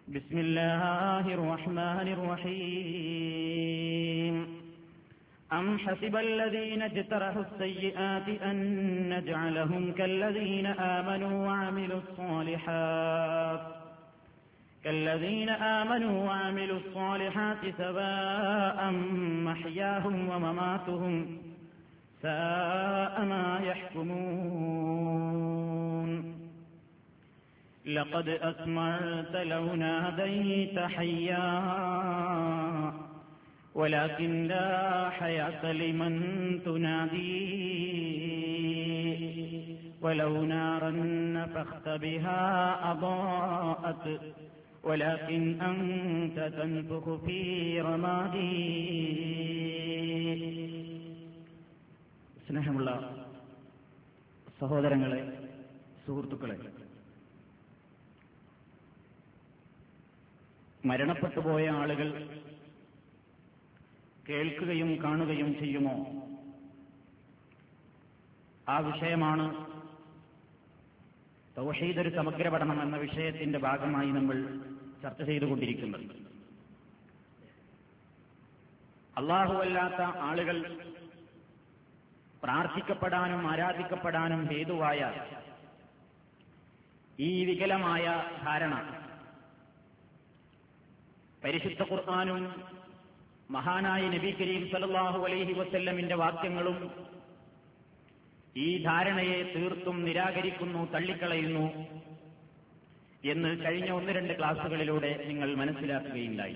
ബിസ്മില്ലാഹിർ റഹ്മാനിർ റഹീം. أم حسب الذين اجترحوا السيئات أن نجعلهم كالذين آمنوا وعملوا الصالحات سواء محياهم ومماتهم ساء ما يحكمون. لقد أسمعت لو ناديت حيا ولكن لا حياة لمن تنادي ولو نارا نفخت بها أضاءت ولكن أنت تنفخ في رمادي. സ്നേഹമുള്ള സഹോദരങ്ങളെ, സുഹൃത്തുക്കളെ, മരണപ്പെട്ടുപോയ ആളുകൾ കേൾക്കുകയും കാണുകയും ചെയ്യുമോ? ആ വിഷയമാണ് തൗഹീദ് ഒരു സമഗ്ര പഠനം എന്ന വിഷയത്തിന്റെ ഭാഗമായി നമ്മൾ ചർച്ച ചെയ്തുകൊണ്ടിരിക്കുന്നത്. അല്ലാഹുവല്ലാത്ത ആളുകൾ പ്രാർത്ഥിക്കപ്പെടാനും ആരാധിക്കപ്പെടാനും ഹേതുവായ ഈ വികലമായ ധാരണ പരിശുദ്ധ ഖുർആനും മഹാനായ നബി കരീം സല്ലല്ലാഹു അലൈഹി വസല്ലമിന്റെ വാക്യങ്ങളും ഈ ധാരണയെ തീർത്തും നിരാകരിക്കുന്നു, തള്ളിക്കളയുന്നു എന്ന് കഴിഞ്ഞ 1-2 ക്ലാസുകളിലൂടെ നിങ്ങൾ മനസ്സിലാക്കുകയുണ്ടായി.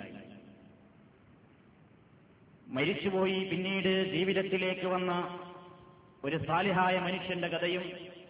മരിച്ചുപോയി പിന്നീട് ജീവിതത്തിലേക്ക് വന്ന ഒരു സാലിഹായ മനുഷ്യന്റെ കഥയും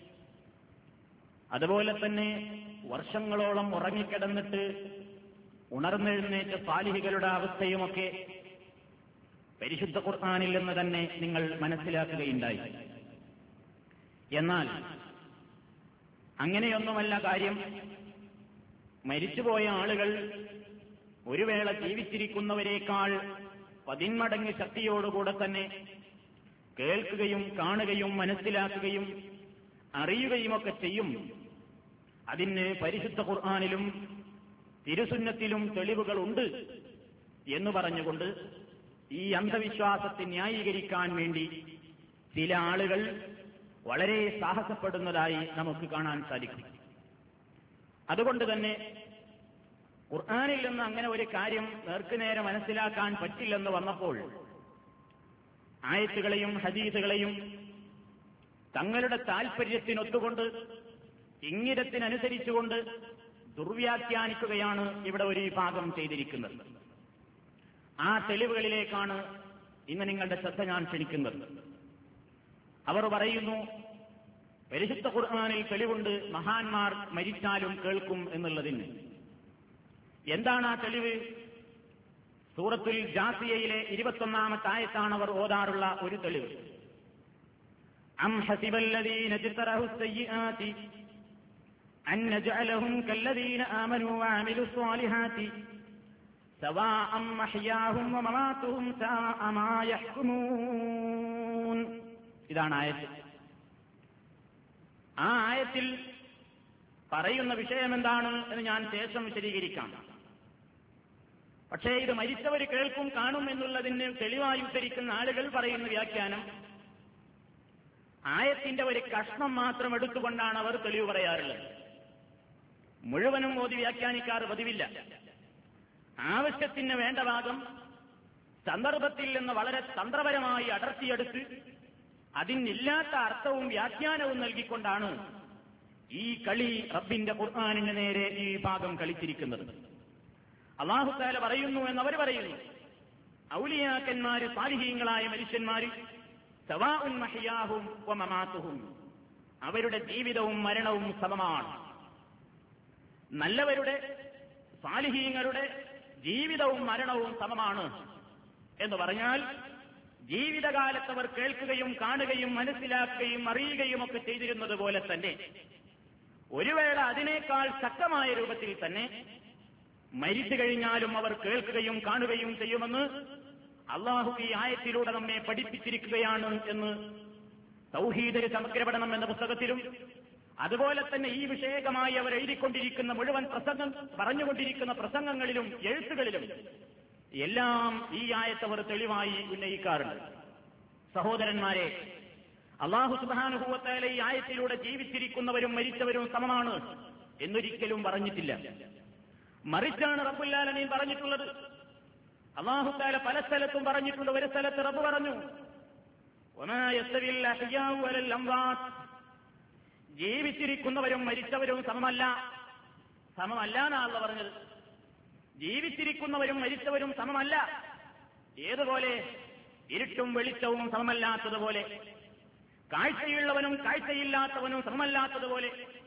അതുപോലെ തന്നെ വർഷങ്ങളോളം ഉറങ്ങിക്കിടന്നിട്ട് ഉണർന്നെഴുന്നേറ്റ സാലിഹികളുടെ അവസ്ഥയുമൊക്കെ പരിശുദ്ധ ഖുർആനിൽ നിന്ന് തന്നെ നിങ്ങൾ മനസ്സിലാക്കുകയുണ്ടായി. എന്നാൽ അങ്ങനെയൊന്നുമല്ല കാര്യം. മരിച്ചുപോയ ആളുകൾ ഒരു വേള ജീവിച്ചിരിക്കുന്നവരേക്കാൾ 10 മടങ്ങ് ശക്തിയോടുകൂടെ തന്നെ കേൾക്കുകയും കാണുകയും മനസ്സിലാക്കുകയും അറിയുകയുമൊക്കെ ചെയ്യും. അതിന് പരിശുദ്ധ ഖുർആനിലും തിരുസുന്നത്തിലും തെളിവുകളുണ്ട് എന്ന് പറഞ്ഞുകൊണ്ട് ഈ അന്ധവിശ്വാസത്തെ ന്യായീകരിക്കാൻ വേണ്ടി ചില ആളുകൾ വളരെ സാഹസപ്പെടുന്നതായി നമുക്ക് കാണാൻ സാധിക്കും. അതുകൊണ്ട് തന്നെ ഖുർആനിൽ നിന്ന് അങ്ങനെ ഒരു കാര്യം നേർക്കുനേരെ മനസ്സിലാക്കാൻ പറ്റില്ലെന്ന് വന്നപ്പോൾ ആയത്തുകളെയും ഹദീസുകളെയും തങ്ങളുടെ താൽപര്യത്തിനൊത്തുകൊണ്ട് ഇംഗിതത്തിനനുസരിച്ചുകൊണ്ട് ദുർവ്യാഖ്യാനിക്കുകയാണ് ഇവിടെ ഒരു വിഭാഗം ചെയ്തിരിക്കുന്നത്. ആ തെളിവുകളിലേക്കാണ് ഇന്ന് നിങ്ങളുടെ ശ്രദ്ധ ഞാൻ ക്ഷണിക്കുന്നത്. അവർ പറയുന്നു, പരിശുദ്ധ ഖുർആനിൽ തെളിവുണ്ട് മഹാന്മാർ മരിച്ചാലും കേൾക്കും എന്നുള്ളതിന്. എന്താണ് ആ തെളിവ്? സൂറത്തുൽ ജാസിയയിലെ 21-ാമത്തെ ആയത്താണ് അവർ ഓതാറുള്ള ഒരു തെളിവ്. അം ഹസിബല്ലദീന ജ്തറഹു സയ്യിആതി അൻ നജഅലഹും കല്ലദീന ആമനൂ വഅമിലു സ്വാലിഹാതി സവാഅം മഹ്യാഹും വമമാതുഹും സാഅ മാ യഹ്കുമൂൻ. ഇതാണ് ആയത്ത്. ആ ആയത്തിൽ പറയുന്ന വിഷയം എന്താണ് എന്ന് ഞാൻ ശേഷം വിശദീകരിക്കാം. പക്ഷേ ഇത് മരിച്ചവർ കേൾക്കും കാണും എന്നുള്ളതിന് തെളിവായി ഉദ്ധരിക്കുന്ന ആളുകൾ പറയുന്ന വ്യാഖ്യാനം ആയത്തിന്റെ ഒരു കഷ്ണം മാത്രം എടുത്തുകൊണ്ടാണ് അവർ തെളിവ് പറയാറുള്ളത്. മുഴുവനും ഓതി വ്യാഖ്യാനിക്കാറ് പതിവില്ല. ആവശ്യത്തിന് വേണ്ട ഭാഗം സന്ദർഭത്തിൽ നിന്ന് വളരെ തന്ത്രപരമായി അടർത്തിയെടുത്ത് അതിനില്ലാത്ത അർത്ഥവും വ്യാഖ്യാനവും നൽകിക്കൊണ്ടാണ് ഈ കളി റബ്ബിന്റെ ഖുർആനിന് നേരെ ഈ ഭാഗം കളിച്ചിരിക്കുന്നത്. അല്ലാഹു തആല പറയുന്നു എന്നവർ പറയുന്നു, ഔലിയാക്കന്മാര് സാലിഹീങ്ങളായ മനുഷ്യന്മാര് സവാഉൻ മഹ്യാഹും വമമാതുഹും, അവരുടെ ജീവിതവും മരണവും സമമാണ്. നല്ലവരുടെ സാലിഹീങ്ങളുടെ ജീവിതവും മരണവും സമമാണ് എന്ന് പറഞ്ഞാൽ ജീവിതകാലത്ത് അവർ കേൾക്കുകയും കാണുകയും മനസ്സിലാക്കുകയും അറിയുകയും ഒക്കെ ചെയ്തിരുന്നത് പോലെ തന്നെ ഒരു വേള അതിനേക്കാൾ ശക്തമായ രൂപത്തിൽ തന്നെ മരിച്ചു കഴിഞ്ഞാലും അവർ കേൾക്കുകയും കാണുകയും ചെയ്യുമെന്ന് അള്ളാഹു ഈ ആയത്തിലൂടെ നമ്മെ പഠിപ്പിച്ചിരിക്കുകയാണ് എന്ന് തൗഹീദ് സമഗ്രപഠനം എന്ന പുസ്തകത്തിലും അതുപോലെ തന്നെ ഈ വിഷയകമായി അവർ എഴുതിക്കൊണ്ടിരിക്കുന്ന മുഴുവൻ പറഞ്ഞുകൊണ്ടിരിക്കുന്ന പ്രസംഗങ്ങളിലും എഴുത്തുകളിലും എല്ലാം ഈ ആയത്ത് അവർ തെളിവായി ഉന്നയിക്കാറുണ്ട്. സഹോദരന്മാരെ, അല്ലാഹു സുബ്ഹാനഹു വ തആല ഈ ആയത്തിലൂടെ ജീവിച്ചിരിക്കുന്നവരും മരിച്ചവരും സമമാണ് എന്നൊരിക്കലും പറഞ്ഞിട്ടില്ല. മറിച്ചാണ് റബ്ബുൽ ആലമീൻ പറഞ്ഞിട്ടുള്ളത്. അല്ലാഹു തആല പല സ്ഥലത്തും പറഞ്ഞിട്ടുണ്ട്. ഒരു സ്ഥലത്ത് റബ്ബ് പറഞ്ഞു, വമാ യസ്തവിൽ അഹ്യാഉ വലൽ അംവാത്ത്, ജീവിച്ചിരിക്കുന്നവരും മരിച്ചവരും സമമല്ല എന്നാണ് അല്ലാഹു പറഞ്ഞത്. ജീവിച്ചിരിക്കുന്നവരും മരിച്ചവരും സമമല്ല. ഏതുപോലെ? ഇരുട്ടും വെളിച്ചവും സമമല്ലാത്തതുപോലെ, കാഴ്ചയുള്ളവനും കാഴ്ചയില്ലാത്തവനും സമമല്ലാത്തതുപോലെ,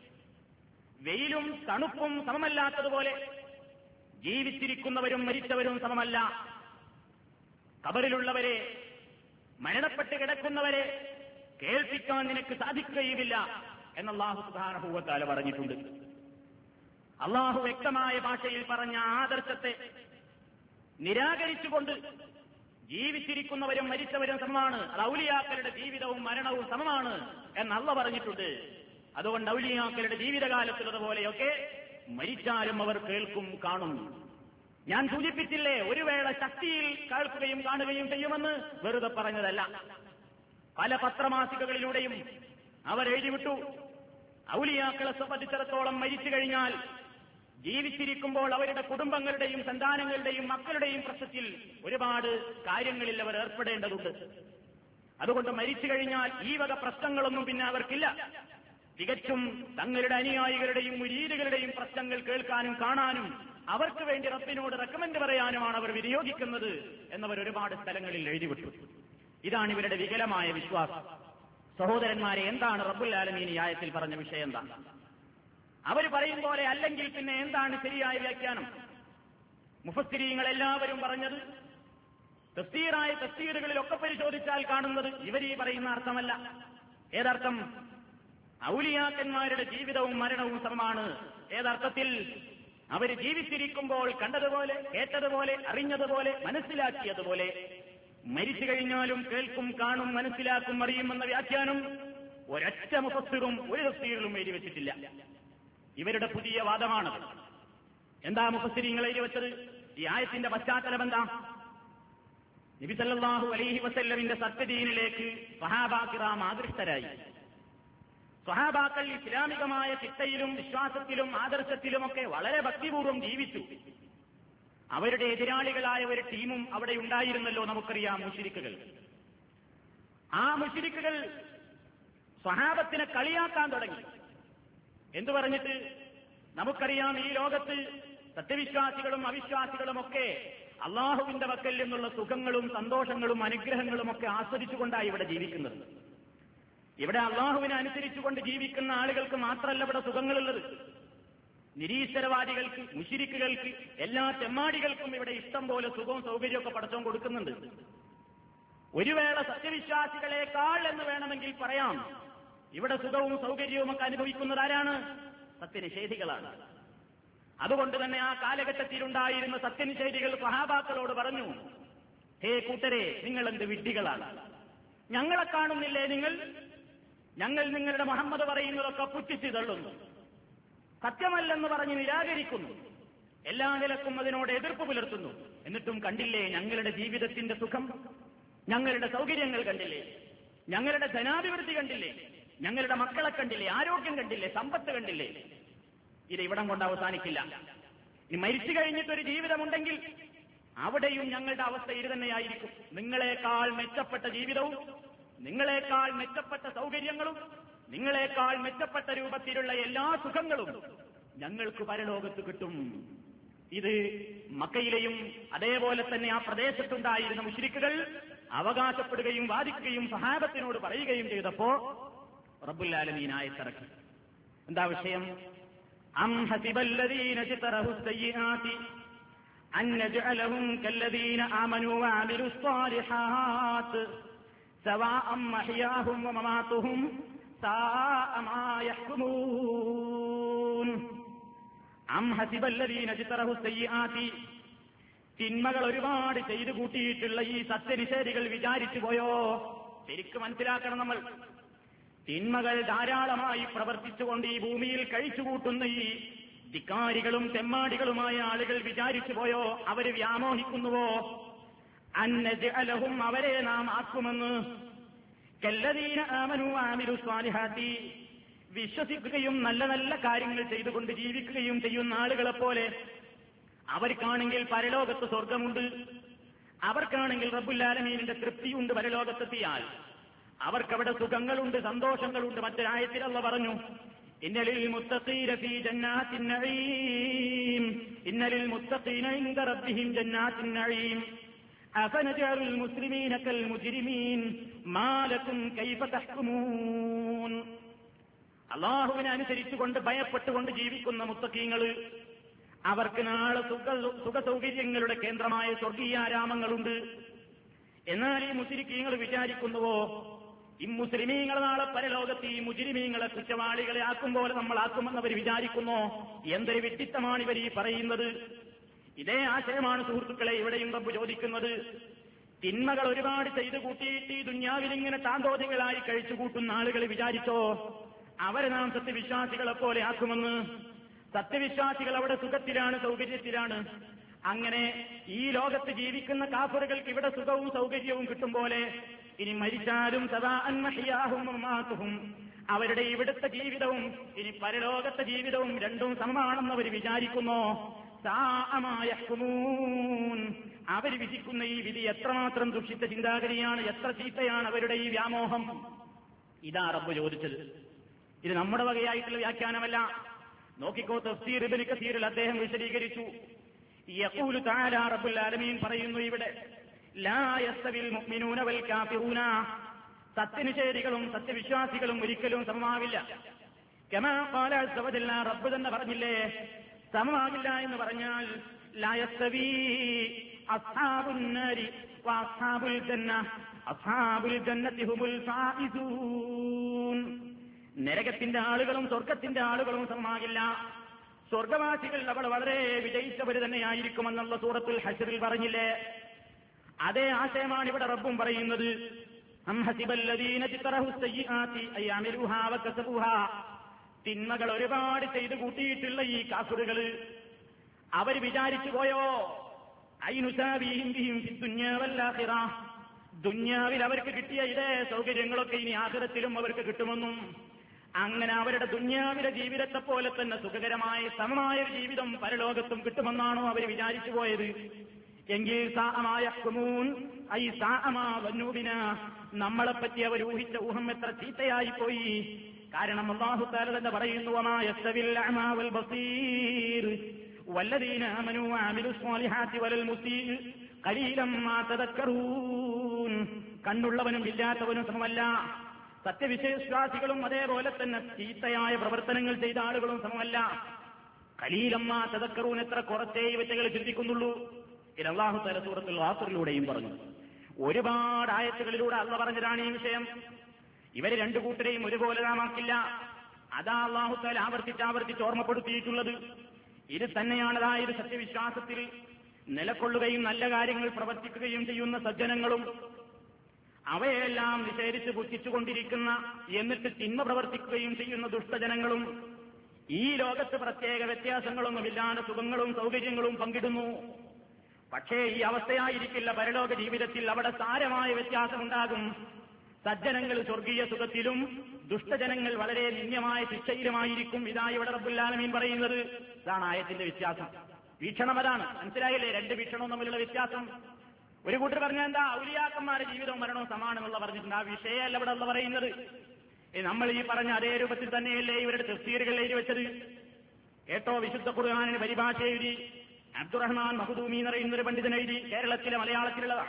വെയിലും തണുപ്പും സമമല്ലാത്തതുപോലെ ജീവിച്ചിരിക്കുന്നവരും മരിച്ചവരും സമമല്ല. ഖബറിലുള്ളവരെ, മരണപ്പെട്ട് കിടക്കുന്നവരെ കേൾപ്പിക്കാൻ നിനക്ക് സാധിക്കുകയുമില്ല എന്ന് അല്ലാഹു സുബ്ഹാനഹു വ തആല പറഞ്ഞിട്ടുണ്ട്. അല്ലാഹു വ്യക്തമായ ഭാഷയിൽ പറഞ്ഞ ആദർശത്തെ നിരാകരിച്ചുകൊണ്ട് ജീവിച്ചിരിക്കുന്നവരും മരിച്ചവരും സമമാണ്, അത് ഔലിയാക്കളുടെ ജീവിതവും മരണവും സമമാണ് എന്ന് അല്ലാഹു പറഞ്ഞിട്ടുണ്ട്. അതുകൊണ്ട് ഔലിയാക്കളുടെ ജീവിതകാലത്തുള്ളതുപോലെയൊക്കെ മരിച്ചാലും അവർ കേൾക്കും, കാണും. ഞാൻ സൂചിപ്പിച്ചില്ലേ, ഒരു വേള ശക്തിയിൽ കേൾക്കുകയും കാണുകയും ചെയ്യുമെന്ന് വെറുതെ പറഞ്ഞതല്ല. പല പത്രമാസികകളിലൂടെയും അവർ എഴുതിവിട്ടു, ഔലിയാക്കളെ സംബന്ധിച്ചിടത്തോളം മരിച്ചു കഴിഞ്ഞാൽ ജീവിച്ചിരിക്കുമ്പോൾ അവരുടെ കുടുംബങ്ങളുടെയും സന്താനങ്ങളുടെയും മക്കളുടെയും പ്രശ്നത്തിൽ ഒരുപാട് കാര്യങ്ങളിൽ അവർ ഏർപ്പെടേണ്ടതുണ്ട്. അതുകൊണ്ട് മരിച്ചു കഴിഞ്ഞാൽ ഈ വക പ്രശ്നങ്ങളൊന്നും പിന്നെ അവർക്കില്ല. തികച്ചും തങ്ങളുടെ അനുയായികളുടെയും മുരീദുകളുടെയും പ്രശ്നങ്ങൾ കേൾക്കാനും കാണാനും അവർക്ക് വേണ്ടി റബ്ബിനോട് റെക്കമെൻഡ് പറയാനുമാണ് അവർ വിനിയോഗിക്കുന്നത് എന്നവർ ഒരുപാട് സ്ഥലങ്ങളിൽ എഴുതിവിട്ടു. ഇതാണ് ഇവരുടെ വികലമായ വിശ്വാസം. സഹോദരന്മാരെ, എന്താണ് റബ്ബുൽ ആലമീൻ ഈ ആയത്തിൽ പറഞ്ഞ വിഷയം? എന്താണ് അവർ പറയും പോലെ? അല്ലെങ്കിൽ പിന്നെ എന്താണ് ശരിയായ വ്യാഖ്യാനം? മുഫസ്സിരീങ്ങൾ എല്ലാവരും പറഞ്ഞത്, തഫ്സീറായ തഫ്സീറുകളിലൊക്കെ പരിശോധിച്ചാൽ കാണുന്നത് ഇവർ ഈ പറയുന്ന അർത്ഥമല്ല. ഏതർത്ഥം? ഔലിയാക്കന്മാരുടെ ജീവിതവും മരണവും സമമാണ്. ഏതർത്ഥത്തിൽ? അവർ ജീവിച്ചിരിക്കുമ്പോൾ കണ്ടതുപോലെ, കേട്ടതുപോലെ, അറിഞ്ഞതുപോലെ, മനസ്സിലാക്കിയതുപോലെ മരിച്ചു കഴിഞ്ഞാലും കേൾക്കും, കാണും, മനസ്സിലാക്കും, അറിയുമെന്ന വ്യാഖ്യാനം ഒരൊറ്റ മുഫസ്സിറും ഒരു തഫ്സീറിലും എഴുതി വെച്ചിട്ടില്ല. ഇവരുടെ പുതിയ വാദമാണ്. എന്താ മുഫസ്സിരീങ്ങൾ എഴുതി വെച്ചത്? ഈ ആയത്തിന്റെ പശ്ചാത്തലം എന്താ? നബി സല്ലല്ലാഹു അലൈഹി വസല്ലമിന്റെ സത്യദീനിലേക്ക് സ്വഹാബാക്കിറാം ആകൃഷ്ടരായി. സ്വഹാബാക്കൾ ഇസ്ലാമികമായ ചിട്ടയിലും വിശ്വാസത്തിലും ആദർശത്തിലുമൊക്കെ വളരെ ഭക്തിപൂർവ്വം ജീവിച്ചു. അവരുടെ എതിരാളികളായ ഒരു ടീമും അവിടെ ഉണ്ടായിരുന്നല്ലോ, നമുക്കറിയാം, മുശ്രിക്കുകൾ. ആ മുശ്രിക്കുകൾ സ്വഹാബത്തിനെ കളിയാക്കാൻ തുടങ്ങി. എന്തു പറഞ്ഞിട്ട്? നമുക്കറിയാം, ഈ ലോകത്ത് സത്യവിശ്വാസികളും അവിശ്വാസികളുമൊക്കെ അള്ളാഹുവിന്റെ വക്കൽ നിന്നുള്ള സുഖങ്ങളും സന്തോഷങ്ങളും അനുഗ്രഹങ്ങളും ഒക്കെ ആസ്വദിച്ചുകൊണ്ടാണ് ഇവിടെ ജീവിക്കുന്നത്. ഇവിടെ അള്ളാഹുവിനെ അനുസരിച്ചുകൊണ്ട് ജീവിക്കുന്ന ആളുകൾക്ക് മാത്രമല്ല ഇവിടെ സുഖങ്ങളുള്ളത്. നിരീശ്വരവാദികൾക്ക്, മുശ്രിക്കുകൾക്ക്, എല്ലാ തെമ്മാടികൾക്കും ഇവിടെ ഇഷ്ടം പോലെ സുഖവും സൗകര്യമൊക്കെ പടച്ചോൻ കൊടുക്കുന്നുണ്ട്. ഒരു വേള സത്യവിശ്വാസികളെക്കാൾ എന്ന് വേണമെങ്കിൽ പറയാം, ഇവിടെ സുഖവും സൗകര്യവും ഒക്കെ അനുഭവിക്കുന്നത് ആരാണ്? സത്യനിഷേധികളാണ്. അതുകൊണ്ട് തന്നെ ആ കാലഘട്ടത്തിലുണ്ടായിരുന്ന സത്യനിഷേധികൾ സ്വഹാബാക്കളോട് പറഞ്ഞു, ഹേ കൂട്ടരെ, നിങ്ങൾ എന്ത് വിഡ്ഢികളാണ്, ഞങ്ങളെ കാണുന്നില്ലേ നിങ്ങൾ? ഞങ്ങൾ നിങ്ങളുടെ മുഹമ്മദ് പറയുന്നതൊക്കെ പുച്ഛിച്ചു തള്ളുന്നു, സത്യമല്ലെന്ന് പറഞ്ഞ് നിരാകരിക്കുന്നു, എല്ലാ നിലക്കും അതിനോട് എതിർപ്പ് പുലർത്തുന്നു. എന്നിട്ടും കണ്ടില്ലേ ഞങ്ങളുടെ ജീവിതത്തിന്റെ സുഖം, ഞങ്ങളുടെ സൗകര്യങ്ങൾ കണ്ടില്ലേ, ഞങ്ങളുടെ ധനാഭിവൃദ്ധി കണ്ടില്ലേ, ഞങ്ങളുടെ മക്കളെ കണ്ടില്ലേ, ആരോഗ്യം കണ്ടില്ലേ, സമ്പത്ത് കണ്ടില്ലേ? ഇത് ഇവിടം കൊണ്ട് അവസാനിക്കില്ല. ഈ മരിച്ചു കഴിഞ്ഞിട്ടൊരു ജീവിതമുണ്ടെങ്കിൽ അവിടെയും ഞങ്ങളുടെ അവസ്ഥ ഇത് തന്നെയായിരിക്കും. നിങ്ങളെക്കാൾ മെച്ചപ്പെട്ട ജീവിതവും, നിങ്ങളെക്കാൾ മെച്ചപ്പെട്ട സൗകര്യങ്ങളും, നിങ്ങളെക്കാൾ മെച്ചപ്പെട്ട രൂപത്തിലുള്ള എല്ലാ സുഖങ്ങളും ഞങ്ങൾക്ക് പരലോകത്ത് കിട്ടും. ഇത് മക്കയിലെയും അതേപോലെ തന്നെ ആ പ്രദേശത്തുണ്ടായിരുന്ന മുശ്രിക്കുകൾ അവകാശപ്പെടുകയും വാദിക്കുകയും സഹാബത്തിനോട് പറയുകയും ചെയ്തപ്പോ റബ്ബുൽ ആലമീൻ ആയത്തിറക്കി. എന്താ വിഷയം? അം ഹസിബല്ലദീന ഇജ്തറഹു സയ്യിആതി അൻ നജ്അലഹും കല്ലദീന ആമനൂ വഅമിലുസ് സ്വാലിഹാത്ത് സവാഅം മഹ്യാഹും വമമാതുഹും സാഅ മാ യഹ്കുമൂൻ. അം ഹസിബല്ലദീന ഇജ്തറഹു സയ്യിആതി, തിന്മകൾ ഒരുപാട് ചെയ്തു കൂട്ടിയിട്ടുള്ള ഈ സത്യനിഷേധികൾ വിചാരിച്ചു പോയോ? ശരിക്കും മനസ്സിലാക്കണം നമ്മൾ. തിന്മകൾ ധാരാളമായി പ്രവർത്തിച്ചുകൊണ്ട് ഈ ഭൂമിയിൽ കഴിച്ചുകൂട്ടുന്ന ഈ ധിക്കാരികളും തെമ്മാടികളുമായ ആളുകൾ വിചാരിച്ചു പോയോ, അവര് വ്യാമോഹിക്കുന്നുവോ, അന്നജഅലഹും അവരെ നാം ആക്കുമെന്ന്, കല്ലദീന ആമനൂ വഅമിലു സ്വാലിഹാത്തി വിശ്വസിക്കുകയും നല്ല നല്ല കാര്യങ്ങൾ ചെയ്തുകൊണ്ട് ജീവിക്കുകയും ചെയ്യുന്ന ആളുകളെപ്പോലെ. അവർക്കാണെങ്കിൽ പരലോകത്ത് സ്വർഗമുണ്ട്, അവർക്കാണെങ്കിൽ റബ്ബുൽ ആലമീനിന്റെ തൃപ്തിയുണ്ട്. പരലോകത്തെത്തിയാൽ അവർക്കവിടെ സുഖങ്ങളുണ്ട്, സന്തോഷങ്ങളുണ്ട്. മറ്റൊരായത്തിൽ അല്ലാഹു പറഞ്ഞു, ഇന്നലിൽ മുത്തഖീന ഫീ ജന്നാത്തിൻ നഈം, ഇന്നലിൽ മുത്തഖീന ഇൻദ റബ്ബിഹിം ജന്നാത്തിൻ നഈം അഫനജഅലുൽ മുസ്ലിമീന കൽ മുജ്രിമീൻ മാ ലക്കും കൈഫ തഹ്കുമൂൻ. അല്ലാഹുവിനെ അനുസരിച്ചുകൊണ്ട് ഭയപ്പെട്ടുകൊണ്ട് ജീവിക്കുന്ന മുത്തഖീങ്ങള്, അവർക്ക് നാളെ സുഖസൗകര്യങ്ങളുടെ കേന്ദ്രമായ സ്വർഗീയാരാമങ്ങളുണ്ട്. എന്നാൽ ഈ മുശ്രിക്കീങ്ങൾ വിചാരിക്കുന്നുവോ, ഈ മുസ്ലിമീങ്ങൾ നാളെ പരലോകത്ത് ഈ മുജ്രിമീങ്ങളെ കുറ്റവാളികളെ ആക്കും പോലെ നമ്മളാക്കുമെന്നവർ വിചാരിക്കുന്നോ? എന്തൊരു വിഡ്ഢിത്തമാണ് ഇവർ ഈ പറയുന്നത്. ഇതേ ആശയമാണ് സുഹൃത്തുക്കളെ ഇവിടെയും റബ്ബ് ചോദിക്കുന്നത്. തിന്മകൾ ഒരുപാട് ചെയ്തു കൂട്ടിയിട്ട് ഈ ദുന്യാവിലിങ്ങനെ താന്തോതികളായി കഴിച്ചുകൂട്ടുന്ന ആളുകൾ വിചാരിച്ചോ അവരെ നാം സത്യവിശ്വാസികളെ പോലെ ആക്കുമെന്ന്? സത്യവിശ്വാസികൾ അവിടെ സുഖത്തിലാണ്, സൗകര്യത്തിലാണ്. അങ്ങനെ ഈ ലോകത്ത് ജീവിക്കുന്ന കാഫറുകൾക്ക് ഇവിടെ സുഖവും സൗകര്യവും കിട്ടും പോലെ ഇനി മരിച്ചാലും സദാഅൻ മഹ്യാഹും മമാതുഹും, അവരുടെ ഇവിടുത്തെ ജീവിതവും ഇനി പരലോകത്തെ ജീവിതവും രണ്ടും സമമാണെന്നവർ വിചാരിക്കുന്നു. സാഅ മാ യഹ്കുമൂൻ, അവർ വിധിക്കുന്ന ഈ വിധി എത്രമാത്രം ദുഷിച്ച ചിന്താഗതിയാണ്, എത്ര ചീത്തയാണ് അവരുടെ ഈ വ്യാമോഹം. ഇതാ റബ്ബ് ചോദിച്ചത്. ഇത് നമ്മുടെ വകയായിട്ടുള്ള വ്യാഖ്യാനമല്ല. നോക്കിക്കോ, തഫ്സീർ ഇബ്നു കസീറിൽ അദ്ദേഹം വിശദീകരിച്ചു. യഖൂലു തആല, റബ്ബുൽ ആലമീൻ പറയുന്നു ഇവിടെ, ലാ യസ്തവിൽ മുഅ്മിനൂന വൽ കാഫിറൂന, സത്യനിഷേധികളും സത്യവിശ്വാസികളും ഒരിക്കലും സമമാവില്ല. കമാ ഖാല അസ്സ വജല്ല, റബ്ബ് തന്നെ പറഞ്ഞില്ലേ സമമാകില്ല എന്ന് പറഞ്ഞാൽ, ലാ യസ്തവി അസ്ഹാബുൻ നാരി വഅസ്ഹാബുൽ ജന്ന, അസ്ഹാബുൽ ജന്നതി ഹുമുൽ ഫായിസൂൻ. നരകത്തിന്റെ ആളുകളും സ്വർഗത്തിന്റെ ആളുകളും സമമാകില്ല. സ്വർഗവാസികൾ അവിടെ വളരെ വിജയിച്ചവർ തന്നെയായിരിക്കുമെന്നുള്ള സൂറത്തുൽ ഹശ്റിൽ പറഞ്ഞില്ലേ? അതേ ആശയമാണ് ഇവിടെ റബ്ബും പറയുന്നത്. അം ഹസിബല്ലദീന ജിതറഹു സയ്യിആതി അയഅമലുഹാ വകസബുഹാ, തിന്മകൾ ഒരുപാട് ചെയ്തു കൂട്ടിയിട്ടുള്ള ഈ കാഫിറുകൾ അവർ വിചാരിച്ചു പോയോ, ഐനുസാബിഹിം ബിഹിം ഫിദ്ദുന്യാ വൽ ആഖിറ, ദുന്യാവിൽ അവർക്ക് കിട്ടിയ ഇതേ സൗകര്യങ്ങളൊക്കെ ഇനി ആഖിറത്തിലും അവർക്ക് കിട്ടുമെന്നും, അങ്ങനെ അവരുടെ ദുന്യാവിലെ ജീവിതത്തെ പോലെ തന്നെ സുഖകരമായ സമമായ ജീവിതം പരലോകത്തും കിട്ടുമെന്നാണോ അവർ വിചാരിച്ചു പോയത്? എങ്കിൽ സാഅമായ യഹ്കുമൂൻ ഐ സാഅമാ വന്നൂബിന, നമ്മളെപ്പറ്റി അവർ ഊഹിച്ച ഊഹം എത്ര ചീത്തയായി പോയി. കാരണം അല്ലാഹു തആല തന്നെ പറയുന്നു, വമാ യസ്തവിൽ അഅമാ വൽ ബസീർ വല്ലദീന ആമനൂ വഅമിലു സ്വാലിഹാത്തി വലൽ മുസീഇ ഖലീലം മാ തദക്കറൂൻ. കണ്ണുള്ളവനും ഇല്ലാത്തവനും സമമല്ല. സത്യവിശ്വാസികളും അതേപോലെ തന്നെ ചീത്തയായ പ്രവർത്തനങ്ങൾ ചെയ്ത ആളുകളും സമമല്ല. ഖലീലം മാ തദക്കറൂൻ, എത്ര കുറച്ചേ ഇവറ്റകൾ ചിന്തിക്കുന്നുള്ളൂ. ഇത് അല്ലാഹു തആല സൂറത്തുൽ ഗാഫിറിലൂടെയും പറഞ്ഞു. ഒരുപാട് ആയത്തുകളിലൂടെ അല്ലാഹു പറഞ്ഞതാണ് ഈ വിഷയം. ഇവര് രണ്ടു കൂട്ടരെയും ഒരുപോലെ നാമാക്കില്ല. അതാ അല്ലാഹു തആല ആവർത്തിച്ച് ഓർമ്മപ്പെടുത്തിയിട്ടുള്ളത്. ഇത് തന്നെയാണ് അതായത് സത്യവിശ്വാസത്തിൽ നിലകൊള്ളുകയും നല്ല കാര്യങ്ങൾ പ്രവർത്തിക്കുകയും ചെയ്യുന്ന സജ്ജനങ്ങളും അവയെല്ലാം നിഷേധിച്ച് പുച്ഛിച്ചുകൊണ്ടിരിക്കുന്ന എന്നിട്ട് തിന്മ പ്രവർത്തിക്കുകയും ചെയ്യുന്ന ദുഷ്ടജനങ്ങളും ഈ ലോകത്ത് പ്രത്യേക വ്യത്യാസങ്ങളൊന്നുമില്ലാതെ സുഖങ്ങളും സൗകര്യങ്ങളും പങ്കിടുന്നു. പക്ഷേ ഈ അവസ്ഥയായിരിക്കില്ല പരലോക ജീവിതത്തിൽ. അവിടെ സാരമായ വ്യത്യാസമുണ്ടാകും. സജ്ജനങ്ങൾ സ്വർഗീയ സുഖത്തിലും ദുഷ്ടജനങ്ങൾ വളരെ നിന്ദ്യമായ ശിക്ഷയിലുമായിരിക്കും. ഇതാ ഇവിടെ റബ്ബുൽ ആലമീൻ പറയുന്നത്. ഇതാണ് ആയത്തിന്റെ വ്യത്യാസം. വീക്ഷണം അതാണ്. മനസ്സിലായില്ലേ രണ്ട് വീക്ഷണവും തമ്മിലുള്ള വ്യത്യാസം? ഒരു കൂട്ടർ പറഞ്ഞാൽ എന്താ, ഔലിയാക്കന്മാരുടെ ജീവിതവും മരണവും സമാനമെന്നുള്ള പറഞ്ഞിട്ടുണ്ട്. ആ വിഷയമല്ല ഇവിടെ ഉള്ള പറയുന്നത്. നമ്മൾ ഈ പറഞ്ഞ അതേ രൂപത്തിൽ തന്നെയല്ലേ ഇവരുടെ തഫ്സീറുകൾ എഴുതി വെച്ചത്. കേട്ടോ, വിശുദ്ധ ഖുർആനിന് പരിഭാഷ എഴുതി അബ്ദുറഹ്മാൻ മഖ്ദൂമി എന്ന് പറയുന്നൊരു പണ്ഡിതൻ എഴുതി. കേരളത്തിലെ മലയാളത്തിലുള്ളതാണ്.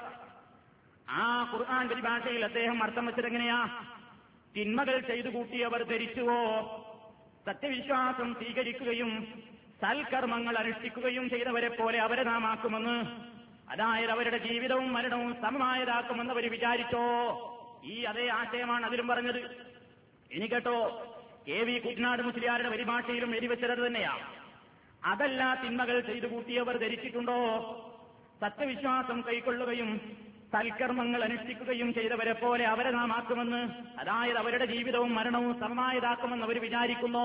ആ ഖുർആൻ പരിഭാഷയിൽ അദ്ദേഹം അർത്ഥം വെച്ചതെങ്ങനെയാ? തിന്മകൾ ചെയ്തു കൂട്ടിയവർ ധരിച്ചുവോ സത്യവിശ്വാസം സ്വീകരിക്കുകയും സൽക്കർമ്മങ്ങൾ അനുഷ്ഠിക്കുകയും ചെയ്തവരെ പോലെ അവരെ നാം ആക്കുമെന്ന്, അതായത് അവരുടെ ജീവിതവും മരണവും സമമായതാക്കുമെന്ന് അവർ വിചാരിച്ചോ? ഈ അതേ ആശയമാണ് അതിലും പറഞ്ഞത്. ഇനി കേട്ടോ, KV കുട്ടനാട് മുസ്ലിയാരുടെ പരിഭാഷയിലും എഴുതിവെച്ചത് തന്നെയാണ്. അതല്ല, തിന്മകൾ ചെയ്തു കൂട്ടിയവർ ധരിച്ചിട്ടുണ്ടോ സത്യവിശ്വാസം കൈക്കൊള്ളുകയും സൽക്കർമ്മങ്ങൾ അനുഷ്ഠിക്കുകയും ചെയ്തവരെ പോലെ അവരെ നാം ആക്കുമെന്ന്, അതായത് അവരുടെ ജീവിതവും മരണവും സമമായതാക്കുമെന്ന് അവർ വിചാരിക്കുന്നു.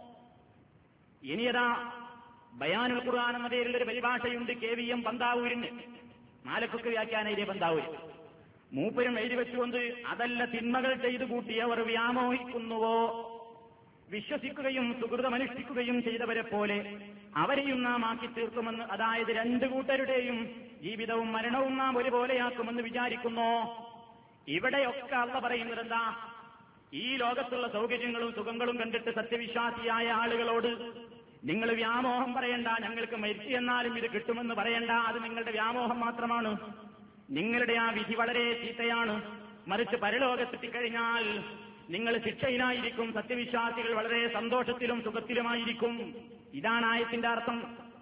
ഇനിയതാ ബയാനുൽ ഖുർആൻ എന്ന പേരിലൊരു പരിഭാഷയുണ്ട് KVM പന്താവൂരിന്, മാലക്കൊക്കെ വ്യാഖ്യാനയിലെ പന്താവൂര്. മൂപ്പരും എഴുതി വെച്ചുകൊണ്ട് അതല്ല തിന്മകൾ ചെയ്തു കൂട്ടിയവർ വ്യാമോഹിക്കുന്നുവോ, വിശ്വസിക്കുകയും സുഹൃതമനുഷ്ഠിക്കുകയും ചെയ്തവരെ പോലെ അവരെയും നാം ആക്കി തീർക്കുമെന്ന്, അതായത് രണ്ടു കൂട്ടരുടെയും ജീവിതവും മരണവും നാം ഒരുപോലെയാക്കുമെന്ന് വിചാരിക്കുന്നു. ഇവിടെയൊക്കെ അള്ളാഹ് പറയുന്നത് എന്താ? ഈ ലോകത്തുള്ള സൗകര്യങ്ങളും സുഖങ്ങളും കണ്ടിട്ട് സത്യവിശ്വാസിയായ ആളുകളോട് നിങ്ങൾ വ്യാമോഹം പറയണ്ട, ഞങ്ങൾക്ക് മരിച്ചു എന്നാലും ഇത് കിട്ടുമെന്ന് പറയണ്ട, അത് നിങ്ങളുടെ വ്യാമോഹം മാത്രമാണ്. നിങ്ങളുടെ ആ വിധി വളരെ ചീത്തയാണ്. മറിച്ച് പരലോകത്തെത്തിക്കഴിഞ്ഞാൽ നിങ്ങൾ ശിക്ഷയിലായിരിക്കും, സത്യവിശ്വാസികൾ വളരെ സന്തോഷത്തിലും സുഖത്തിലുമായിരിക്കും. ഇതാണ് ആയത്തിന്റെ അർത്ഥം.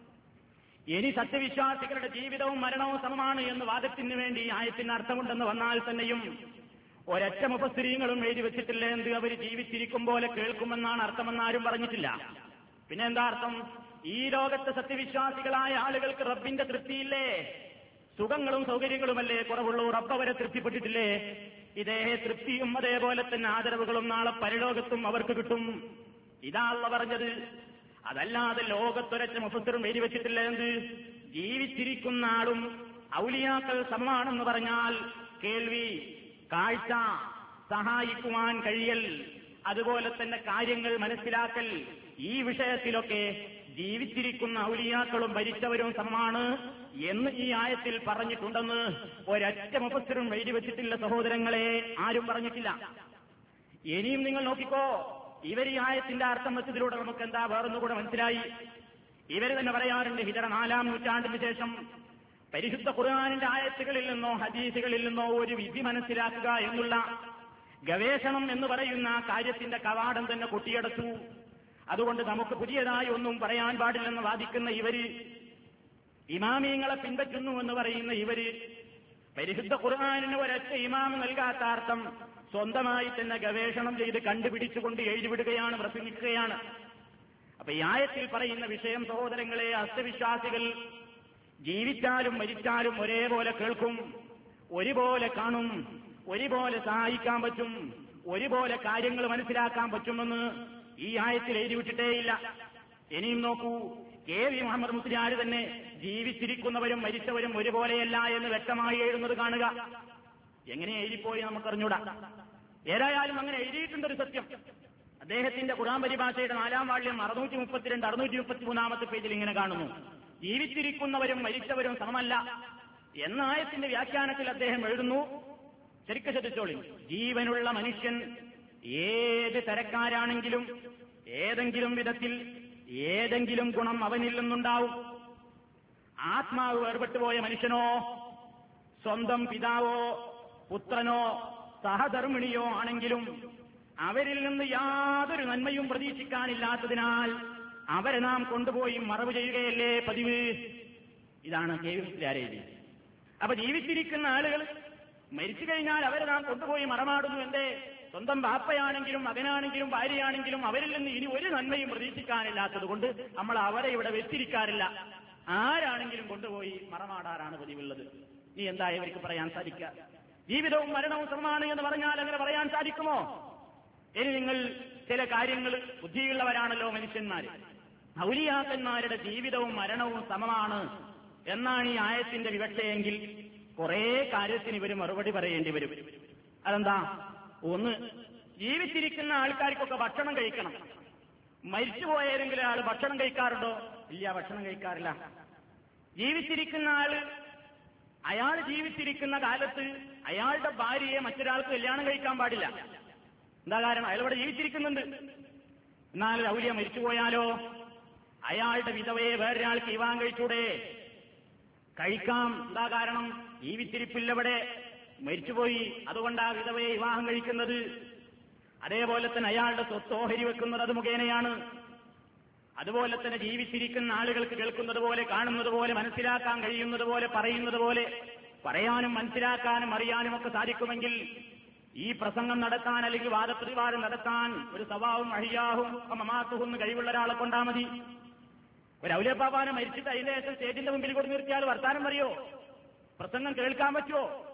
ഇനി സത്യവിശ്വാസികളുടെ ജീവിതവും മരണവും സമമാണ് എന്ന് വാദത്തിന് വേണ്ടി ആയത്തിന് അർത്ഥമുണ്ടെന്ന് വന്നാൽ തന്നെയും ഒരൊറ്റ മുഫസ്സിരീങ്ങളും എഴുതി വെച്ചിട്ടില്ല എന്ത് അവർ ജീവിച്ചിരിക്കും പോലെ കേൾക്കുമെന്നാണ് അർത്ഥമെന്നാരും പറഞ്ഞിട്ടില്ല. പിന്നെ എന്താ അർത്ഥം? ഈ ലോകത്തെ സത്യവിശ്വാസികളായ ആളുകൾക്ക് റബ്ബിന്റെ തൃപ്തിയില്ലേ? സുഖങ്ങളും സൗകര്യങ്ങളുമല്ലേ കുറവുള്ളൂ? റബ്ബ് അവരെ തൃപ്തിപ്പെട്ടിട്ടില്ലേ? ഇതേ തൃപ്തിയും അതേപോലെ തന്നെ ആദരവുകളും നാളെ പരലോകത്തും അവർക്ക് കിട്ടും. ഇതാ അള്ളാഹ് പറഞ്ഞത്. അതല്ലാതെ ലോകത്തൊരച്ച മുഫസ്സിറും എഴുതി വെച്ചിട്ടില്ല എന്ത്? ജീവിച്ചിരിക്കുന്ന ആളും ഔലിയാക്കൾ സമമാണെന്ന് പറഞ്ഞാൽ കേൾവി, കാഴ്ച, സഹായിക്കുവാൻ കഴിയൽ, അതുപോലെ തന്നെ കാര്യങ്ങൾ മനസ്സിലാക്കൽ, ഈ വിഷയത്തിലൊക്കെ ജീവിച്ചിരിക്കുന്ന ഔലിയാക്കളും ഭരിച്ചവരും സമമാണ് എന്ന് ഈ ആയത്തിൽ പറഞ്ഞിട്ടുണ്ടെന്ന് ഒരൊറ്റ മുഫസ്സിറും എഴുതി വെച്ചിട്ടില്ല സഹോദരങ്ങളെ, ആരും പറഞ്ഞിട്ടില്ല. ഇനിയും നിങ്ങൾ നോക്കിക്കോ, ഇവർ ഈ ആയത്തിന്റെ അർത്ഥം വെച്ചതിലൂടെ നമുക്ക് എന്താ വേറൊന്നുകൂടെ മനസ്സിലായി. ഇവർ തന്നെ പറയാറുണ്ട്, ഹിജറ 4-ാം നൂറ്റാണ്ടിന് ശേഷം പരിശുദ്ധ ഖുർആനിന്റെ ആയത്തുകളിൽ നിന്നോ ഹദീസുകളിൽ നിന്നോ ഒരു വിധി മനസ്സിലാക്കുക എന്നുള്ള ഗവേഷണം എന്ന് പറയുന്ന കാര്യത്തിന്റെ കവാടം തന്നെ കൊട്ടിയടച്ചു. അതുകൊണ്ട് നമുക്ക് പുതിയതായി ഒന്നും പറയാൻ പാടില്ലെന്ന് വാദിക്കുന്ന ഇവര്, ഇമാമിയങ്ങളെ പിൻപറ്റുന്നു എന്ന് പറയുന്ന ഇവര്, പരിശുദ്ധ ഖുർആനിന് ഒരൊറ്റ ഇമാം നൽകാത്ത അർത്ഥം സ്വന്തമായി തന്നെ ഗവേഷണം ചെയ്ത് കണ്ടുപിടിച്ചുകൊണ്ട് എഴുതിവിടുകയാണ്, പ്രസംഗിക്കുകയാണ്. അപ്പൊ ഈ ആയത്തിൽ പറയുന്ന വിഷയം സഹോദരങ്ങളെ, അസ്തവിശ്വാസികൾ ജീവിച്ചാലും മരിച്ചാലും ഒരേപോലെ കേൾക്കും, ഒരുപോലെ കാണും, ഒരുപോലെ സഹായിക്കാൻ പറ്റും, ഒരുപോലെ കാര്യങ്ങൾ മനസ്സിലാക്കാൻ പറ്റുമെന്ന് ഈ ആയത്തിൽ എഴുതിവിട്ടിട്ടേയില്ല. ഇനിയും നോക്കൂ, KV മുഹമ്മദ് മുസ്ലിയാർ തന്നെ ജീവിച്ചിരിക്കുന്നവരും മരിച്ചവരും ഒരുപോലെയല്ല എന്ന് വ്യക്തമായി എഴുതുന്നത് കാണുക. എങ്ങനെ എഴുതിപ്പോയി നമുക്കറിഞ്ഞൂടാ. ഏതായാലും അങ്ങനെ എഴുതിയിട്ടുണ്ടൊരു സത്യം. അദ്ദേഹത്തിന്റെ ഖുർആൻ പരിഭാഷയുടെ 4-ാം വാള്യം 632, 633-ാമത്തെ പേജിൽ ഇങ്ങനെ കാണുന്നു: ജീവിച്ചിരിക്കുന്നവരും മരിച്ചവരും സമമല്ല എന്ന ആയത്തിന്റെ വ്യാഖ്യാനത്തിൽ അദ്ദേഹം എഴുതുന്നു, ശരിക്കും ശ്രദ്ധിച്ചോളി, ജീവനുള്ള മനുഷ്യൻ ഏത് തരക്കാരാണെങ്കിലും ഏതെങ്കിലും വിധത്തിൽ ഏതെങ്കിലും ഗുണം അവനിൽ നിന്നുണ്ടാവും. ആത്മാവ് വേർപെട്ടുപോയ മനുഷ്യനോ സ്വന്തം പിതാവോ പുത്രനോ സഹധർമ്മിണിയോ ആണെങ്കിലും അവരിൽ നിന്ന് യാതൊരു നന്മയും പ്രതീക്ഷിക്കാനില്ലാത്തതിനാൽ അവരെ നാം കൊണ്ടുപോയി മറവ് ചെയ്യുകയല്ലേ പതിവ്. ഇതാണ് KV മുസ്ലിയാർ. അപ്പൊ ജീവിച്ചിരിക്കുന്ന ആളുകൾ മരിച്ചു കഴിഞ്ഞാൽ അവരെ നാം കൊണ്ടുപോയി മറമാടുന്നു. എന്തേ? സ്വന്തം ബാപ്പയാണെങ്കിലും മകനാണെങ്കിലും ഭാര്യയാണെങ്കിലും അവരിൽ നിന്ന് ഇനി ഒരു നന്മയും പ്രതീക്ഷിക്കാനില്ലാത്തത് കൊണ്ട് നമ്മൾ അവരെ ഇവിടെ വെച്ചിരിക്കാറില്ല. ആരാണെങ്കിലും കൊണ്ടുപോയി മറമാടാറാണ് പതിവുള്ളത്. നീ എന്താ ഇവർക്ക് പറയാൻ സാധിക്കുക? ജീവിതവും മരണവും സമമാണ് എന്ന് പറഞ്ഞാൽ അങ്ങനെ പറയാൻ സാധിക്കുമോ? ഇനി നിങ്ങൾ ചില കാര്യങ്ങൾ, ബുദ്ധിയുള്ളവരാണല്ലോ മനുഷ്യന്മാര്, ഔലിയാക്കന്മാരുടെ ജീവിതവും മരണവും സമമാണ് എന്നാണ് ഈ ആയത്തിന്റെ വിവക്ഷയെങ്കിൽ കുറെ കാര്യത്തിന് ഇവർ മറുപടി പറയേണ്ടി വരും. അതെന്താ? ഒന്ന്, ജീവിച്ചിരിക്കുന്ന ആൾക്കാർക്കൊക്കെ ഭക്ഷണം കഴിക്കണം. മരിച്ചുപോയ ഏതെങ്കിലും ആൾ ഭക്ഷണം കഴിക്കാറുണ്ടോ? ഇല്ല, ഭക്ഷണം കഴിക്കാറില്ല. ജീവിച്ചിരിക്കുന്ന ആള് അയാൾ ജീവിച്ചിരിക്കുന്ന കാലത്ത് അയാളുടെ ഭാര്യയെ മറ്റൊരാൾക്ക് കല്യാണം കഴിക്കാൻ പാടില്ല. എന്താ കാരണം? അയാൾ ഇവിടെ ജീവിച്ചിരിക്കുന്നുണ്ട്. എന്നാൽ ഔലിയ മരിച്ചുപോയാലോ അയാളുടെ വിധവയെ വേറൊരാൾക്ക് വിവാഹം കഴിച്ചൂടെ? കഴിക്കാം. എന്താ കാരണം? ജീവിച്ചിരിപ്പില്ലവിടെ, മരിച്ചുപോയി, അതുകൊണ്ടാ വിധവയെ വിവാഹം കഴിക്കുന്നത്. അതേപോലെ തന്നെ അയാളുടെ സ്വത്ത് ഓഹരി വെക്കുന്നത് അത് മുഖേനയാണ്. അതുപോലെ തന്നെ ജീവിച്ചിരിക്കുന്ന ആളുകൾക്ക് കേൾക്കുന്നത് പോലെ, കാണുന്നത് പോലെ, മനസ്സിലാക്കാൻ കഴിയുന്നത് പോലെ, പറയുന്നത് പോലെ പറയാനും മനസ്സിലാക്കാനും അറിയാനും ഒക്കെ സാധിക്കുമെങ്കിൽ ഈ പ്രസംഗം നടത്താൻ അല്ലെങ്കിൽ വാദപ്രതിവാദം നടത്താൻ ഒരു സവാവും അഹിയാഹും മമാത്തുഹും കഴിവുള്ള ഒരാളെ കൊണ്ടാ മതി. ഒരു ഔലിയപ്പാപ്പാനെ മരിച്ചിട്ട് അതിന്റെ ശേഷം സ്റ്റേജിന്റെ മുമ്പിൽ കൊടുത്ത് നിർത്തിയാൽ വർത്താനം പറയോ? പ്രസംഗം കേൾക്കാൻ പറ്റുമോ?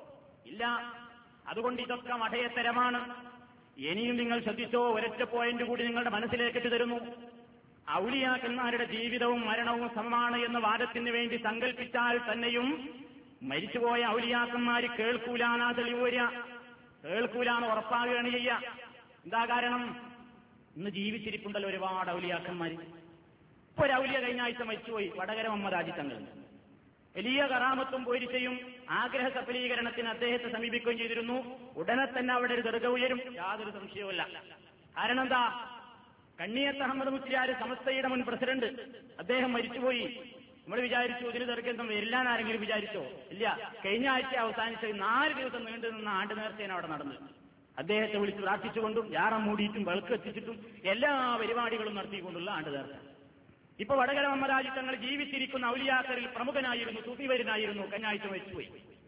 ഇല്ല. അതുകൊണ്ട് ഇതൊക്കെ മഠയത്തരമാണ്. ഇനിയും നിങ്ങൾ ശ്രദ്ധിച്ചോ, ഒരൊറ്റ പോയിന്റ് കൂടി നിങ്ങളുടെ മനസ്സിലേക്ക് ഇട്ട് തരുന്നു. ഔലിയാക്കന്മാരുടെ ജീവിതവും മരണവും സമമാണ് എന്ന വാദത്തിന് വേണ്ടി സങ്കല്പിച്ചാൽ തന്നെയും മരിച്ചുപോയ ഔലിയാക്കന്മാർ കേൾക്കൂലാന്നാ തെളിവ് വരിക. കേൾക്കൂലാന്ന് ഉറപ്പാകുകയാണ് ചെയ്യുക. എന്താ കാരണം? ഇന്ന് ജീവിച്ചിരിപ്പുണ്ടല്ലോ ഒരുപാട് ഔലിയാക്കന്മാർ. ഇപ്പൊ ഒരു ഔലിയ കഴിഞ്ഞ ആഴ്ച മരിച്ചുപോയി, വടകര മുഹമ്മദ് തങ്ങൾ. വലിയ കറാമത്തും പോരിച്ചയും ആഗ്രഹ സഫലീകരണത്തിന് അദ്ദേഹത്തെ സമീപിക്കുകയും ചെയ്തിരുന്നു. ഉടനെ തന്നെ അവിടെ ഒരു ദർഗ ഉയരും, യാതൊരു സംശയവുമില്ല. കാരണം എന്താ? കണ്ണിയത്ത് അഹമ്മദ് മുസ്ലിയാർ സമസ്തയുടെ മുൻ പ്രസിഡന്റ്, അദ്ദേഹം മരിച്ചുപോയി. നമ്മൾ വിചാരിച്ചു ഇതിന് ദർഗം വരില്ലാന്ന് ആരെങ്കിലും വിചാരിച്ചോ? ഇല്ല. കഴിഞ്ഞ ആഴ്ച അവസാനിച്ച 4 ദിവസം നീണ്ടു നിന്ന ആണ്ട് നേർച്ചയാണ് അവിടെ നടന്നത്. അദ്ദേഹത്തെ വിളിച്ച് പ്രാർത്ഥിച്ചുകൊണ്ടും യാറം മൂടിയിട്ടും വിളക്ക് എത്തിച്ചിട്ടും എല്ലാ പരിപാടികളും നടത്തിക്കൊണ്ടുള്ള ആണ്ട് നേർച്ച. ഇപ്പൊ വടകര മുഹമ്മദ് തങ്ങൾ ജീവിച്ചിരിക്കുന്ന ഔലിയാക്കരിൽ പ്രമുഖനായിരുന്നു, സൂഫിവര്യനായിരുന്നു. കഴിഞ്ഞാഴ്ച മരിച്ചുപോയി.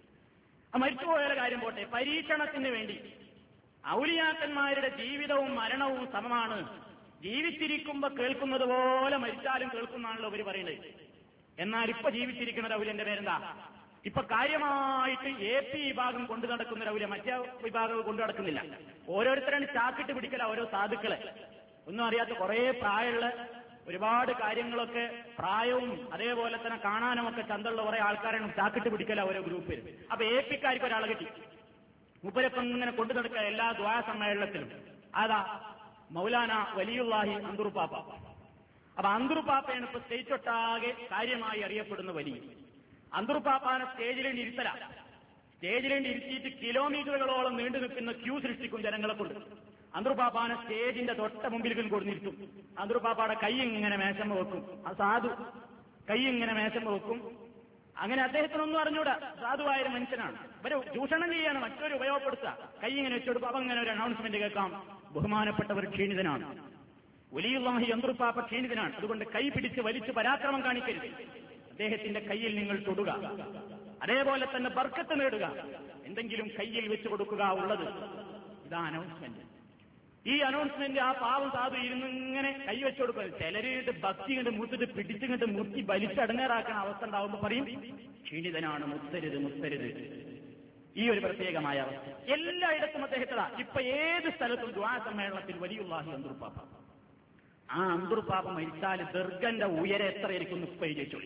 ആ മരിച്ചുപോയ കാര്യം പോട്ടെ, പരീക്ഷണത്തിന് വേണ്ടി ഔലിയാക്കന്മാരുടെ ജീവിതവും മരണവും സമമാണ്, ജീവിച്ചിരിക്കുമ്പോ കേൾക്കുന്നത് പോലെ മരിച്ചാലും കേൾക്കുന്നാണല്ലോ ഇവർ പറയുന്നത്. എന്നാൽ ഇപ്പൊ ജീവിച്ചിരിക്കുന്ന ഔലിയന്റെ പേരെന്താ? ഇപ്പൊ കാര്യമായിട്ട് AP വിഭാഗം കൊണ്ടു നടക്കുന്ന ഔലിയ, മറ്റേ വിഭാഗം കൊണ്ടു നടക്കുന്നില്ല. ഓരോരുത്തരാണ് ചാക്കിട്ട് പിടിക്കല ഓരോ സാധുക്കളെ. ഒന്നും അറിയാത്ത കുറെ പ്രായമുള്ള ഒരുപാട് കാര്യങ്ങളൊക്കെ പ്രായവും അതേപോലെ തന്നെ കാണാനുമൊക്കെ ചന്തമുള്ള കുറെ ആൾക്കാരാണ് ചാക്കിട്ട് പിടിക്കല ഓരോ ഗ്രൂപ്പിൽ. അപ്പൊ AP-ക്കാർക്ക് ഒരാളെ കിട്ടി. മുപ്പരപ്പം ഇങ്ങനെ കൊണ്ടു നടക്കുക എല്ലാ ദ്വാ സമ്മേളനത്തിലും. അതാ മൗലാന വലിയുല്ലാഹി അന്തൂർപാപ്പ. അപ്പൊ അന്തൂർപാപ്പയാണ് ഇപ്പൊ സ്റ്റേറ്റൊട്ടാകെ കാര്യമായി അറിയപ്പെടുന്ന വലിയ. അന്തൂർപാപ്പാനെ സ്റ്റേജിലേണ്ടി ഇരുത്തല. സ്റ്റേജിലേണ്ടി ഇരുത്തിയിട്ട് കിലോമീറ്ററുകളോളം നീണ്ടു നിൽക്കുന്ന ക്യൂ സൃഷ്ടിക്കും ജനങ്ങളെ കൊണ്ട്. അന്തൂർപാപ്പാനെ സ്റ്റേജിന്റെ തൊട്ട മുമ്പിൽ കൊടുത്തിരുത്തും. അന്തൂർപാപ്പയുടെ കൈ ഇങ്ങനെ മേശമ്മ വെക്കും. ആ സാധു കൈ ഇങ്ങനെ മേശമ്മ വെക്കും. അങ്ങനെ അദ്ദേഹത്തിനൊന്നും അറിഞ്ഞൂടാ, സാധുവായൊരു മനുഷ്യനാണ്. ഇവരെ ചൂഷണം ചെയ്യാണ്, മറ്റൊരു ഉപയോഗപ്പെടുത്തുക. കൈ ഇങ്ങനെ വെച്ചെടുക്കും. അപ്പൊ ഇങ്ങനെ ഒരു അനൗൺസ്മെന്റ് കേൾക്കാം, ബഹുമാനപ്പെട്ടവർ ക്ഷീണിതനാണ്, വലിയുല്ലാഹി അന്തൂർപാപ്പ ക്ഷീണിതനാണ്, അതുകൊണ്ട് കൈ പിടിച്ച് വലിച്ച് പരാക്രമം കാണിക്കരുത്, അദ്ദേഹത്തിന്റെ കയ്യിൽ നിങ്ങൾ തൊടുക, അതേപോലെ തന്നെ ബർക്കത്ത് നേടുക, എന്തെങ്കിലും കയ്യിൽ വെച്ച് കൊടുക്കുക ഉള്ളത്. ഇതാ അനൗൺസ്മെന്റ്. ഈ അനൗൺസ്മെന്റ് ആ പാവം സാധു ഇരുന്നിങ്ങനെ കൈവച്ചു കൊടുക്കുക. ചിലരുടെ ഭക്തി കണ്ട് മുത്തിട്ട് പിടിച്ചുകണ്ട് മുത്തി വലിച്ചടങ്ങേറാക്കുന്ന അവസ്ഥ ഉണ്ടാവുമ്പോൾ പറയും ക്ഷീണിതനാണ്, മുത്തരുത് മുത്തരുത്. ഈ ഒരു പ്രത്യേകമായ അവസ്ഥ എല്ലായിടത്തും അദ്ദേഹത്തിലാ. ഇപ്പൊ ഏത് സ്ഥലത്തും ദ്വാ സമ്മേളനത്തിൽ വലിയുല്ലാഹി അന്തൂർപാപ്പ. ആ അന്തൂർപാപ്പ മരിച്ചാൽ ദർഗന്റെ ഉയരം എത്രയായിരിക്കും ഇപ്പൊ ചോദിച്ചു.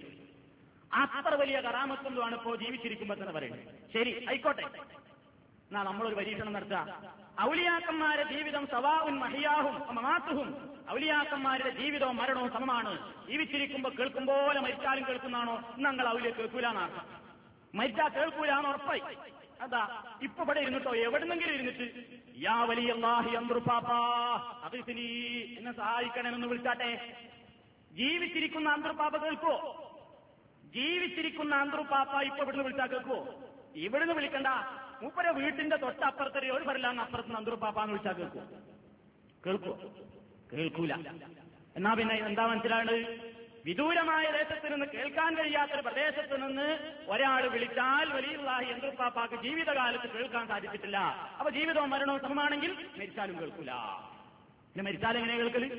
അത്ര വലിയ കറാമത്വമാണ് ഇപ്പോ ജീവിച്ചിരിക്കുമ്പോൾ തന്നെ പറയുന്നത്. ശരി, ആയിക്കോട്ടെ. എന്നാ നമ്മളൊരു പരീക്ഷണം നടത്തുക. ഔലിയാക്കന്മാരുടെ ജീവിതം സവാഉൻ മഹിയാഹും മമാത്തുഹും. ഔലിയാക്കന്മാരുടെ ജീവിതവും മരണവും സമമാണ്. ജീവിച്ചിരിക്കുമ്പോ കേൾക്കും പോലെ മരിച്ചാലും കേൾക്കുന്നതാണോ? ഞങ്ങൾ ഔലിയ കേൾക്കൂലെന്നാണ്. മരിച്ചാൽ കേൾക്കൂലാന്ന് ഉറപ്പായി. അതാ ഇപ്പൊ ഇവിടെ ഇരുന്നിട്ടോ, എവിടെന്നെങ്കിലും ഇരുന്നിട്ട് യാ വലിയല്ലാഹി അന്തൂർപാപ്പാ അഗ്സിനി, എന്നെ സഹായിക്കണമെന്ന് വിളിച്ചാട്ടെ. ജീവിച്ചിരിക്കുന്ന അന്തൂർപാപ്പ കേൾക്കോ? ജീവിച്ചിരിക്കുന്ന അന്തൂർപാപ്പ ഇപ്പൊ ഇവിടുന്ന് വിളിച്ചാൽ കേൾക്കുവോ? ഇവിടുന്ന് വിളിക്കണ്ട. മൂപ്പര വീട്ടിന്റെ തൊട്ടപ്പുറത്തൊരു ഒരു പറയില്ലാന്ന് അപ്പുറത്ത് അന്തൂർപാപ്പാന്ന് വിളിച്ചാൽ കേൾക്കുവോ? കേൾക്കുവോ? കേൾക്കൂല. എന്നാ പിന്നെ എന്താ മനസ്സിലാവേണ്ടത്? വിദൂരമായ ദേശത്ത് നിന്ന് കേൾക്കാൻ കഴിയാത്തൊരു പ്രദേശത്ത് നിന്ന് ഒരാൾ വിളിച്ചാൽ വലിയുല്ലാഹി അന്തൂർപാപ്പാക്ക് ജീവിതകാലത്ത് കേൾക്കാൻ സാധിച്ചിട്ടില്ല. അപ്പൊ ജീവിതവും മരണവും സമമാണെങ്കിൽ മരിച്ചാലും കേൾക്കൂല. പിന്നെ മരിച്ചാൽ എങ്ങനെ കേൾക്കല്?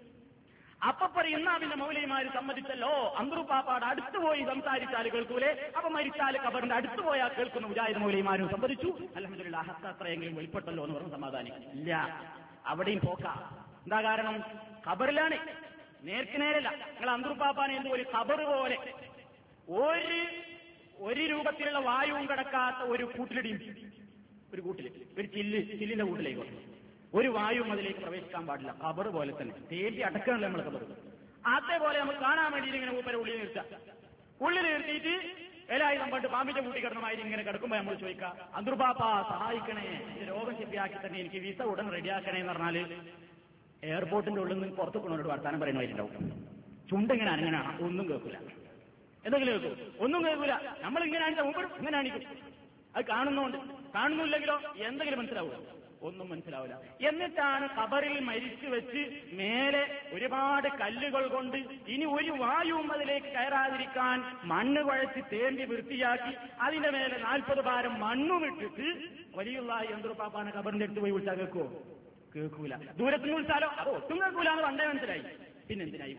അപ്പൊ പറയുന്ന പിന്നെ മൗലവിമാര് സമ്മതിച്ചല്ലോ, അന്തൂർപാപ്പാട് അടുത്ത് പോയി സംസാരിച്ചാൽ കേൾക്കൂലേ, അപ്പൊ മരിച്ചാൽ ഖബറിന്റെ അടുത്ത് പോയാൽ കേൾക്കുന്ന മുജാഹിദ് മൗലവിമാരും സമ്മതിച്ചു. അൽഹംദുലില്ലാഹ് ഹക്ക് അത്രയെങ്കിലും വെളിപ്പെട്ടല്ലോ എന്ന് പറഞ്ഞ് സമാധാനിക്കും. ഇല്ല, അവിടെയും പോക്ക. എന്താ കാരണം? ഖബറിലാണ്, നേർക്ക് നേരല്ല. നിങ്ങൾ അന്തൂർപാപ്പാനെ എന്തുപോലെ ഖബർ പോലെ ഒരു രൂപത്തിലുള്ള വായുവും കിടക്കാത്ത ഒരു കൂട്ടിലിടിയും, ഒരു കൂട്ടില്, ഒരു ചില്ലിന്റെ കൂട്ടിലേക്ക് ഒരു വായു അതിലേക്ക് പ്രവേശിക്കാൻ പാടില്ല. ഖബർ പോലെ തന്നെ തേടി അടക്കണല്ലോ നമ്മൾ ഖബർ. അതേപോലെ നമ്മൾ കാണാൻ വേണ്ടിയിട്ട് ഇങ്ങനെ മൂപ്പരെ ഉള്ളിൽ നിർത്തുക. ഉള്ളിൽ നിർത്തിയിട്ട് എല്ലായും പണ്ട് പാമ്പിന്റെ കൂട്ടി കിടന്നമാതിരി ഇങ്ങനെ കിടക്കുമ്പോൾ നമ്മൾ ചോദിക്കാം, അന്തൂർപാപ്പ സഹായിക്കണേ, രോഗം ശരിയാക്കി തന്നെ എനിക്ക് വിസ ഉടൻ റെഡിയാക്കണേ എന്ന് പറഞ്ഞാല് എയർപോർട്ടിന്റെ ഉള്ളിൽ നിന്ന് പുറത്തു കൊണ്ടൊരു വർത്താനം പറയുന്നവരുണ്ടാവും. ചുണ്ടിങ്ങനെ അനങ്ങനാണ്, ഒന്നും കേൾക്കൂല. എന്തെങ്കിലും കേൾക്കും? ഒന്നും കേൾക്കൂല. നമ്മൾ ഇങ്ങനെയാണിച്ച മുമ്പ് ഇങ്ങനെ അണിക്കും. അത് കാണുന്നില്ലെങ്കിലോ എന്തെങ്കിലും മനസ്സിലാവുക? ഒന്നും മനസ്സിലാവില്ല. എന്നിട്ടാണ് ഖബറിൽ മരിച്ചു വെച്ച് മേലെ ഒരുപാട് കല്ലുകൾ കൊണ്ട് ഇനി ഒരു വായുവും അതിലേക്ക് കയറാതിരിക്കാൻ മണ്ണ് കുഴച്ച് തേമ്പി വൃത്തിയാക്കി അതിന്റെ മേലെ 40 ഭാരം മണ്ണും ഇട്ടിട്ട് വലിയുല്ലാഹി അന്തൂർപാപ്പാനെ ഖബറിന്റെ അടുത്ത് പോയി വിളിച്ചാൽ കേൾക്കുവോ? കേൾക്കൂല. ദൂരത്തുനിന്ന് വിളിച്ചാലോ അത് ഒട്ടും കേൾക്കൂലെന്ന് പണ്ടേ മനസ്സിലായി. പിന്നെന്തിനായി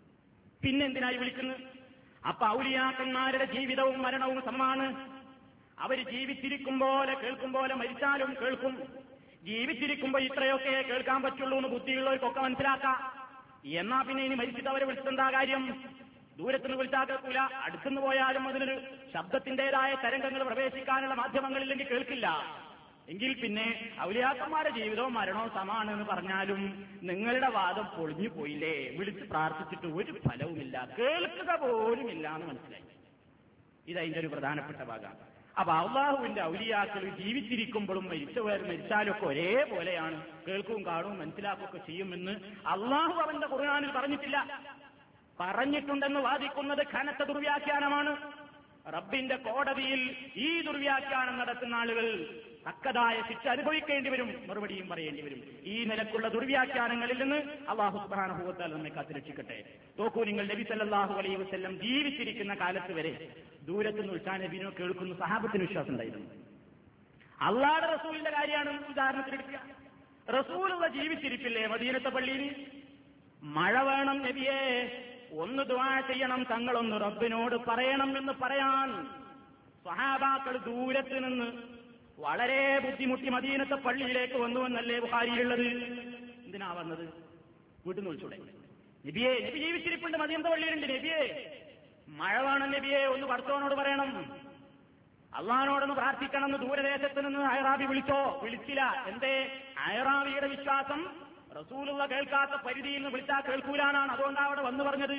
വിളിക്കുന്നത്? അപ്പൊ ഔലിയാക്കന്മാരുടെ ജീവിതവും മരണവും സമമാണ്. അവർ ജീവിച്ചിരിക്കും പോലെ കേൾക്കും പോലെ മരിച്ചാലും കേൾക്കും. ജീവിച്ചിരിക്കുമ്പോ ഇത്രയൊക്കെ കേൾക്കാൻ പറ്റുള്ളൂ എന്ന് ബുദ്ധിയുള്ളവർക്കൊക്കെ മനസ്സിലാക്കാം. എന്നാ പിന്നെ ഇനി മരിച്ചിട്ട് അവരെ വിളിച്ചെന്താ കാര്യം? ദൂരത്തുനിന്ന് വിളിച്ചാൽ കേൾക്കൂല, അടുത്തുനിന്ന് പോയാലും അതിനൊരു ശബ്ദത്തിന്റേതായ തരംഗങ്ങൾ പ്രവേശിക്കാനുള്ള മാധ്യമങ്ങളില്ലെങ്കിൽ കേൾക്കില്ല. എങ്കിൽ പിന്നെ ഔലിയാക്കന്മാരുടെ ജീവിതവും മരണവും സമാണ് എന്ന് പറഞ്ഞാലും നിങ്ങളുടെ വാദം പൊളിഞ്ഞു പോയില്ലേ? വിളിച്ച് പ്രാർത്ഥിച്ചിട്ട് ഒരു ഫലവുമില്ല, കേൾക്കുക പോലുമില്ല എന്ന് മനസ്സിലായി. ഇതതിന്റെ ഒരു പ്രധാനപ്പെട്ട ഭാഗമാണ്. അപ്പൊ അള്ളാഹുവിന്റെ ഔലിയാക്കൾ ജീവിച്ചിരിക്കുമ്പോഴും മരിച്ചാലും ഒക്കെ ഒരേപോലെയാണ്, കേൾക്കും കാണും മനസ്സിലാക്കുകയൊക്കെ ചെയ്യുമെന്ന് അള്ളാഹു അവന്റെ ഖുർആനിൽ പറഞ്ഞിട്ടില്ല. പറഞ്ഞിട്ടുണ്ടെന്ന് വാദിക്കുന്നത് കനത്ത ദുർവ്യാഖ്യാനമാണ്. റബ്ബിന്റെ കോടതിയിൽ ഈ ദുർവ്യാഖ്യാനം നടത്തുന്ന ആളുകൾ തക്കതായ ശിക്ഷ അനുഭവിക്കേണ്ടി വരും, മറുപടിയും പറയേണ്ടി വരും. ഈ നിലക്കുള്ള ദുർവ്യാഖ്യാനങ്ങളിൽ നിന്ന് അല്ലാഹു സുബ്ഹാനഹു വ തആല നമ്മെ കാത്തുരക്ഷിക്കട്ടെ. നോക്കൂ, നിങ്ങൾ നബി സല്ലല്ലാഹു അലൈഹി വസല്ലം ജീവിച്ചിരിക്കുന്ന കാലത്ത് വരെ ദൂരത്തുനിന്ന് വിളിച്ചാൽ നബിനെ കേൾക്കുന്ന സഹാബത്തിന് വിശ്വാസം ഉണ്ടായിരുന്നു. അള്ളാഹുവിന്റെ റസൂലിന്റെ കാര്യമാണ് ഉദാഹരണത്തിനെടുക്കുക. റസൂലുള്ള ജീവിച്ചിരിപ്പില്ലേ മദീനത്തെ പള്ളിയിൽ? മഴ വേണം നബിയെ, ഒന്ന് ദുആ ചെയ്യണം, തങ്ങളൊന്ന് റബ്ബിനോട് പറയണം എന്ന് പറയാൻ സ്വഹാബാക്കൾ ദൂരത്ത് നിന്ന് വളരെ ബുദ്ധിമുട്ടി മദീനത്തെ പള്ളിയിലേക്ക് വന്നുവെന്നല്ലേ ബുഖാരിയിലുള്ളത്? എന്തിനാ വന്നത്? വീട്ടിൽ നിന്ന് വിളിച്ചൂടെ? നബിയെ, നബി ജീവിച്ചിരിപ്പുണ്ട്, മദീനത്തെ പള്ളിയിലുണ്ട്, നബിയെ മഴ വേണം നബിയെ, ഒന്ന് പടച്ചവനോട് പറയണം, അള്ളാഹിനോടൊന്ന് പ്രാർത്ഥിക്കണം എന്ന് ദൂരദേശത്ത് നിന്ന് അയറാബി വിളിച്ചോ? വിളിച്ചില്ല. എന്തേ? അയറാബിയുടെ വിശ്വാസം റസൂലുള്ള കേൾക്കാത്ത പരിധിയിൽ നിന്ന് വിളിച്ചാൽ കേൾക്കൂലാനാണ്. അതുകൊണ്ടാണ് അവിടെ വന്നു പറഞ്ഞത്.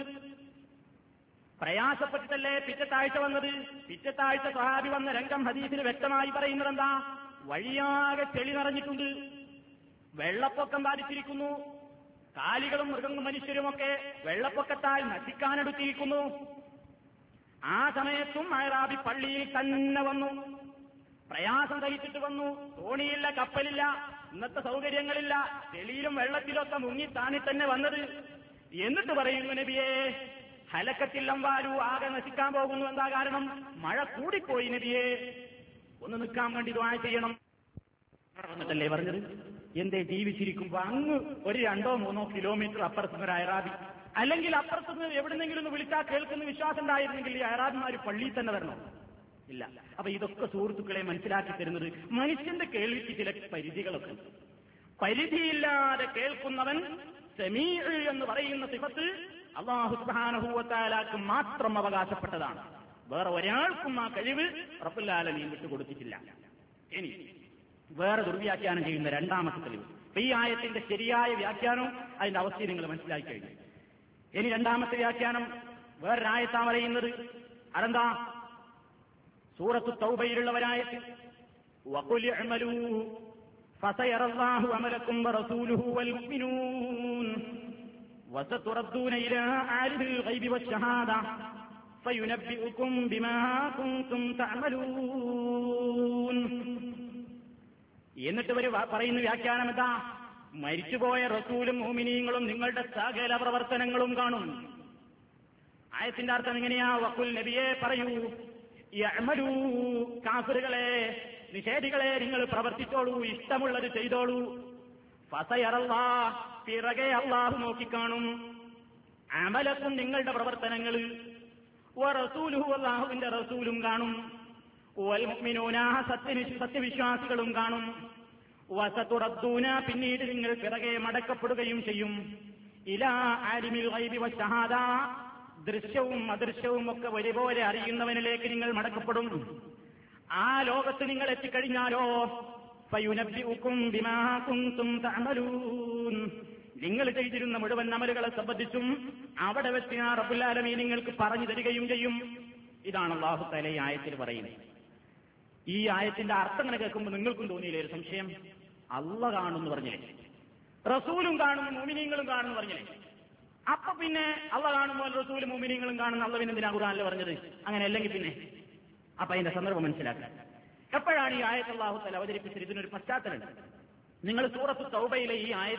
പ്രയാസപ്പെട്ടിട്ടല്ലേ പിറ്റത്താഴ്ച വന്നത്? പിറ്റത്താഴ്ച സ്വഹാബി വന്ന രംഗം ഹദീസിൽ വ്യക്തമായി പറയുന്നത് എന്താ? വഴിയാകെ ചെളി നിറഞ്ഞിട്ടുണ്ട്, വെള്ളപ്പൊക്കം ബാധിച്ചിരിക്കുന്നു, കാലികളും മൃഗങ്ങളും മനുഷ്യരുമൊക്കെ വെള്ളപ്പൊക്കത്താൽ നശിക്കാനെടുത്തിരിക്കുന്നു. ആ സമയത്തും അയറാബി പള്ളിയിൽ തന്നെ വന്നു, പ്രയാസം സഹിച്ചിട്ട് വന്നു. തോണിയില്ല, കപ്പലില്ല, ഇന്നത്തെ സൗകര്യങ്ങളില്ല, ചെളിയിലും വെള്ളത്തിലൊക്കെ മുങ്ങി താനി തന്നെ വന്നത്. എന്നിട്ട് പറയുന്നു, നബിയെ ഹലക്കത്തില്ലം വാലു, ആകെ നശിക്കാൻ പോകുന്നു. എന്താ കാരണം? മഴ കൂടിപ്പോയി നബിയെ, ഒന്ന് നിൽക്കാൻ വേണ്ടി ദുആ ചെയ്യണം എന്നിട്ടല്ലേ പറഞ്ഞത്. എന്തേ? ജീവിച്ചിരിക്കുമ്പോ അങ്ങ് ഒരു 2-3 കിലോമീറ്റർ അപ്പുറത്തുനിന്ന് ഒരു അയറാബി, അല്ലെങ്കിൽ അപ്പുറത്തുനിന്ന് എവിടെന്നെങ്കിലും ഒന്ന് വിളിച്ചാൽ കേൾക്കുന്ന വിശ്വാസം ഉണ്ടായിരുന്നെങ്കിൽ ഈ അയറാബിമാര് പള്ളിയിൽ തന്നെ വരണോ? ഇല്ല. അപ്പൊ ഇതൊക്കെ സുഹൃത്തുക്കളെ മനസ്സിലാക്കി തരുന്നത് മനുഷ്യന്റെ കേൾവിക്ക് ചില പരിധികളൊക്കെ ഉണ്ട്. പരിധിയില്ലാതെ കേൾക്കുന്നവൻ സമീഉ എന്ന് പറയുന്ന സിഫത്ത് അല്ലാഹു സുബ്ഹാനഹു വ തആലക്ക് മാത്രം അവകാശപ്പെട്ടതാണ്. വേറെ ഒരാൾക്കും ആ കഴിവ് റബ്ബുൽ ആലമീൻ വിട്ടുകൊടുത്തിട്ടില്ല. ഇനി വേറെ ദുർവ്യാഖ്യാനം ചെയ്യുന്ന രണ്ടാമത്തെ തെളിവ്. ഈ ആയത്തിന്റെ ശരിയായ വ്യാഖ്യാനവും അതിന്റെ അവസ്ഥയും നിങ്ങൾ മനസ്സിലാക്കി കഴിഞ്ഞു. ഇനി രണ്ടാമത്തെ വ്യാഖ്യാനം വേറൊരായത്താ പറയുന്നത്. അതെന്താ? സൂറത്തു തൗബയിലുള്ളവരായത്ത്, വഖുൽ ഇഅ്മലൂ ഫസയറല്ലാഹു അമലക്കും വറസൂലുഹു വൽ മുഅ്മിനൂൻ വസതുറദ്ദൂന ഇലാ ആലിമിൽ ഗൈബി വശ്ശഹാദ ഫയുനബ്ബിഉകും ബിമാ കുൻതും തഅമലൂൻ. എന്നിട്ട് ഇവര് പറയുന്ന വ്യാഖ്യാനം എന്താ? മരിച്ചുപോയ റസൂലും മുഅ്മിനീങ്ങളും നിങ്ങളുടെ സകല പ്രവർത്തനങ്ങളും കാണും. ആയത്തിന്റെ അർത്ഥം എങ്ങനെയാ? വഖുൽ നബിയെ പറയൂ, യഅ്മലൂ, കാഫിറുകളെ, നിഷേധികളെ, നിങ്ങൾ പ്രവർത്തിച്ചോളൂ, ഇഷ്ടമുള്ളത് ചെയ്തോളൂ. ഫസയറല്ലാഹ്, പിറകെ അല്ലാഹു നോക്കിക്കാണും. അമലക്കും, നിങ്ങളുടെ പ്രവർത്തനങ്ങൾ. വറസൂലുഹു, അല്ലാഹുവിന്റെ റസൂലും കാണും. വൽ മുഅ്മിനൂന, സത്യവിശ്വാസികളും കാണും. വസതുറദ്ദൂന, പിന്നീട് നിങ്ങൾ പിറകെ മടക്കപ്പെടുകയും ചെയ്യും. ഇലാ ആലിമിൽ ഗൈബി വശ്ശഹാദ, ദൃശ്യവും അദൃശ്യവും ഒക്കെ ഒരുപോലെ അറിയുന്നവനിലേക്ക് നിങ്ങൾ മടക്കപ്പെടും. ആ ലോകത്ത് നിങ്ങൾ എത്തിക്കഴിഞ്ഞാലോ ഫയുനബ്ബിഉകും ബിമാ കുൻതും തഅമലൂൻ, നിങ്ങൾ ചെയ്തിരുന്ന മുഴുവൻ അമലുകളെ സംബന്ധിച്ചും അവിടെ വെച്ച് ആ റബ്ബുൽ ആലമീൻ നിങ്ങൾക്ക് പറഞ്ഞു തരികയും ചെയ്യും. ഇതാണ് അല്ലാഹു തആല ഈ ആയത്തിൽ പറയുന്നത്. ഈ ആയത്തിന്റെ അർത്ഥം ഇങ്ങനെ കേൾക്കുമ്പോൾ നിങ്ങൾക്കും തോന്നിയില്ലേ ഒരു സംശയം? അല്ലാഹ് കാണുമെന്ന് പറഞ്ഞില്ലേ, റസൂലും കാണുന്നു, മുഅ്മിനീങ്ങളും കാണുന്നു പറഞ്ഞില്ലേ? അപ്പൊ പിന്നെ അല്ലാഹ് കാണുമ്പോൾ റസൂലും മുഅ്മിനീങ്ങളും കാണുന്ന അല്ലാഹ് പിന്നെ എന്തിനാ ഖുർആനിൽ പറഞ്ഞത്? അങ്ങനെ അല്ലെങ്കിൽ പിന്നെ അപ്പൊ അതിന്റെ സന്ദർഭം മനസ്സിലാക്കുക. എപ്പോഴാണ് ഈ ആയത്ത് അല്ലാഹു തആല അവതരിപ്പിച്ചത്? ഇതിനൊരു പശ്ചാത്തലമുണ്ട്. നിങ്ങൾ സൂറത്തു തൗബയിലെ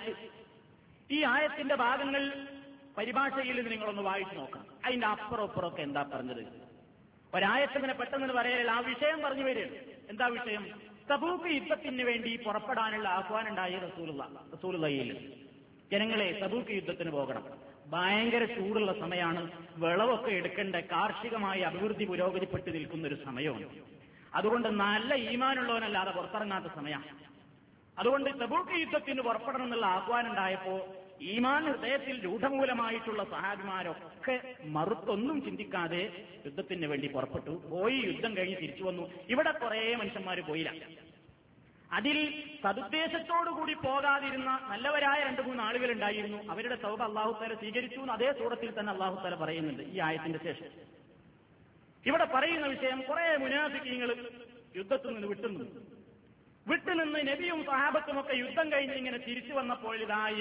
ഈ ആയത്തിന്റെ ഭാഗങ്ങൾ പരിഭാഷയിൽ നിങ്ങളൊന്ന് വായിച്ചു നോക്കാം. അതിന്റെ അപ്പുറമൊക്കെ എന്താ പറഞ്ഞത്? ഒരായത്തിനെ പെട്ടെന്ന് പറയൽ ആ വിഷയം പറഞ്ഞു വരികയാണ്. എന്താ വിഷയം? തബൂക്ക് യുദ്ധത്തിന് വേണ്ടി പുറപ്പെടാനുള്ള ആഹ്വാനം ഉണ്ടായി റസൂലുള്ളാഹിയിൽ. ജനങ്ങളെ, തബൂക്ക് യുദ്ധത്തിന് പോകണം, ഭയങ്കര ചൂടുള്ള സമയമാണ്, വിളവൊക്കെ എടുക്കേണ്ട, കാർഷികമായി അഭിവൃദ്ധി പുരോഗതിപ്പെട്ട് നിൽക്കുന്ന ഒരു സമയമാണ്. അതുകൊണ്ട് നല്ല ഈമാനുള്ളവനല്ലാതെ പുറത്തിറങ്ങാത്ത സമയം. അതുകൊണ്ട് തബൂക്ക് യുദ്ധത്തിന് പുറപ്പെടണം എന്നുള്ള ആഹ്വാനം ഉണ്ടായപ്പോ ഈമാൻ ഹൃദയത്തിൽ രൂഢമൂലമായിട്ടുള്ള സഹാബിമാരൊക്കെ മറുത്തൊന്നും ചിന്തിക്കാതെ യുദ്ധത്തിന് വേണ്ടി പുറപ്പെട്ടു. പോയി യുദ്ധം കഴിഞ്ഞ് തിരിച്ചു വന്നു. ഇവിടെ കുറെ മനുഷ്യന്മാർ പോയില്ല. അതിൽ സതുദ്ദേശത്തോടുകൂടി പോകാതിരുന്ന നല്ലവരായ 2-3 ആളുകൾ ഉണ്ടായിരുന്നു. അവരുടെ തൗബ അല്ലാഹു തആല സ്വീകരിച്ചു എന്ന് അതേ സൂറത്തിൽ തന്നെ അല്ലാഹു തആല പറയുന്നുണ്ട് ഈ ആയത്തിന്റെ ശേഷം. ഇവിടെ പറയുന്ന വിഷയം കുറെ മുനാഫിക്കീങ്ങൾ യുദ്ധത്തിൽ നിന്ന് വിട്ടുനിന്ന് നബിയും സഹാബത്തുമൊക്കെ യുദ്ധം കഴിഞ്ഞ് ഇങ്ങനെ തിരിച്ചു വന്നപ്പോൾ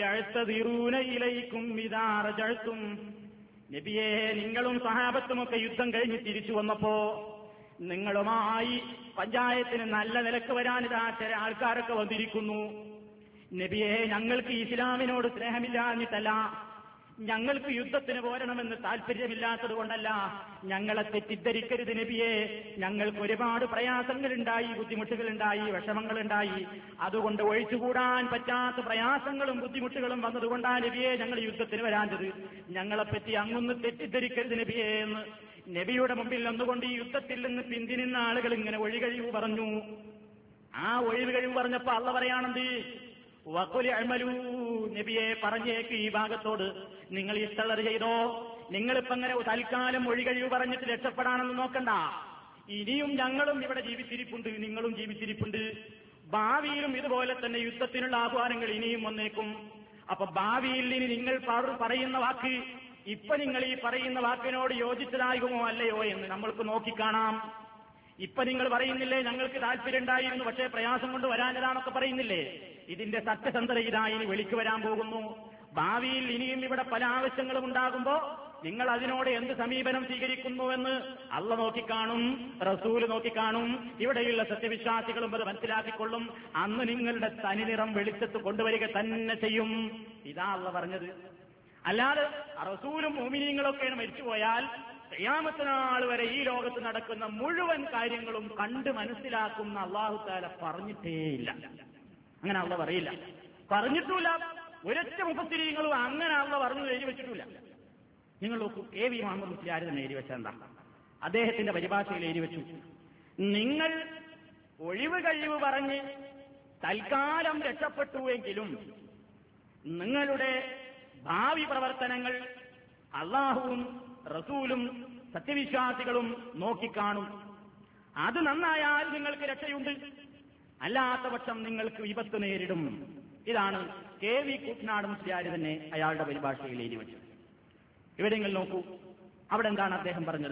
നബിയെ നിങ്ങളും സഹാബത്തുമൊക്കെ യുദ്ധം കഴിഞ്ഞ് തിരിച്ചു വന്നപ്പോ നിങ്ങളുമായി പഞ്ചായത്തിന് നല്ല നിലക്ക് വരാനിതാ ചില ആൾക്കാരൊക്കെ വന്നിരിക്കുന്നു. നബിയെ ഞങ്ങൾക്ക് ഇസ്ലാമിനോട് സ്നേഹമില്ലാഞ്ഞിട്ടല്ല, ഞങ്ങൾക്ക് യുദ്ധത്തിന് പോരണമെന്ന് താല്പര്യമില്ലാത്തത് കൊണ്ടല്ല, ഞങ്ങളെ തെറ്റിദ്ധരിക്കരുത് നബിയെ. ഞങ്ങൾക്ക് ഒരുപാട് പ്രയാസങ്ങളുണ്ടായി, ബുദ്ധിമുട്ടുകളുണ്ടായി, വിഷമങ്ങളുണ്ടായി. അതുകൊണ്ട് ഒഴിച്ചുകൂടാൻ പറ്റാത്ത പ്രയാസങ്ങളും ബുദ്ധിമുട്ടുകളും വന്നതുകൊണ്ടാണ് നബിയെ ഞങ്ങൾ യുദ്ധത്തിന് വരാഞ്ഞത്. ഞങ്ങളെപ്പറ്റി അങ്ങൊന്ന് തെറ്റിദ്ധരിക്കരുത് നബിയെ എന്ന് നബിയുടെ മുമ്പിൽ ഒന്നുകൊണ്ട് ഈ യുദ്ധത്തിൽ നിന്ന് പിന്തിരിന്ന ആളുകൾ ഇങ്ങനെ ഒഴികഴിവ് പറഞ്ഞു. ആ ഒഴിവ് കഴിവ് പറഞ്ഞപ്പോ അള്ള പറയാണെന്ത്, വഖുലി അമലൂ, നബിയെ പറഞ്ഞേക്ക് ഈ ഭാഗത്തോട്, നിങ്ങൾ ഇഷ്ടമുള്ളത് ചെയ്തോ. നിങ്ങളിപ്പോ അങ്ങനെ തൽക്കാലം ഒഴികഴിവ് പറഞ്ഞിട്ട് രക്ഷപ്പെടാനെന്ന് നോക്കണ്ട. ഇനിയും ഞങ്ങളും ഇവിടെ ജീവിച്ചിരിപ്പുണ്ട്, നിങ്ങളും ജീവിച്ചിരിപ്പുണ്ട്. ഭാവിയിലും ഇതുപോലെ തന്നെ യുദ്ധത്തിനുള്ള ആഹ്വാനങ്ങൾ ഇനിയും വന്നേക്കും. അപ്പൊ ഭാവിയിൽ ഇനി നിങ്ങൾ പറയുന്ന വാക്ക് ഇപ്പൊ നിങ്ങൾ ഈ പറയുന്ന വാക്കിനോട് യോജിച്ചതാകുമോ അല്ലയോ എന്ന് നമ്മൾക്ക് നോക്കിക്കാണാം. ഇപ്പൊ നിങ്ങൾ പറയുന്നില്ലേ ഞങ്ങൾക്ക് താല്പര്യം ഉണ്ടായിരുന്നു, പക്ഷേ പ്രയാസം കൊണ്ട് വരാനതാണൊക്കെ പറയുന്നില്ലേ. ഇതിന്റെ സത്യസന്ധത ഇതാ ഇനി വെളിക്ക് വരാൻ പോകുന്നു. ഭാവിയിൽ ഇനിയും ഇവിടെ പല ആവശ്യങ്ങളും ഉണ്ടാകുമ്പോ നിങ്ങൾ അതിനോട് എന്ത് സമീപനം സ്വീകരിക്കുന്നുവെന്ന് അള്ള നോക്കിക്കാണും, റസൂല് നോക്കിക്കാണും, ഇവിടെയുള്ള സത്യവിശ്വാസികളും അത് മനസ്സിലാക്കിക്കൊള്ളും. അന്ന് നിങ്ങളുടെ തനിനിറം വെളിച്ചത്ത് കൊണ്ടുവരിക തന്നെ ചെയ്യും. ഇതാ അള്ള പറഞ്ഞത്. അല്ലാതെ റസൂലും മുഅ്മിനീങ്ങളൊക്കെയാണ് മരിച്ചുപോയാൽ ഖിയാമത്ത് നാൾ വരെ ഈ ലോകത്ത് നടക്കുന്ന മുഴുവൻ കാര്യങ്ങളും കണ്ട് മനസ്സിലാക്കുന്ന അല്ലാഹു തആല പറഞ്ഞിട്ടേയില്ല. അങ്ങനെ അള്ള പറയില്ല, പറഞ്ഞിട്ടില്ല. ഒരൊറ്റ മുഫസ്സിരീങ്ങളും അങ്ങനെ അള്ള പറഞ്ഞു എഴുതി വെച്ചിട്ടില്ല. നിങ്ങൾ നോക്കൂ, കെ.വി. മുഹമ്മദ് മുസ്ലിയാർ തന്നെ എഴുതി വെച്ചെന്താ, അദ്ദേഹത്തിന്റെ പരിഭാഷയിൽ എഴുതി വെച്ചു, നിങ്ങൾ ഒഴിവ് കഴിവ് പറഞ്ഞ് തൽക്കാലം രക്ഷപ്പെട്ടുവെങ്കിലും നിങ്ങളുടെ ഭാവി പ്രവർത്തനങ്ങൾ അള്ളാഹുവും റസൂലും സത്യവിശ്വാസികളും നോക്കിക്കാണും. അത് നന്നായാൽ നിങ്ങൾക്ക് രക്ഷയുണ്ട്, അല്ലാത്ത പക്ഷം നിങ്ങൾക്ക് വിപത്ത് നേരിടും. ഇതാണ് കെ.വി. കുട്ടനാട് മുസ്ലിയാർ തന്നെ അയാളുടെ പരിഭാഷയിൽ എഴുതി വെച്ചത്. ഇവിടെ നിങ്ങൾ നോക്കൂ, അവിടെ എന്താണ് അദ്ദേഹം പറഞ്ഞത്?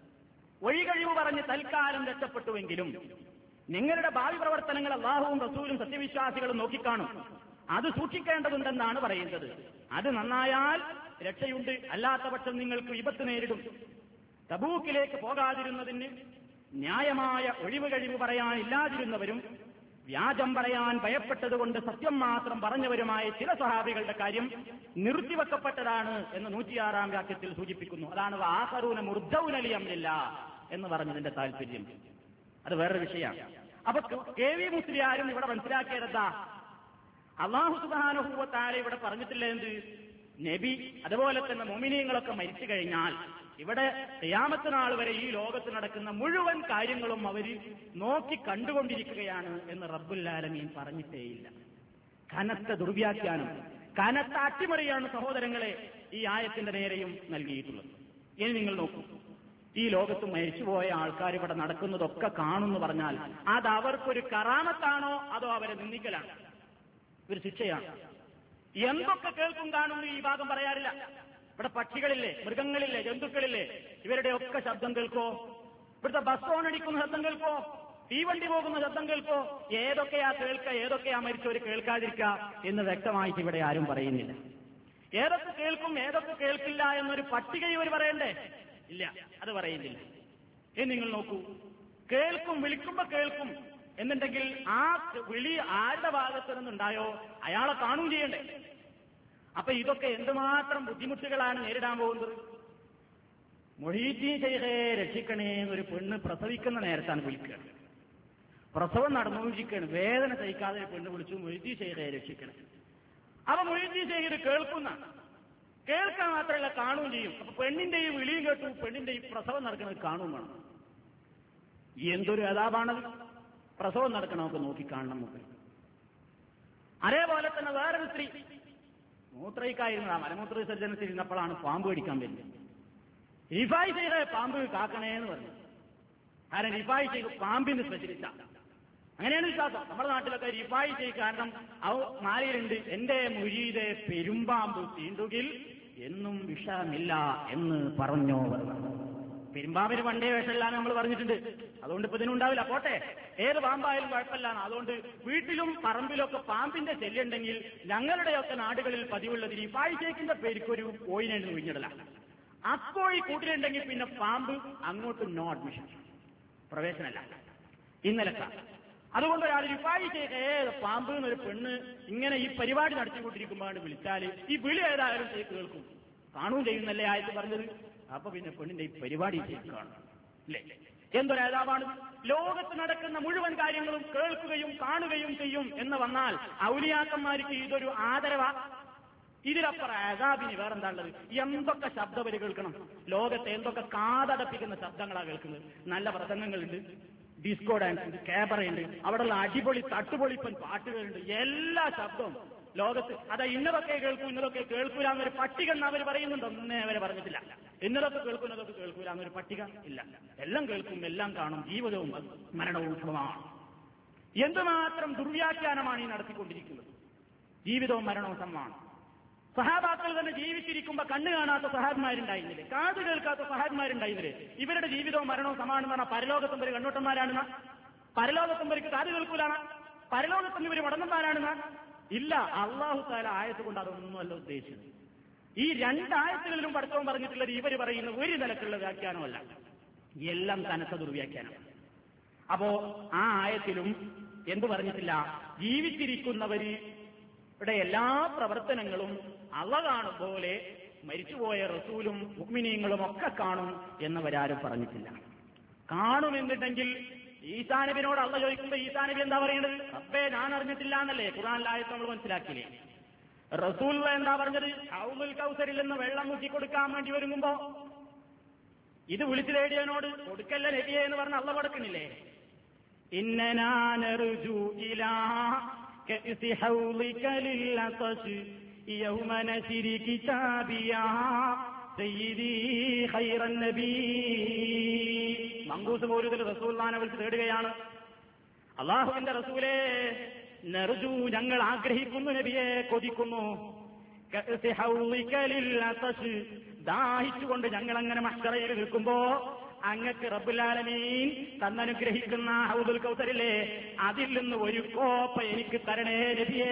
ഒഴികഴിവ് പറഞ്ഞ് തൽക്കാലം രക്ഷപ്പെട്ടുവെങ്കിലും നിങ്ങളുടെ ഭാവി പ്രവർത്തനങ്ങൾ അള്ളാഹുവും റസൂലും സത്യവിശ്വാസികളും നോക്കിക്കാണും. അത് സൂക്ഷിക്കേണ്ടതുണ്ടെന്നാണ് പറയുന്നത്. അത് നന്നായാൽ രക്ഷയുണ്ട്, അല്ലാത്ത പക്ഷം നിങ്ങൾക്ക് വിപത്ത് നേരിടും. തബൂക്കിലേക്ക് പോകാതിരുന്നതിന് ന്യായമായ ഒഴിവ് കഴിവ് പറയാനില്ലാതിരുന്നവരും വ്യാജം പറയാൻ ഭയപ്പെട്ടതുകൊണ്ട് സത്യം മാത്രം പറഞ്ഞവരുമായ ചില സ്വഹാബികളുടെ കാര്യം നിർത്തിവെക്കപ്പെട്ടതാണ് എന്ന് 106-ാം വാക്യത്തിൽ സൂചിപ്പിക്കുന്നു. അതാണ് ആഖറൂന മുർജൗന ലിഅംരില്ലാ എന്ന് പറഞ്ഞതിന്റെ താല്പര്യം. അത് വേറൊരു വിഷയമാണ്. അപ്പൊ കെ.വി. മുസ്ലിയാരും ഇവിടെ മനസ്സിലാക്കിയതെന്താ, അല്ലാഹു സുബ്ഹാനഹു വ തആല ഇവിടെ പറഞ്ഞിട്ടില്ല എന്ത്, നബി അതുപോലെ തന്നെ മുഅ്മിനീങ്ങളൊക്കെ മരിച്ചു കഴിഞ്ഞാൽ ഇവിടെ ഖിയാമത്ത് നാൾ വരെ ഈ ലോകത്ത് നടക്കുന്ന മുഴുവൻ കാര്യങ്ങളും അവർ നോക്കി കണ്ടുകൊണ്ടിരിക്കുകയാണ് എന്ന് റബ്ബുൽ ആലമീൻ പറഞ്ഞിട്ടേയില്ല. കനത്ത ദുർവ്യാഖ്യാനം, കനത്ത അട്ടിമറിയാണ് സഹോദരങ്ങളെ ഈ ആയത്തിന്റെ നേരെയും നൽകിയിട്ടുള്ളത്. ഇനി നിങ്ങൾ നോക്കൂ, ഈ ലോകത്ത് മരിച്ചുപോയ ആൾക്കാർ ഇവിടെ നടക്കുന്നതൊക്കെ കാണുമെന്ന് പറഞ്ഞാൽ അത് അവർക്കൊരു കറാമത്താണോ അതോ അവരെ നിന്ദിക്കലാണ്, ഒരു ശിക്ഷയാണ്. എന്തൊക്കെ കേൾക്കും കാണുന്നു ഈ ഭാഗം പറയാറില്ല. ഇവിടെ പക്ഷികളില്ലേ, മൃഗങ്ങളില്ലേ, ജന്തുക്കളില്ലേ, ഇവരുടെ ഒക്കെ ശബ്ദം കേൾക്കോ? ഇവിടുത്തെ ബസ് ഓണടിക്കുന്ന ശബ്ദം കേൾക്കോ? തീവണ്ടി പോകുന്ന ശബ്ദം കേൾക്കോ? ഏതൊക്കെയാ കേൾക്കുക, ഏതൊക്കെയാ മരിച്ചവർ കേൾക്കാതിരിക്കുക എന്ന് വ്യക്തമായിട്ട് ഇവിടെ ആരും പറയുന്നില്ല. ഏതൊക്കെ കേൾക്കും ഏതൊക്കെ കേൾക്കില്ല എന്നൊരു പട്ടിക ഇവർ പറയണ്ടേ? ഇല്ല, അത് പറയുന്നില്ല. ഇനി നിങ്ങൾ നോക്കൂ, കേൾക്കും, വിളിക്കുമ്പോ കേൾക്കും എന്നുണ്ടെങ്കിൽ ആ വിളി ആരുടെ ഭാഗത്ത് നിന്നുണ്ടായോ അയാളെ കാണുകയും ചെയ്യണ്ടേ? അപ്പൊ ഇതൊക്കെ എന്തുമാത്രം ബുദ്ധിമുട്ടുകളാണ് നേരിടാൻ പോകുന്നത്. മൊഹീദ്ദീൻ ശൈഖേ രക്ഷിക്കണേ എന്നൊരു പെണ്ണ് പ്രസവിക്കുന്ന നേരത്താണ് വിളിക്കുക. പ്രസവം നടന്നുകൊണ്ടിരിക്കുകയാണ്, വേദന സഹിക്കാതെ പെണ്ണ് വിളിച്ചു, മൊഹീദ്ദീൻ ശൈഖേ രക്ഷിക്കണേ. അപ്പൊ മൊഹീദ്ദീൻ ശൈഖ് കേൾക്കുന്ന, കേൾക്കാൻ മാത്രമല്ല കാണുകയും ചെയ്യും. അപ്പൊ പെണ്ണിന്റെ ഈ വിളിയും കേട്ടു, പെണ്ണിന്റെ ഈ പ്രസവം നടക്കുന്നത് കാണുകയും വേണം. എന്തൊരു അതാപാണത്. പ്രസവം നടക്കണമൊക്കെ നോക്കിക്കാണണം മുമ്പിൽ. അതേപോലെ തന്നെ വേറൊരു സ്ത്രീ മൂത്രയിക്കായിരുന്നതാ, മലമൂത്ര വിസർജനത്തിൽ ഇരുന്നപ്പോഴാണ് പാമ്പ് കടിക്കാൻ വരുന്നത്. റിഫായി ചെയ്ത പാമ്പ് കാക്കണേന്ന് പറഞ്ഞു. കാരണം റിഫായി ചെയ്ത് പാമ്പിന് സ്പെഷ്യലിസ്റ്റാണ്. അങ്ങനെയാണ് വിശ്വാസം. നമ്മുടെ നാട്ടിലൊക്കെ റിഫായി ചെയ്ത് കാരണം മാലയിലുണ്ട്, എന്റെ മുരീതെ പെരുമ്പാമ്പ് തീണ്ടുകിൽ എന്നും വിഷമില്ല എന്ന് പറഞ്ഞോ. പെരുമ്പാമ്പിന് പണ്ടേ വിഷമില്ലാന്ന് നമ്മൾ പറഞ്ഞിട്ടുണ്ട്. അതുകൊണ്ട് ഇപ്പൊ ഇതിനുണ്ടാവില്ല. പോട്ടെ, ഏത് പാമ്പായാലും കുഴപ്പമില്ല. അതുകൊണ്ട് വീട്ടിലും പറമ്പിലൊക്കെ പാമ്പിന്റെ ശല്യമുണ്ടെങ്കിൽ ഞങ്ങളുടെയൊക്കെ നാടുകളിൽ പതിവുള്ളത് റിഫായി ഷേക്കിന്റെ പേരിക്കൊരു കോയിനുണ്ട് കുഞ്ഞിടല. അക്കോഴി കൂട്ടിലുണ്ടെങ്കിൽ പിന്നെ പാമ്പ് അങ്ങോട്ട് നോ അഡ്മിഷൻ, പ്രവേശനമല്ല. ഇന്നലത്തെ അതുകൊണ്ട് ഒരാൾ റിഫായി ഷേക്ക് പാമ്പ് എന്നൊരു പെണ്ണ് ഇങ്ങനെ ഈ പരിപാടി നടത്തിക്കൊണ്ടിരിക്കുമ്പോഴാണ് വിളിച്ചാല് ഈ വിളി ഏതായാലും കേൾക്കും, കാണുകയും ചെയ്യുന്നല്ലേ ആയിട്ട് പറഞ്ഞത്. അപ്പൊ പിന്നെ പെണ്ണിന്റെ ഈ പരിപാടി കാണും അല്ലേ? എന്തൊരേതാവാണ്. ലോകത്ത് നടക്കുന്ന മുഴുവൻ കാര്യങ്ങളും കേൾക്കുകയും കാണുകയും ചെയ്യും എന്ന് വന്നാൽ ഔലിയാക്കന്മാർക്ക് ഇതൊരു ആദരവാ? ഇതിലപ്പുറം അസാബിന് വേറെന്താ ഉള്ളത്? എന്തൊക്കെ ശബ്ദവര് കേൾക്കണം. ലോകത്തെ എന്തൊക്കെ കാതടപ്പിക്കുന്ന ശബ്ദങ്ങളാണ് കേൾക്കുന്നത്. നല്ല പ്രസംഗങ്ങളുണ്ട്, ഡിസ്കോ ഡാൻസ് ഉണ്ട്, ക്യാബറയുണ്ട്, അവിടെയുള്ള അടിപൊളി തട്ടുപൊളിപ്പൻ പാട്ടുകളുണ്ട്. എല്ലാ ശബ്ദവും ലോകത്ത് അതാ ഇന്നതൊക്കെ കേൾക്കൂ ഇന്നതൊക്കെ കേൾക്കൂല എന്നൊരു പട്ടിക എന്ന് അവർ പറയുന്നുണ്ട്. ഒന്നേ അവരെ പറഞ്ഞിട്ടില്ല. ഇന്നതൊക്കെ കേൾക്കും ഇന്നതൊക്കെ കേൾക്കൂല എന്നൊരു പട്ടിക ഇല്ല. എല്ലാം കേൾക്കും, എല്ലാം കാണും. ജീവിതവും മരണവും സമമാണ്. എന്തുമാത്രം ദുർവ്യാഖ്യാനമാണ് ഈ നടത്തിക്കൊണ്ടിരിക്കുന്നത്. ജീവിതവും മരണവും സമമാണ്. സഹാബാക്കൾ തന്നെ ജീവിച്ചിരിക്കുമ്പോ കണ്ണ് കാണാത്ത സഹാബന്മാരുണ്ടായിരുന്നില്ലേ? കാത് കേൾക്കാത്ത സഹാബന്മാരുണ്ടായിരുന്നില്ലേ? ഇവരുടെ ജീവിതവും മരണവും സമാണെന്ന് പറഞ്ഞാൽ പരലോകത്തും ഇവർ കണ്ണോട്ടന്മാരാണെന്ന? പരലോകത്തും ഇവർക്ക് കാത് കേൾക്കൂലാണ്? പരലോകത്തും ഇവർ മുടങ്ങന്മാരാണെന്ന? ഇല്ല. അള്ളാഹു തആല ആയത്ത് കൊണ്ട് അതൊന്നുമല്ല ഉദ്ദേശിച്ചത്. ഈ രണ്ടായത്തുകളിലും പഠിത്തവും പറഞ്ഞിട്ടുള്ളത് ഇവർ പറയുന്ന ഒരു നിലക്കുള്ള വ്യാഖ്യാനമല്ല, എല്ലാം കനത്ത ദുർവ്യാഖ്യാനം. അപ്പോ ആ ആയത്തിലും എന്തു പറഞ്ഞിട്ടില്ല? ജീവിച്ചിരിക്കുന്നവരുടെ എല്ലാ പ്രവർത്തനങ്ങളും അള്ളാഹ് കാണും പോലെ മരിച്ചുപോയ റസൂലും മുഅ്മിനീങ്ങളും ഒക്കെ കാണും എന്നവരാരും പറഞ്ഞിട്ടില്ല. കാണുമെന്നുണ്ടെങ്കിൽ ഈസാ നബിയോട് അള്ളാഹ് ചോദിക്കുമ്പോ ഈസാ നബി എന്താ പറയുന്നത്? റബ്ബേ ഞാൻ അറിഞ്ഞിട്ടില്ല എന്നല്ലേ ഖുർആനിലായത്ത് നമ്മൾ മനസ്സിലാക്കിയില്ലേ? റസൂൽ എന്താ പറഞ്ഞത്? ഹൗലുൽ കൗസറിൽ നിന്ന് വെള്ളം മുക്കി കൊടുക്കാൻ വേണ്ടി ഒരുങ്ങുമ്പോ ഇത് വിളിച്ചു തേടിയവനോട് കൊടുക്കല്ല നബിയെ എന്ന് പറഞ്ഞ അള്ളാഹ് കൊടുക്കണില്ലേ? ഇന്നനാ നർജു ഇലാ കഅസി ഹൗലിക ലില്ലതശ് യൗമ നശരി കിതാബിയാ സയ്യിദി ഖൈറൻ നബി. മങ്കൂസ് മൗലിദിൽ റസൂലുള്ളാഹിനെ വിളിച്ച് തേടുകയാണ്. അല്ലാഹുവിന്റെ റസൂലേ, നർജു ഞങ്ങൾ ആഗ്രഹിക്കുന്നു, നബിയെ കൊതിക്കുന്നു, കഅസി ഹൗലിക ലില്ലതശ് ദാഹിച്ചുകൊണ്ട് ഞങ്ങൾ അങ്ങനെ മഹ്ശറയിൽ നിൽക്കുമ്പോ അങ്ങക്ക് റബ്ബുൽ ആലമീൻ തന്നനുഗ്രഹിക്കുന്ന ഹൗദുൽ കൗസറിലെ അതിൽ നിന്ന് ഒരു കോപ്പ എനിക്ക് തരണേ നബിയേ.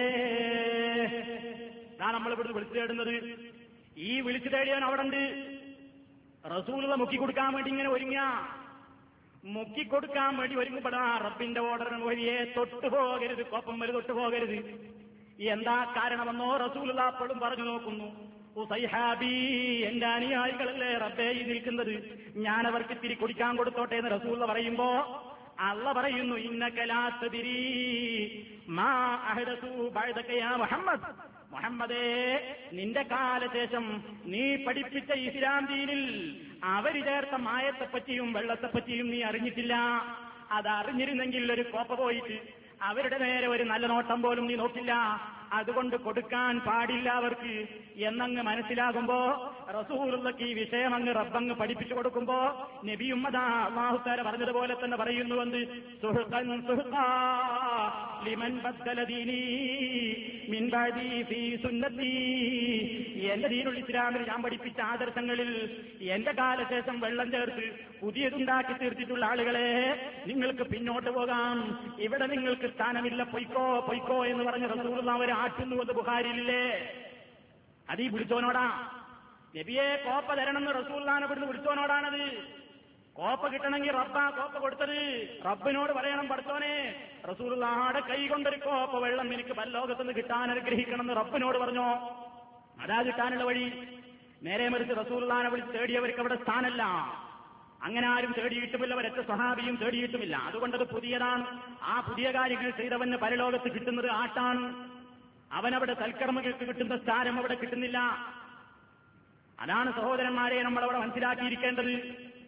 നമ്മൾ ഇവിടുന്ന് വിളിച്ചു തേടുന്നത്. ഈ വിളിച്ചു തേടിയവൻ അവിടെ ഉണ്ട്. റസൂലുള്ള മുക്കിക്കൊടുക്കാൻ വേണ്ടി ഇങ്ങനെ ഒരുങ്ങ. മുക്കിക്കൊടുക്കാൻ വേണ്ടി ഒരുങ്ങപ്പെടാ റബ്ബിന്റെ ഓർഡറിന് വഴിയെ തൊട്ടുപോകരുത്, കോപ്പം വരെ തൊട്ടുപോകരുത്. എന്താ കാരണമെന്നോ റസൂലുള്ള അപ്പോഴും പറഞ്ഞു നോക്കുന്നു. ഉസൈഹാബി, എന്റെ അനുയായികളല്ലേ റബ്ബേ ഈ നിൽക്കുന്നത്, ഞാൻ അവർക്ക് ഇത്തിരി കുടിക്കാൻ കൊടുത്തോട്ടെ എന്ന് റസൂലുള്ള പറയുമ്പോ അള്ള പറയുന്നു, ഇന്നക ലാ തദ്രീ മാ അഹദസു ബഅദക യാ മുഹമ്മദ്. മുഹമ്മദേ, നിന്റെ കാലശേഷം നീ പഠിപ്പിച്ച ഇസ്ലാം ദീനിൽ അവര് ചേർത്ത മായത്തെപ്പറ്റിയും വെള്ളത്തെപ്പറ്റിയും നീ അറിഞ്ഞിട്ടില്ല. അതറിഞ്ഞിരുന്നെങ്കിൽ ഒരു കോപ്പ പോയിട്ട് അവരുടെ നേരെ ഒരു നല്ല നോട്ടം പോലും നീ നോക്കില്ല. അതുകൊണ്ട് കൊടുക്കാൻ പാടില്ല അവർക്ക് എന്നങ്ങ് മനസ്സിലാകുമ്പോ റസൂലുള്ളാഹി ഈ വിഷയം അങ്ങ് റബ്ബങ്ങ് പഠിപ്പിച്ചു കൊടുക്കുമ്പോ നബിയും അതാ അല്ലാഹു തആല പറഞ്ഞതുപോലെ തന്നെ പറയുന്നുവെന്ന്, സുഹ്ഖൻ സുഹ്ഖാ ലിമൻ ബദ്ദല ദീനി മിൻ ബഅദി ഫീ സുന്നത്തി. എന്റെ ദീനുൽ ഇസ്ലാമിൽ ഞാൻ പഠിപ്പിച്ച ആദർശങ്ങളിൽ എന്റെ കാലശേഷം വെള്ളം ചേർത്ത് പുതിയതുണ്ടാക്കി തീർത്തിട്ടുള്ള ആളുകളെ, നിങ്ങൾക്ക് പിന്നോട്ട് പോകാം, ഇവിടെ നിങ്ങൾക്ക് സ്ഥാനമില്ല, പൊയ്ക്കോ പൊയ്ക്കോ എന്ന് പറഞ്ഞ റസൂലുള്ളാഹി അവരെ ആട്ടുന്നുവെന്ന് ബുഖാരിയിലില്ലേ? അതീ വിളിച്ചോനോടാ. നബിയെ കോപ്പ തരണമെന്ന് റസൂലുള്ളാഹിനെ ഇവിടുന്ന് വിളിച്ചോനോടാണത്. കോപ്പ കിട്ടണമെങ്കിൽ റബ്ബാ കോപ്പ കൊടുത്തത്. റബ്ബിനോട് പറയണം, പഠിച്ചോനെ റസൂലുള്ളാഹിയുടെ കൈ കൊണ്ടൊരു കോപ്പ വെള്ളം എനിക്ക് പരലോകത്തുനിന്ന് കിട്ടാൻ അനുഗ്രഹിക്കണം എന്ന് റബ്ബിനോട് പറഞ്ഞോ. അതാ കിട്ടാനുള്ള വഴി. നേരെ മറിച്ച് റസൂലുള്ളാഹിനെ വിളിച്ച് തേടിയവർക്ക് അവിടെ സ്ഥാനമല്ല. അങ്ങനെ ആരും തേടിയിട്ടുമില്ല, ഒരൊറ്റ സ്വഹാബിയും തേടിയിട്ടുമില്ല. അതുകൊണ്ടത് പുതിയതാണ്. ആ പുതിയ കാര്യങ്ങൾ ചെയ്തവന് പരലോകത്ത് കിട്ടുന്നത് ആട്ടാണ്. അവനവിടെ സൽക്കർമ്മങ്ങൾക്ക് കിട്ടുന്ന സ്ഥാനം അവിടെ കിട്ടുന്നില്ല. അതാണ് സഹോദരന്മാരെ നമ്മളവിടെ മനസ്സിലാക്കിയിരിക്കേണ്ടത്.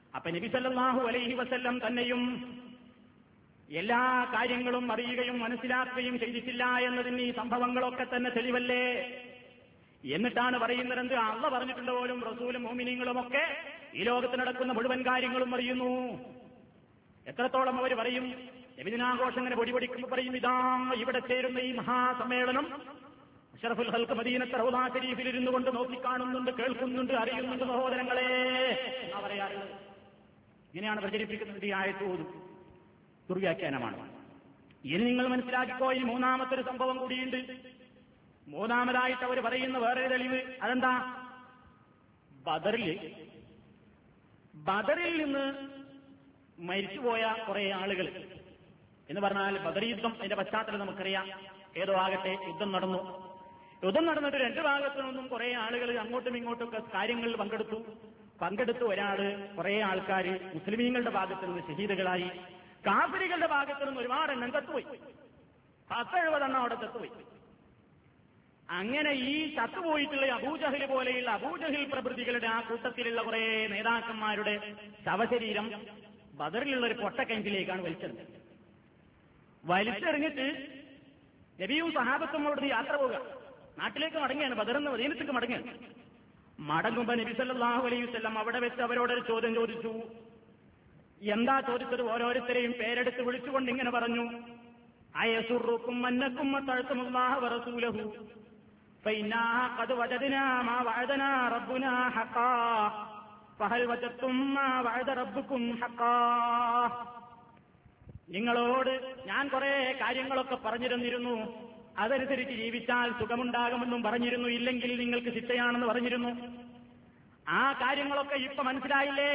അപ്പൊ നബി സല്ലല്ലാഹു അലൈഹി വസല്ലം തന്നെയും എല്ലാ കാര്യങ്ങളും അറിയുകയും മനസ്സിലാക്കുകയും ചെയ്തിട്ടില്ല എന്നതിന് ഈ സംഭവങ്ങളൊക്കെ തന്നെ തെളിവല്ലേ? എന്നിട്ടാണ് പറയുന്നത് എന്ത്? അള്ളാഹ് പറഞ്ഞിട്ടുണ്ട് പോലും റസൂലും മുഅ്മിനീങ്ങളും ഒക്കെ ഈ ലോകത്ത് നടക്കുന്ന മുഴുവൻ കാര്യങ്ങളും അറിയുന്നു. എത്രത്തോളം അവർ പറയും? നബിദിനാഘോഷം ഇങ്ങനെ പൊടിപൊടിക്കുമ്പോൾ പറയും, ഇതാ ഇവിടെ ചേരുന്ന ഈ മഹാസമ്മേളനം അഷ്റഫുൽ ഖൽഖ് മദീനത്തെ റൗളാ ശരീഫിൽ ഇരുന്നു കൊണ്ട് നോക്കിക്കാണുന്നുണ്ട്, കേൾക്കുന്നുണ്ട്, അറിയുന്നുണ്ട് സഹോദരങ്ങളെ എന്നാ പറയാറുള്ളത്. ഇങ്ങനെയാണ് പ്രചരിപ്പിക്കുന്നത് ഈ ആയത്ത്. ദുർവ്യാഖ്യാനമാണ്. ഇനി നിങ്ങൾ മനസ്സിലാക്കിക്കോ, ഇനി മൂന്നാമത്തൊരു സംഭവം കൂടിയുണ്ട്. മൂന്നാമതായിട്ട് അവർ പറയുന്ന വേറൊരു തെളിവ് അതെന്താ? ബദറിൽ നിന്ന് മരിച്ചുപോയ കുറെ ആളുകൾ എന്ന് പറഞ്ഞാൽ ബദർ യുദ്ധം, അതിന്റെ പശ്ചാത്തലം നമുക്കറിയാം. ഏതോ ആകട്ടെ യുദ്ധം നടന്നിട്ട് രണ്ടു ഭാഗത്തു നിന്നും കുറെ ആളുകൾ അങ്ങോട്ടും ഇങ്ങോട്ടുമൊക്കെ കാര്യങ്ങളിൽ പങ്കെടുത്തു. കുറെ ആൾക്കാർ മുസ്ലിമീങ്ങളുടെ ഭാഗത്തു നിന്ന് ഷഹീദുകളായി, കാഫിറുകളുടെ ഭാഗത്തു നിന്ന് ഒരുപാട് എണ്ണം ചത്തുപോയി. 10-70 എണ്ണം അവിടെ ചത്തുപോയി. അങ്ങനെ ഈ ചത്തുപോയിട്ടുള്ള അബൂജഹൽ പോലെയുള്ള അബൂജഹൽ പ്രഭൃതികളുടെ ആ കൂട്ടത്തിലുള്ള കുറെ നേതാക്കന്മാരുടെ ശവശരീരം ബദറിലുള്ള ഒരു പൊട്ടക്കിണറ്റിലേക്കാണ് വലിച്ചെറിഞ്ഞിട്ട് നബിയും സഹാബത്തും അവിടുന്ന് യാത്ര പോവുക. നാട്ടിലേക്ക് മടങ്ങിയാണ്, ബദറിന്ന് മദീനത്തേക്ക് മടങ്ങിയാണ്. മടങ്ങുമ്പോ നബി സല്ലല്ലാഹു അലൈഹി വസല്ലം അവിടെ വെച്ച് അവരോടൊരു ചോദ്യം ചോദിച്ചു. എന്താ ചോദിച്ചത്? ഓരോരുത്തരെയും പേരെടുത്ത് വിളിച്ചുകൊണ്ട് ഇങ്ങനെ പറഞ്ഞു, അയസുറുക്കും അന്നക്കും തഅ്തുമുല്ലാഹ വറസൂലഹു ഫഇന്നാ ഖദ് വജദ്നാ മാ വഅദനാ റബ്ബുനാ ഹഖാ ഫഹൽ വജദ്തും മാ വഅദ റബ്ബുക്കും ഹഖാ. നിങ്ങളോട് ഞാൻ കുറെ കാര്യങ്ങളൊക്കെ പറഞ്ഞിരുന്നിരുന്നു, അതനുസരിച്ച് ജീവിച്ചാൽ സുഖമുണ്ടാകുമെന്നും പറഞ്ഞിരുന്നു, ഇല്ലെങ്കിൽ നിങ്ങൾക്ക് ശിക്ഷയാണെന്ന് പറഞ്ഞിരുന്നു. ആ കാര്യങ്ങളൊക്കെ ഇപ്പൊ മനസ്സിലായില്ലേ?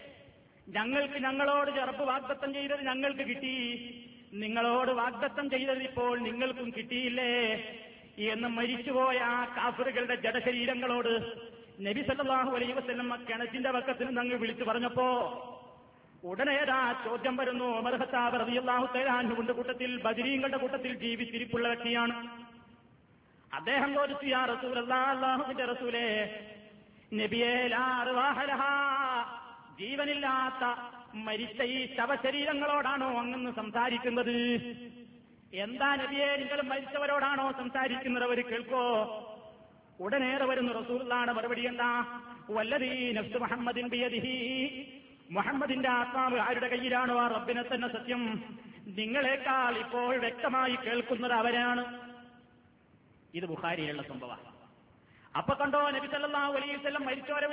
ഞങ്ങളോട് റബ്ബ് വാഗ്ദത്തം ചെയ്തത് ഞങ്ങൾക്ക് കിട്ടി, നിങ്ങളോട് വാഗ്ദത്തം ചെയ്തത് ഇപ്പോൾ നിങ്ങൾക്കും കിട്ടിയില്ലേ എന്ന് മരിച്ചുപോയ ആ കാഫിറുകളുടെ ജഡശരീരങ്ങളോട് നബി സല്ലല്ലാഹു അലൈഹി വസല്ലം കിണറ്റിന്റെ വക്കത്തിൽ നിന്ന് വിളിച്ചു പറഞ്ഞപ്പോ ഉടനേതാ ചോദ്യം വരുന്നു. ഉമർ ഖത്താബ് റളിയല്ലാഹു തആല അൻഹുവിന്റെ കൂട്ടത്തിൽ, ബദരീങ്ങളുടെ കൂട്ടത്തിൽ ജീവിച്ചിരിപ്പുള്ള വ്യക്തിയാണ്. അദ്ദേഹം ചോദിച്ചു, യാ റസൂലല്ലാഹ്, അല്ലാഹുവിന്റെ റസൂലേ, നബിയേ, ലാ അർവാഹ ലഹാ, ജീവനില്ലാത്ത മരിച്ച ഈ ശവശരീരങ്ങളോടാണോ അങ്ങ് സംസാരിക്കുന്നത്? എന്താ നബിയെ, നിങ്ങൾ മരിച്ചവരോടാണോ സംസാരിക്കുന്നത്? അവർ കേൾക്കോ? ഉടനേറെ വരുന്നു റസൂലുള്ളാഹിയുടെ മറുപടി എന്താ? വല്ലദീ നഫ്സു മുഹമ്മദിൻ ബിയദിഹി, മുഹമ്മദിന്റെ ആത്മാവ് ആരുടെ കയ്യിലാണോ ആ റബ്ബിനെ തന്നെ സത്യം, നിങ്ങളെക്കാൾ ഇപ്പോൾ വ്യക്തമായി കേൾക്കുന്നത് അവരാണ്. ഇത് ബുഖാരിയിലുള്ള സംഭവമാണ്. അപ്പൊ കണ്ടോ, നബി സല്ലല്ലാഹു അലൈഹി വസല്ലം മരിച്ചവരെ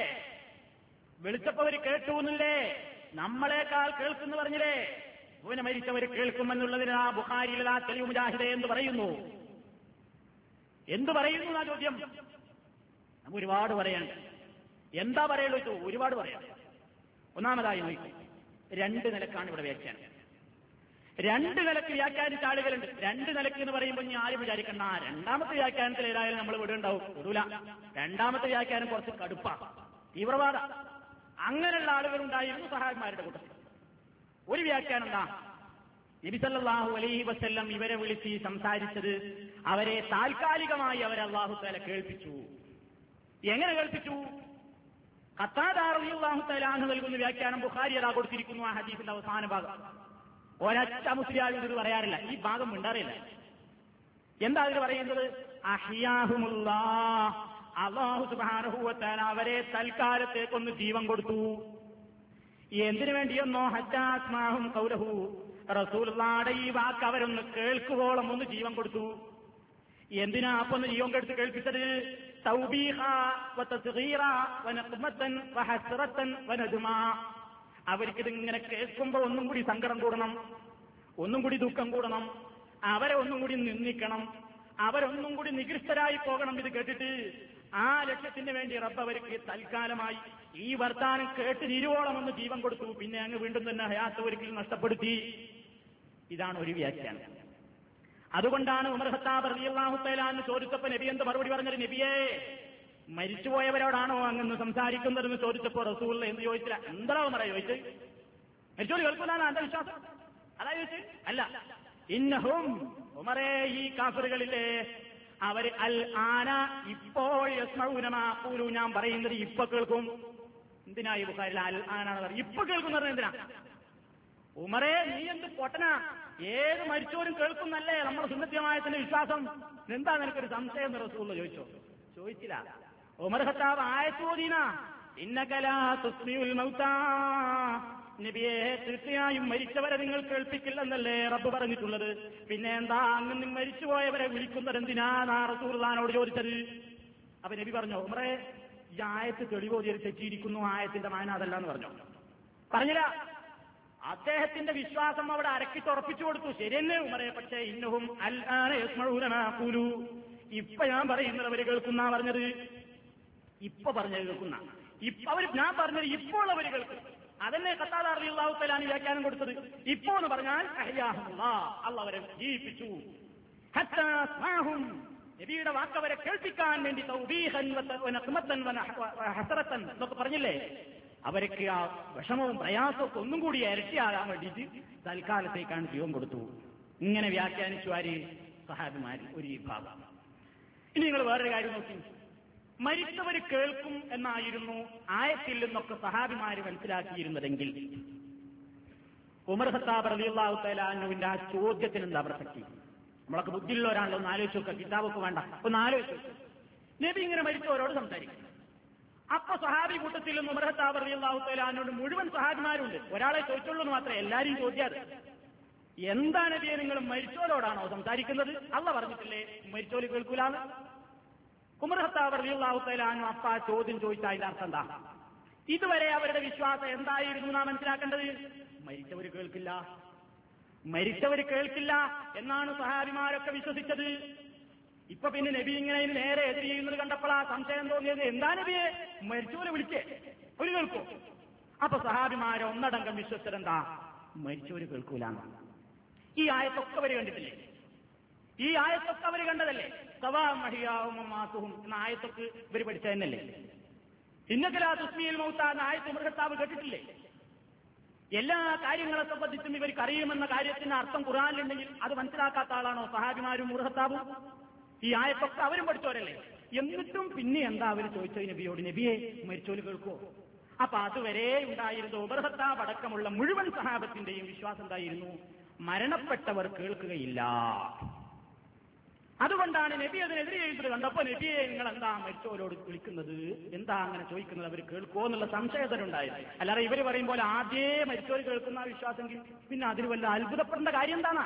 വിളിച്ചപ്പോ അവര് കേട്ടു എന്നില്ലേ? നമ്മളെക്കാൾ കേൾക്കുന്നു പറഞ്ഞില്ലേ? അവനെ മരിച്ചവർ കേൾക്കുമെന്നുള്ളതിന് ആ ബുഖാരിയിലെ ആ തെളിവ് മുജാഹിദേ എന്ന് പറയുന്നു. എന്തു പറയുന്നു ആ ചോദ്യം? നമുക്ക് ഒരുപാട് പറയാനുണ്ട്. എന്താ പറയുള്ളൂ? ഒരുപാട് പറയാം. ഒന്നാമതായി നോക്കി, 2 നിലക്കാണ് ഇവിടെ വ്യാഖ്യാനം. 2 നിലക്ക് വ്യാഖ്യാനിച്ച ആളുകളുണ്ട്. 2 നിലക്ക് എന്ന് പറയുമ്പോൾ ഞാൻ ആരും വിചാരിക്കണ്ട, രണ്ടാമത്തെ വ്യാഖ്യാനത്തിൽ ഏതായാലും നമ്മൾ വിടൂല. രണ്ടാമത്തെ വ്യാഖ്യാനം കുറച്ച് കടുപ്പാ, തീവ്രവാദ. അങ്ങനെയുള്ള ആളുകളുണ്ടായിരുന്നു സഹാബിമാരുടെ കൂട്ടത്തിൽ. ഒരു വ്യാഖ്യാനം എന്താ? നബി സല്ലല്ലാഹു അലൈഹി വസല്ലം ഇവരെ വിളിച്ച് സംസാരിച്ചത് അവരെ താൽക്കാലികമായി അവരെ അല്ലാഹു തആല കേൾപ്പിച്ചു. എങ്ങനെ കേൾപ്പിച്ചു? ഖത്താദ റളിയല്ലാഹു തആല അൻഹു നൽകുന്ന വ്യാഖ്യാനം ബുഖാരി അതാ കൊടുത്തിരിക്കുന്നു. ആ ഹദീസിന്റെ അവസാന ഭാഗം ഒരൊറ്റ മുസ്ലിം ഇത് പറയാറില്ല, ഈ ഭാഗം മിണ്ടാറില്ല. എന്താ അതിന് പറയുന്നത്? അഹ്യാഹുമുല്ലാഹ്, അല്ലാഹു സുബ്ഹാനഹു വ തആല അവരെ തൽക്കാലത്തേക്കൊന്ന് ജീവൻ കൊടുത്തു. എന്തിനു വേണ്ടിയെന്നോ? ഹജ്ജാസ്മാഹും ഖൗലഹു, റസൂലുള്ളാഹിയുടെ ഈ വാക്ക് അവരൊന്ന് കേൾക്കുവോളം ഒന്ന് ജീവൻ കൊടുത്തു. എന്തിനാ അപ്പൊ ഒന്ന് ജീവൻ കൊടുത്ത് കേൾപ്പിച്ചത്? തൗബീഖ വ തസ്ഗീറ വ നഖ്മതൻ വ ഹസ്റതൻ വ നദ്മ. അവർക്കിതിങ്ങനെ കേൾക്കുമ്പോൾ ഒന്നും കൂടി സങ്കടം കൂടണം, ഒന്നും കൂടി ദുഃഖം കൂടണം, അവരെ ഒന്നും കൂടി നിന്ദിക്കണം, അവരൊന്നും കൂടി നികൃഷ്ടരായി പോകണം. ഇത് കേട്ടിട്ട് ആ ലക്ഷ്യത്തിന് വേണ്ടി റബ്ബ് അവർക്ക് തൽക്കാലമായി ഈ വർത്താനം കേട്ട് തിരുവോളം ഒന്ന് ജീവൻ കൊടുത്തു. പിന്നെ അങ്ങ് വീണ്ടും തന്നെ ഹയാത്ത് ഒരിക്കലും നഷ്ടപ്പെടുത്തി. ഇതാണ് ഒരു വ്യാഖ്യാനം. അതുകൊണ്ടാണ് ഉമർ ഖത്താബ് റളിയല്ലാഹു തആല അൻഹു ചോദിച്ചപ്പോൾ നബി എന്ത് മറുപടി പറഞ്ഞത്? നബിയേ, മരിച്ചുപോയവരോടാണോ അങ്ങ് സംസാരിക്കുന്നതെന്ന് ചോദിച്ചപ്പോ റസൂൽ എന്ന് ചോദിച്ചില്ല. എന്താ ഉമറ ചോദിച്ചത്? മരിച്ചോര് കേൾക്കുന്നതാണ് എന്റെ വിശ്വാസം, അതാ ചോദിച്ചത്? അല്ല, ഇന്നഹും, ഉമറേ, ഈ കാഫിറുകളില്ലേ, അവര് അൽ ആന, ഇപ്പോൾ യസ്മഊന മാ ഖൂലു, ഞാൻ പറയുന്നത് ഇപ്പൊ കേൾക്കും. എന്തിനാ ഈ ബുഖാരിൽ അൽ ആനാണ് പറഞ്ഞത്? ഇപ്പൊ കേൾക്കുന്ന എന്തിനാ? ഉമറേ, നീ എന്ത് പൊട്ടനാ? ഏത് മരിച്ചവരും കേൾക്കുന്നല്ലേ നമ്മുടെ സുന്നത്യമായത്തിന്റെ വിശ്വാസം? എന്താ നിനക്കൊരു സംശയം എന്ന് റസൂൽ ചോദിച്ചില്ല. ഉമർ ഖത്താബ് ആയത്തോദീന ഇന്നകലാ തുസ്മിഉൽ മൗതാ, നബിയെ തീർച്ചയായും മരിച്ചവരെ നിങ്ങൾ കേൾപ്പിക്കില്ലെന്നല്ലേ റബ്ബ് പറഞ്ഞിട്ടുള്ളത്. പിന്നെ എന്താ അങ്ങ് മരിച്ചുപോയവരെ വിളിക്കുന്നത് എന്തിനാ റസൂലുള്ളാഹിനോട് ചോദിച്ചത്? അപ്പൊ നബി പറഞ്ഞോ, ഉമറേ ഈ ആയത്ത് തെളിവോതിയത് തെറ്റിയിരിക്കുന്നു, ആയത്തിന്റെ മാന അതല്ല എന്ന് പറഞ്ഞില്ല. അദ്ദേഹത്തിന്റെ വിശ്വാസം അവിടെ അരക്കിട്ടുറപ്പിച്ചു കൊടുത്തു. ശരിയെന്നെ ഉമറേ, പക്ഷേ ഇന്നഹും അൽആന യസ്മഊന മാ ഖൂലു, ഇപ്പൊ ഞാൻ പറയുന്നത് അവര് കേൾക്കുന്ന പറഞ്ഞത്. ഇപ്പൊ പറഞ്ഞത് കേൾക്കുന്ന, ഞാൻ പറഞ്ഞത് ഇപ്പോൾ അവർ കേൾക്കും. അതന്നെ ഖത്താദ റളിയല്ലാഹു തആല അൻഹു വ്യാഖ്യാനം കൊടുത്തത്. ഇപ്പോ എന്ന് പറഞ്ഞാൽ അഹ്യാഹുല്ലാഹ്, അല്ലാഹു അവരെ ജീവിപ്പിച്ചു. ഹത്താ അസ്മഅഹും, നബിയുടെ വാക്കവരെ കേൾപ്പിക്കാൻ വേണ്ടി തൗബീഹൻ വനഖ്മതൻ വഹസറതൻ എന്നൊക്കെ പറഞ്ഞില്ലേ, അവർക്ക് ആ വിഷമവും പ്രയാസവും ഒന്നും കൂടി ഇരട്ടിയാകാൻ വേണ്ടിയിട്ട് തൽക്കാലത്തേക്കാണ് ജീവൻ കൊടുത്തു. ഇങ്ങനെ വ്യാഖ്യാനിച്ചു ആര്? സഹാബിമാർ ഒരു വിഭാഗം. ഇനി നിങ്ങൾ വേറൊരു കാര്യം നോക്കി, മരിച്ചവർ കേൾക്കും എന്നായിരുന്നു ആയത്തിൽ നിന്നൊക്കെ സഹാബിമാര് മനസ്സിലാക്കിയിരുന്നതെങ്കിൽ ഉമർ ഖത്താബ് റളിയല്ലാഹു തആല അൻഹുവിന്റെ ആ ചോദ്യത്തിന് എന്താ പ്രസക്തി? നമ്മളൊക്കെ ബുദ്ധിയുള്ളവരാണല്ലോ, ഒന്ന് ആലോചിച്ച് നോക്കുക. കിതാബൊക്കെ വേണ്ട, ഒന്ന് ആലോചിച്ച്. നബി ഇങ്ങനെ മരിച്ചവരോട് സംസാരിക്കും. അപ്പൊ സഹാബി കൂട്ടത്തിൽ നിന്ന് ഉമർ ഖത്താബ് റളിയല്ലാഹു തആല അൻഹുവിന്റെ മുഴുവൻ സഹാബിമാരുണ്ട്. ഒരാളെ ചോദിച്ചുള്ളൂ എന്ന് മാത്രമേ, എല്ലാരെയും ചോദ്യാത്. എന്താ നബിയെ നിങ്ങൾ മരിച്ചവരോടാണോ സംസാരിക്കുന്നത്? അല്ലാഹു പറഞ്ഞിട്ടില്ലേ മരിച്ചോര് കേൾക്കൂലാന്ന്? ഉമർ ഖത്താബ് റളിയല്ലാഹു തആല അൻഹു അപ്പ ചോദ്യം ചോദിച്ച അതിന്റെ അർത്ഥം എന്താ? ഇതുവരെ അവരുടെ വിശ്വാസം എന്തായിരുന്നു നാം മനസ്സിലാക്കേണ്ടത്? മരിച്ചവർ കേൾക്കില്ല എന്നാണ് സഹാബിമാരൊക്കെ വിശ്വസിച്ചത്. ഇപ്പൊ പിന്നെ നബി ഇങ്ങനെ നേരെ എതിർ ചെയ്യുന്നത് കണ്ടപ്പോഴാ സംശയം തോന്നിയത്. എന്താ നബിയെ മരിച്ചവരെ വിളിച്ചേ ഒരു കേൾക്കോ? അപ്പൊ സഹാബിമാരെ ഒന്നടങ്കം വിശ്വസിച്ചതെന്താ? മരിച്ചവര് കേൾക്കൂലാണ്. ഈ ആയത്തൊക്കെ അവർ കണ്ടിട്ടില്ലേ? ഈ ആയത്തൊക്കെ അവർ കണ്ടതല്ലേ? സവാമഹിയാവുമാസുഹും എന്ന ആയത്തൊക്കെ ഇവർ പഠിച്ചതന്നല്ലേ? ഇന്നകലാ തുസ്മിഉൽ മൗതാ എന്ന ആയത്ത് ഉമർ ഖത്താബ് കേട്ടിട്ടില്ലേ? എല്ലാ കാര്യങ്ങളെ സംബന്ധിച്ചും ഇവർക്ക് അറിയുമെന്ന കാര്യത്തിന്റെ അർത്ഥം ഖുർആനിലുണ്ടെങ്കിൽ അത് മനസ്സിലാക്കാത്ത ആളാണോ സഹാബിമാരും ഉമർ ഖത്താബും? ഈ ആയത്തൊക്കെ അവരും പഠിച്ചവരല്ലേ? എന്നിട്ടും പിന്നെ എന്താ അവർ ചോദിച്ചത് നബിയോട്? നബിയെ മരിച്ചോല് കേൾക്കുവോ? അപ്പൊ അതുവരെ ഉണ്ടായിരുന്ന ഉമർ ഖത്താബ് അടക്കമുള്ള മുഴുവൻ സഹാബത്തിന്റെയും വിശ്വാസം എന്തായിരുന്നു? മരണപ്പെട്ടവർ കേൾക്കുകയില്ല. അതുകൊണ്ടാണ് നബി അതിനെതിരെ ചെയ്യുന്നത് കണ്ടപ്പോ നബിയെ നിങ്ങൾ എന്താ മരിച്ചവരോട് വിളിക്കുന്നത്, എന്താ അങ്ങനെ ചോദിക്കുന്നത്, അവർ കേൾക്കുമോ എന്നുള്ള സംശയത്തിലുണ്ടായത്. അല്ലാതെ ഇവർ പറയും പോലെ ആദ്യേ മരിച്ചവർ കേൾക്കുന്ന വിശ്വാസമെങ്കിൽ പിന്നെ അതിന് വല്ല അത്ഭുതപ്പെടേണ്ട കാര്യം എന്താണ്?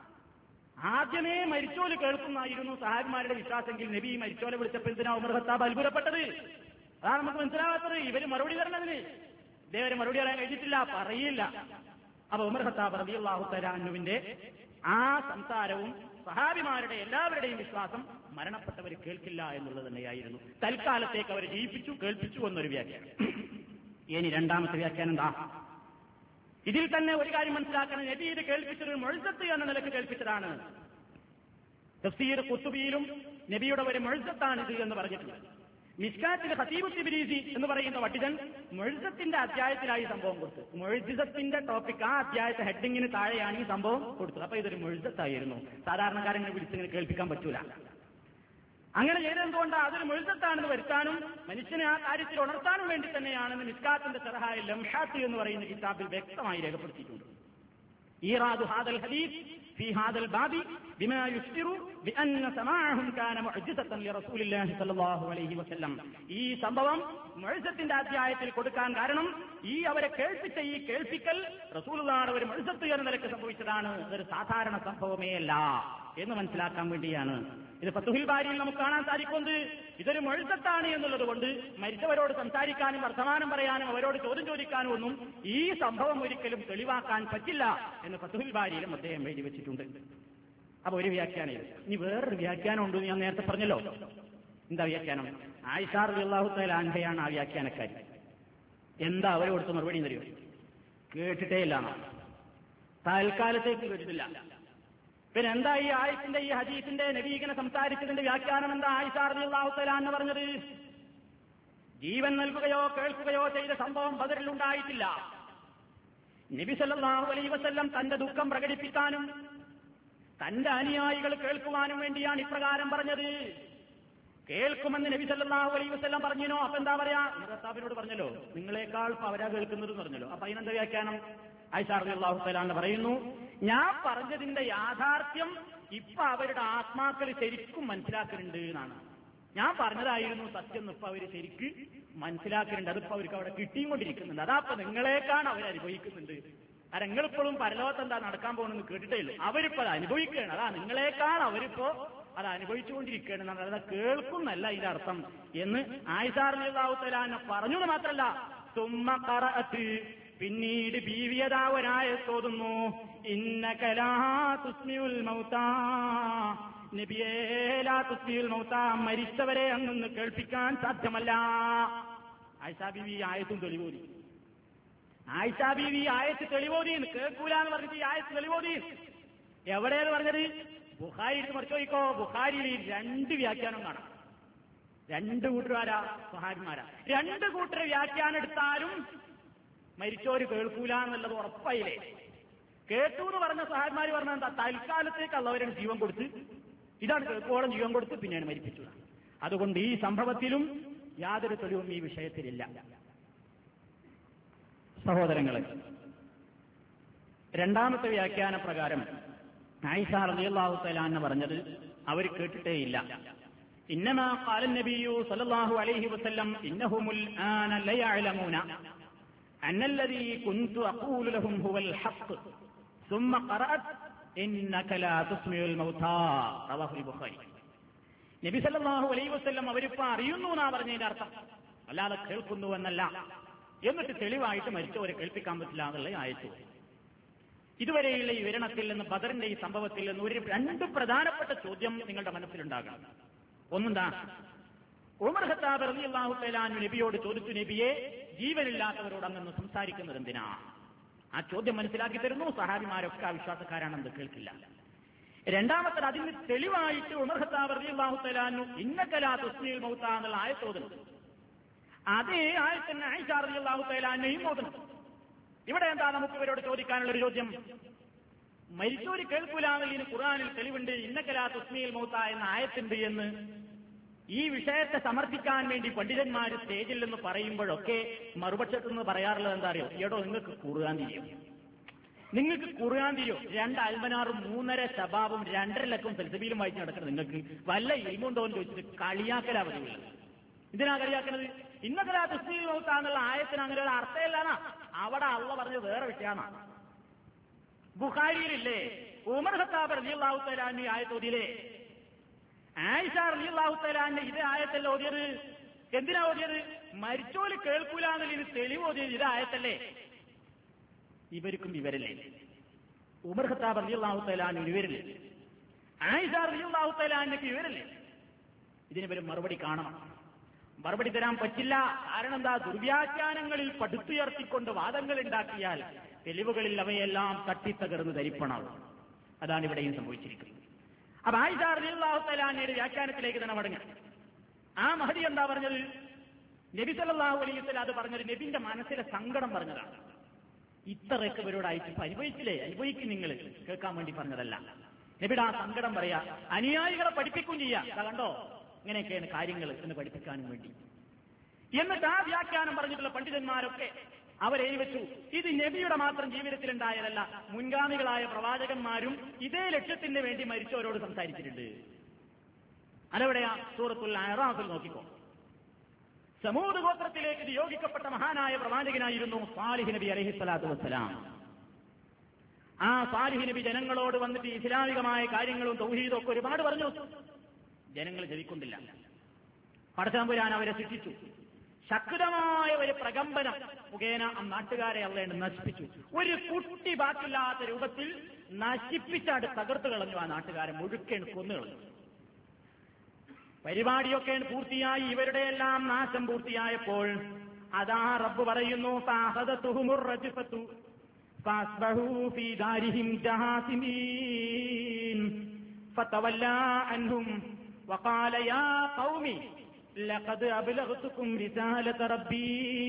ആദ്യമേ മരിച്ചോല് കേൾക്കുന്നായിരുന്നു സഹാബിമാരുടെ വിശ്വാസമെങ്കിൽ നബി മരിച്ചോലെ വിളിച്ചപ്പോൾ എന്തിനാ ഉമർ ഖത്താബ് അത്ഭുതപ്പെട്ടത്? അതാണ് നമുക്ക് മനസ്സിലാകാത്തത്. ഇവര് മറുപടി തരണതിന് ഇതേവരെ മറുപടി പറയാൻ കഴിഞ്ഞിട്ടില്ല, പറയില്ല. അപ്പൊ ഉമർ ഖത്താബ് റളിയല്ലാഹു തആല അൻഹുവിന്റെ ആ സംസാരവും സഹാബിമാരുടെ എല്ലാവരുടെയും വിശ്വാസം മരണപ്പെട്ടവർ കേൾക്കില്ല എന്നുള്ളത് തന്നെയായിരുന്നു. തൽക്കാലത്തേക്ക് അവരെ ജീവിപ്പിച്ചു, കേൾപ്പിച്ചു എന്നൊരു വ്യാഖ്യാനം. ഇനി രണ്ടാമത്തെ വ്യാഖ്യാനം എന്താ? ഇതിൽ തന്നെ ഒരു കാര്യം മനസ്സിലാക്കണം. നബി ഇത് കേൾപ്പിച്ചത് മുഅ്ജിസത്ത് എന്ന നിലക്ക് കേൾപ്പിച്ചതാണ്. തഫ്സീർ ഖുത്ബിയിലും നബിയുടെ ഒരു മുഅ്ജിസത്താണിത് എന്ന് പറഞ്ഞിട്ടുണ്ട്. മിസ്കാത്തിൽ ഖതീബ് തിബ്രീസി എന്ന് പറയുന്ന പണ്ഡിതൻ മുഅ്ജിസത്തിന്റെ അധ്യായത്തിലായി സംഭവം കൊടുത്തു. മുഅ്ജിസത്തിന്റെ ടോപ്പിക് ആ അധ്യായത്തെ ഹെഡിങ്ങിന് താഴെയാണ് ഈ സംഭവം കൊടുത്തത്. അപ്പൊ ഇതൊരു മുഅ്ജിസത്തായിരുന്നു. സാധാരണക്കാരനെ വിളിച്ചിങ്ങനെ കേൾപ്പിക്കാൻ പറ്റൂല. അങ്ങനെ ചെയ്തതുകൊണ്ടാണ് അതൊരു മുഅ്ജിസത്താണെന്ന് വരുത്താനും മനുഷ്യനെ ആ കാര്യത്തിൽ ഉണർത്താനും വേണ്ടി തന്നെയാണെന്ന് മിസ്കാത്തിന്റെ ശറഹായ ലംഹാത്ത് എന്ന് പറയുന്ന കിതാബിൽ വ്യക്തമായി രേഖപ്പെടുത്തിയിട്ടുണ്ട്. ഈറാദു ഹാദൽ ഹദീസ് ഫീ ഹാദൽ ബാബി ബിമാ യുശ്ഇറു ബിഅന്ന സമാഅഹും കാന മുഅ്ജിസത്തൻ ലിറസൂലില്ലാഹി സ്വല്ലല്ലാഹു അലൈഹി വസല്ലം. ഈ സംഭവം മുഅ്ജിസത്തിന്റെ അധ്യായത്തിൽ കൊടുക്കാൻ കാരണം ഈ അവരെ കേൾപ്പിച്ച ഈ കേൾപ്പിക്കൽ റസൂലുള്ളാഹിയുടെ ഒരു മുഅ്ജിസത്ത് എന്ന നിലയ്ക്ക് സംഭവിച്ചതാണ്. ഇതൊരു സാധാരണ സംഭവമേ അല്ല എന്ന് മനസ്സിലാക്കാൻ വേണ്ടിയാണ്. ഇത് ഫതുഹുൽ ബാരിയിൽ നമുക്ക് കാണാൻ സാധിക്കുന്നത് ഇതൊരു മുഅ്ജിസത്താണ് എന്നുള്ളത് കൊണ്ട് മരിച്ചവരോട് സംസാരിക്കാനും വർത്തമാനം പറയാനും അവരോട് ചോദ്യം ചോദിക്കാനും ഒന്നും ഈ സംഭവം ഒരിക്കലും തെളിവാക്കാൻ പറ്റില്ല എന്ന് ഫതുഹുൽ ബാരിയിലും അദ്ദേഹം എഴുതി വെച്ചിട്ടുണ്ട്. അപ്പൊ ഒരു വ്യാഖ്യാനം. ഇനി വേറൊരു വ്യാഖ്യാനം ഉണ്ട് ഞാൻ നേരത്തെ പറഞ്ഞല്ലോ. എന്താ വ്യാഖ്യാനം? ആയിഷ റളിയല്ലാഹു തആല അൻഹയാണ് ആ വ്യാഖ്യാനക്കാരി. എന്താ അവർ കൊടുത്ത മറുപടി എന്നറിയോ? കേട്ടിട്ടേ ഇല്ല, തൽക്കാലത്തേക്ക് കേട്ടിട്ടില്ല. പിന്നെ എന്താ ഈ ആയത്തിന്റെ ഈ ഹദീസിന്റെ നബീകനെ സംസാരിച്ചതിന്റെ വ്യാഖ്യാനം എന്താ? ആയിഷ റളിയല്ലാഹു തആല എന്ന് പറഞ്ഞത് ജീവൻ നൽകുകയോ കേൾക്കുകയോ ചെയ്ത സംഭവം ബദറിൽ ഉണ്ടായിട്ടില്ല. നബി സല്ലല്ലാഹു അലൈഹി വസല്ലം തന്റെ ദുഃഖം പ്രകടിപ്പിക്കാനും തന്റെ അനുയായികൾ കേൾക്കുവാനും വേണ്ടിയാണ് ഇപ്രകാരം പറഞ്ഞത്. കേൾക്കുമെന്ന് നബി സല്ലല്ലാഹു അലൈഹി വസല്ലം പറഞ്ഞിനോ? അപ്പൊ എന്താ പറയാ? ഖത്താബിനോട് പറഞ്ഞല്ലോ, നിങ്ങളെക്കാൾ അവരാ കേൾക്കുന്നത് പറഞ്ഞല്ലോ. അപ്പൊ അതിനെന്താ വ്യാഖ്യാനം? ആയിഷ റളിയല്ലാഹു തആല അൻഹ പറയുന്നു, ഞാൻ പറഞ്ഞതിന്റെ യാഥാർത്ഥ്യം ഇപ്പൊ അവരുടെ ആത്മാക്കൾ ശരിക്കും മനസ്സിലാക്കുന്നുണ്ട് എന്നാണ്. ഞാൻ പറഞ്ഞതായിരുന്നു സത്യം ഇപ്പൊ അവര് ശരിക്ക് മനസ്സിലാക്കുന്നുണ്ട്. അതിപ്പോ അവർക്ക് അവിടെ കിട്ടിയും കൊണ്ടിരിക്കുന്നുണ്ട്. അതാപ്പൊ നിങ്ങളെക്കാണ് അവരനുഭവിക്കുന്നുണ്ട്. കാരണം നിങ്ങളിപ്പോഴും പരലോകത്ത് എന്താ നടക്കാൻ പോകുന്നത് കേട്ടിട്ടേ ഉള്ളൂ. അവരിപ്പോ അത് അനുഭവിക്കുകയാണ്. അതാ നിങ്ങളെക്കാൾ അവരിപ്പോ അത് അനുഭവിച്ചുകൊണ്ടിരിക്കുകയാണ്. അത് കേൾക്കുന്നല്ല ഇതിന്റെ അർത്ഥം എന്ന് ആയിഷ റളിയല്ലാഹു തആല അൻഹ പറഞ്ഞു. മാത്രല്ല, സുമ്മ ഖറഅത്, പിന്നീട് ബീവിയതാ ഒരായത്ത് ഓതുന്നു, ഇന്നക ലാ തുസ്മിഉൽ മൗതാ, നബിയേ ലാ തുസ്മിഉൽ മൗതാ, മരിച്ചവരെ അങ്ങ് കേൾപ്പിക്കാൻ സാധ്യമല്ല. ആയിഷ ബീവി ആയത്തും തെളിവോതി. ആയിഷ ബീവി ആയത്ത് തെളിവോതി, കേൾക്കൂല എന്ന് പറഞ്ഞിട്ട് ഈ ആയത്ത് തെളിവോതി. എവിടെയാണ് പറഞ്ഞത്? ബുഖാരിയിൽ മറിച്ച് നോക്കിക്കോ. ബുഖാരിയിൽ 2 വ്യാഖ്യാനം കാണാം. 2 കൂട്ടരാരാ? സ്വഹാബിമാരാ. 2 കൂട്ടർ വ്യാഖ്യാനം എടുത്താലും മരിച്ചോര് കേൾക്കൂല എന്നുള്ളത് ഉറപ്പായില്ലേ? കേട്ടു എന്ന് പറഞ്ഞ സ്വഹാബിമാര് പറഞ്ഞ എന്താ? തൽക്കാലത്തേക്ക് അള്ളവരുടെ ജീവൻ കൊടുത്ത്, ഇതാണ് കേൾക്കോളം ജീവൻ കൊടുത്ത് പിന്നെയാണ് മരിപ്പിച്ചത്. അതുകൊണ്ട് ഈ സംഭവത്തിലും യാതൊരു തെളിവും ഈ വിഷയത്തിലില്ല. സഹോദരങ്ങളെ, രണ്ടാമത്തെ വ്യാഖ്യാന പ്രകാരം ആയിഷ റളിയല്ലാഹു തആല അൻഹ പറഞ്ഞത് അവർ കേട്ടിട്ടേയില്ല. ഇന്നമാ ഖാല നബിയു സല്ലല്ലാഹു അലൈഹി വസല്ലം ഇന്നഹുമുൽ ആന ലയഅലമൂന അന്നല്ലദീ കുൻതു അഖൂലു ലഹും ഹുവൽ ഹഖ് സുമ്മ ഖറഅത് ഇന്നക ലാ തുസ്മിഉൽ മൗതാ റവാഹുൽ ബുഖാരി. നബി സല്ലല്ലാഹു അലൈഹി വസല്ലം അവരിപ്പോ അറിയുന്നു എന്നാ പറഞ്ഞതിന്റെ അർത്ഥം, അല്ലാതെ കേൾക്കുന്നു എന്നല്ല. എന്നിട്ട് തെളിവായിട്ട് മരിച്ചവരെ കേൾപ്പിക്കാൻ പറ്റില്ല എന്നുള്ള ആയത്തു. ഇതുവരെയുള്ള ഈ വിവരണത്തിൽ നിന്ന്, ബദറിന്റെ ഈ സംഭവത്തിൽ നിന്ന് 2 പ്രധാനപ്പെട്ട ചോദ്യം നിങ്ങളുടെ മനസ്സിലുണ്ടാകണം. ഒന്നെന്താ? ഉമർ ഖത്താബ് റളിയല്ലാഹു തആല അൻഹു നബിയോട് ചോദിച്ചു, നബിയെ, ജീവനില്ലാത്തവരോട് അങ്ങ് സംസാരിക്കുന്നത് എന്തിനാ? ആ ചോദ്യം മനസ്സിലാക്കി തരുന്നു. സഹാബിമാരൊക്കെ ആ വിശ്വാസക്കാരാണെന്ന് കേൾക്കില്ല. രണ്ടാമത്തെ, അതിന് തെളിവായിട്ട് ഉമർ ഖത്താബ് റളിയല്ലാഹു തആല അൻഹു ഇന്നക ലാ തുസ്മിഉൽ മൗതാ എന്നുള്ള ആയത്ത് ഓതുന്നു. അതേ ആയത്തിന് ആയിഷ റളിയല്ലാഹു തആല അൻഹയും ഓതുന്നു. ഇവിടെ എന്താ നമുക്ക് ഇവരോട് ചോദിക്കാനുള്ളൊരു ചോദ്യം? മരിച്ചോര് കേൾക്കൂലാന്നതിന് ഖുർആനിൽ തെളിവുണ്ട്, ഇന്നക ലാ തുസ്മിഉൽ മൗതാ എന്ന ആയത്തുണ്ട് എന്ന്. ഈ വിഷയത്തെ സമർത്ഥിക്കാൻ വേണ്ടി പണ്ഡിതന്മാർ സ്റ്റേജിൽ നിന്ന് പറയുമ്പോഴൊക്കെ മറുപക്ഷത്തു നിന്ന് പറയാറുള്ളത് എന്താ അറിയോ? എടോ, നിങ്ങൾക്ക് ഖുർആൻ തിരിയോ? നിങ്ങൾക്ക് ഖുർആൻ തിരിയോ? 2 അൽമനാറും 3.5 ശബാബും 2.5 ലക്കം സൽസബീലും വായിച്ച് നടക്കണം. നിങ്ങൾക്ക് വല്ല ഇൽമുണ്ടോ എന്ന് ചോദിച്ചിട്ട് കളിയാക്കലാ പതിവില്ല. ഇതിനാ കളിയാക്കുന്നത്? ഇന്നക ലാ തുസ്മിഉൽ മൗതാ എന്നുള്ള ആയത്തിന് അങ്ങനെ ഒരു അർത്ഥമില്ലാന്നാ. അവിടെ അള്ളാഹ് പറഞ്ഞത് വേറെ വിഷയമാണ്. ബുഖാരിയിലില്ലേ ഉമർ ഖത്താബ് റളിയല്ലാഹു തആല അൻഹു ആയത്ത് ഓതിയില്ലേ? ആയിഷ റളിയല്ലാഹു തആല അൻഹ ഇതേ ആയത്തല്ല ഓതിയത്. എന്തിനാ ഓതിയത്? മരിച്ചോല് കേൾക്കൂല എന്നതിന് തെളിവ് ഓതിയത് ഇതേ ആയത്തല്ലേ? ഇവർക്കും വിവരല്ലേ? ഉമർ ഖത്താബ് റളിയല്ലാഹു തആല അൻഹു വിവരല്ലേ? ആയിഷ റളിയല്ലാഹു തആല അൻഹയ്ക്ക് വിവരല്ലേ? ഇതിനിവർ മറുപടി കാണണം. മറുപടി തരാൻ പറ്റില്ല. കാരണം എന്താ? ദുർവ്യാഖ്യാനങ്ങളിൽ പടുത്തുയർത്തിക്കൊണ്ട് വാദങ്ങൾ ഉണ്ടാക്കിയാൽ തെളിവുകളിൽ അവയെല്ലാം തട്ടിത്തകർന്ന് ധരിപ്പണാവും. അതാണ് ഇവിടെയും സംഭവിച്ചിരിക്കുന്നത്. അപ്പൊ ആയിഷ റളിയല്ലാഹു തആല അൻഹയുടെ വ്യാഖ്യാനത്തിലേക്ക് തന്നെ മടങ്ങാം. ആ മഹദി എന്താ പറഞ്ഞത്? നബി സല്ലല്ലാഹു അലൈഹി വസല്ലം അത് പറഞ്ഞത് നബിന്റെ മനസ്സിലെ സങ്കടം പറഞ്ഞതാണ്. ഇത്രയൊക്കെ ഇവരോട് അയച്ചു അനുഭവിച്ചില്ലേ, അനുഭവിക്കും നിങ്ങൾ, കേൾക്കാൻ വേണ്ടി പറഞ്ഞതല്ല. നബിയുടെ ആ സങ്കടം പറയാ, അനുയായികളെ പഠിപ്പിക്കും ചെയ്യാം. കണ്ടോ, ഇങ്ങനെയൊക്കെയാണ് കാര്യങ്ങൾ എന്ന് പഠിപ്പിക്കാനും വേണ്ടി. എന്നിട്ട് ആ വ്യാഖ്യാനം പറഞ്ഞിട്ടുള്ള പണ്ഡിതന്മാരൊക്കെ അവരെഴുതി വെച്ചു, ഇത് നബിയുടെ മാത്രം ജീവിതത്തിലുണ്ടായതല്ല, മുൻഗാമികളായ പ്രവാചകന്മാരും ഇതേ ലക്ഷ്യത്തിന് വേണ്ടി മരിച്ചവരോട് സംസാരിച്ചിട്ടുണ്ട്. അതെവിടെയാ? സൂറത്തുൽ അഅറാഫിൽ നോക്കിക്കോ. സമൂദ് ഗോത്രത്തിലേക്ക് നിയോഗിക്കപ്പെട്ട മഹാനായ പ്രവാചകനായിരുന്നു സാലിഹ് നബി അലൈഹിസ്സലാത്തു വസ്സലാം. ആ സാലിഹ് നബി ജനങ്ങളോട് വന്നിട്ട് ഇസ്ലാമികമായ കാര്യങ്ങളും തൗഹീദും ഒക്കെ ഒരുപാട് പറഞ്ഞു. ജനങ്ങൾ ജപിക്കൊണ്ടില്ല. പടച്ചതമ്പുരാൻ അവരെ ശിക്ഷിച്ചു. ശക്തമായ ഒരു പ്രകമ്പനം മുഖേന ആ നാട്ടുകാരെ അള്ളാഹു നശിപ്പിച്ചു. ഒരു കുട്ടി ബാക്കില്ലാത്ത രൂപത്തിൽ നശിപ്പിച്ചാട് തകർത്തു കളഞ്ഞു. ആ നാട്ടുകാരെ മുഴുക്കേണ് കൊന്നുകളഞ്ഞു. പരിപാടിയൊക്കെ പൂർത്തിയായി, ഇവരുടെ എല്ലാം നാശം പൂർത്തിയായപ്പോൾ അതാ റബ്ബ് പറയുന്നു, ഫഅഖദതുഹുമുർ റജ്ഫതു ഫഅസ്ബഹൂ ഫീ ദാരിഹിം ജഹാസിമീൻ ഫതവല്ലാ അൻഹും വഖാല യാ ഖൗമി ലഖദ് അബ്ലഗ്തുകും റിസാലത റബ്ബീ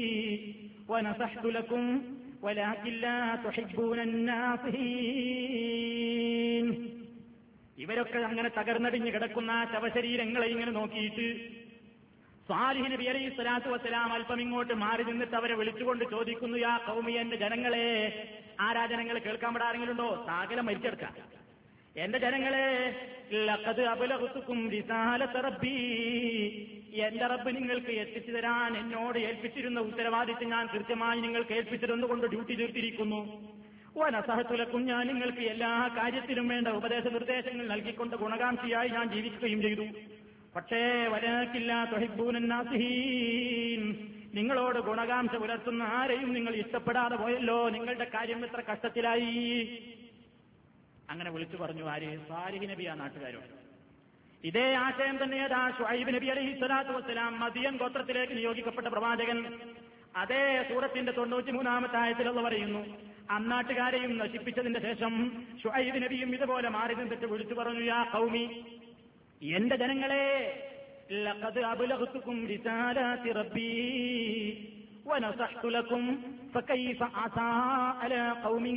വനസഹ്തു ലക്കും വലാകിൻ ലാ തുഹിബ്ബൂന അന്നാസിഹീൻ. ഇവരൊക്കെ അങ്ങനെ തകർന്നടിഞ്ഞ് കിടക്കുന്ന ശവശരീരങ്ങളെ ഇങ്ങനെ നോക്കിയിട്ട് സ്വാലിഹ് നബി അലൈഹി സ്വലാത്തു വസ്സലാം അല്പം ഇങ്ങോട്ട് മാറി നിന്നിട്ട് അവരെ വിളിച്ചുകൊണ്ട് ചോദിക്കുന്നു, യാ ഖൗമി, എന്റെ ജനങ്ങളെ. ആരാ ജനങ്ങൾ? കേൾക്കാൻ ഇവിടെ ആരെങ്കിലുണ്ടോ? സാകലം മരിച്ചെടുക്കാം. എന്റെ ജനങ്ങളെ, ലഖദ് അബ്ലഗ്തുകും റിസാലത റബ്ബി, എന്റെ റബ്ബ് നിങ്ങൾക്ക് എത്തിച്ചു തരാൻ എന്നോട് ഏൽപ്പിച്ചിരുന്ന ഉത്തരവാദിത്വം ഞാൻ കൃത്യമായി നിങ്ങൾക്ക് ഏൽപ്പിച്ചിരുന്നുകൊണ്ട് ഡ്യൂട്ടി തീർത്തിരിക്കുന്നു. വനസഹതു ലക്കും, ഞാൻ നിങ്ങൾക്ക് എല്ലാ കാര്യത്തിലും വേണ്ട ഉപദേശ നിർദ്ദേശങ്ങൾ നൽകിക്കൊണ്ട് ഗുണകാംക്ഷിയായി ഞാൻ ജീവിക്കുകയും ചെയ്തു. പക്ഷേ വലാകില്ല തുഹിബ്ബൂനൻ നാസിഹീൻ, നിങ്ങളോട് ഗുണകാംക്ഷ പുലർത്തുന്ന ആരെയും നിങ്ങൾ ഇഷ്ടപ്പെടാതെ പോയല്ലോ, നിങ്ങളുടെ കാര്യം എത്ര കഷ്ടത്തിലായി. അങ്ങനെ വിളിച്ചു പറഞ്ഞു. ആര്? സാലിഹ് നബി ആ നാട്ടുകാരോട്. ഇതേ ആശയം തന്നെ ശുഐബ് നബി അലൈഹി സ്വലാത്തു വസ്സലാം, മദിയൻ ഗോത്രത്തിലേക്ക് നിയോഗിക്കപ്പെട്ട പ്രവാചകൻ, അതേ സൂറത്തിന്റെ 93-ാമത്തെ ആയത്തിലുള്ള പറയുന്നു, അന്നാട്ടുകാരെയും നശിപ്പിച്ചതിന്റെ ശേഷം ശുഐബ് നബിയും ഇതുപോലെ മാറി നിന്നിട്ട് വിളിച്ചു പറഞ്ഞു, യാ ഖൗമി, എന്റെ ജനങ്ങളെ, ലഖദ് അബ്ലഗ്തുകും റിസാലാതി റബ്ബി വനസഹ്തു ലക്കും ഫകൈഫ അസാ അലാ ഖൗമിൻ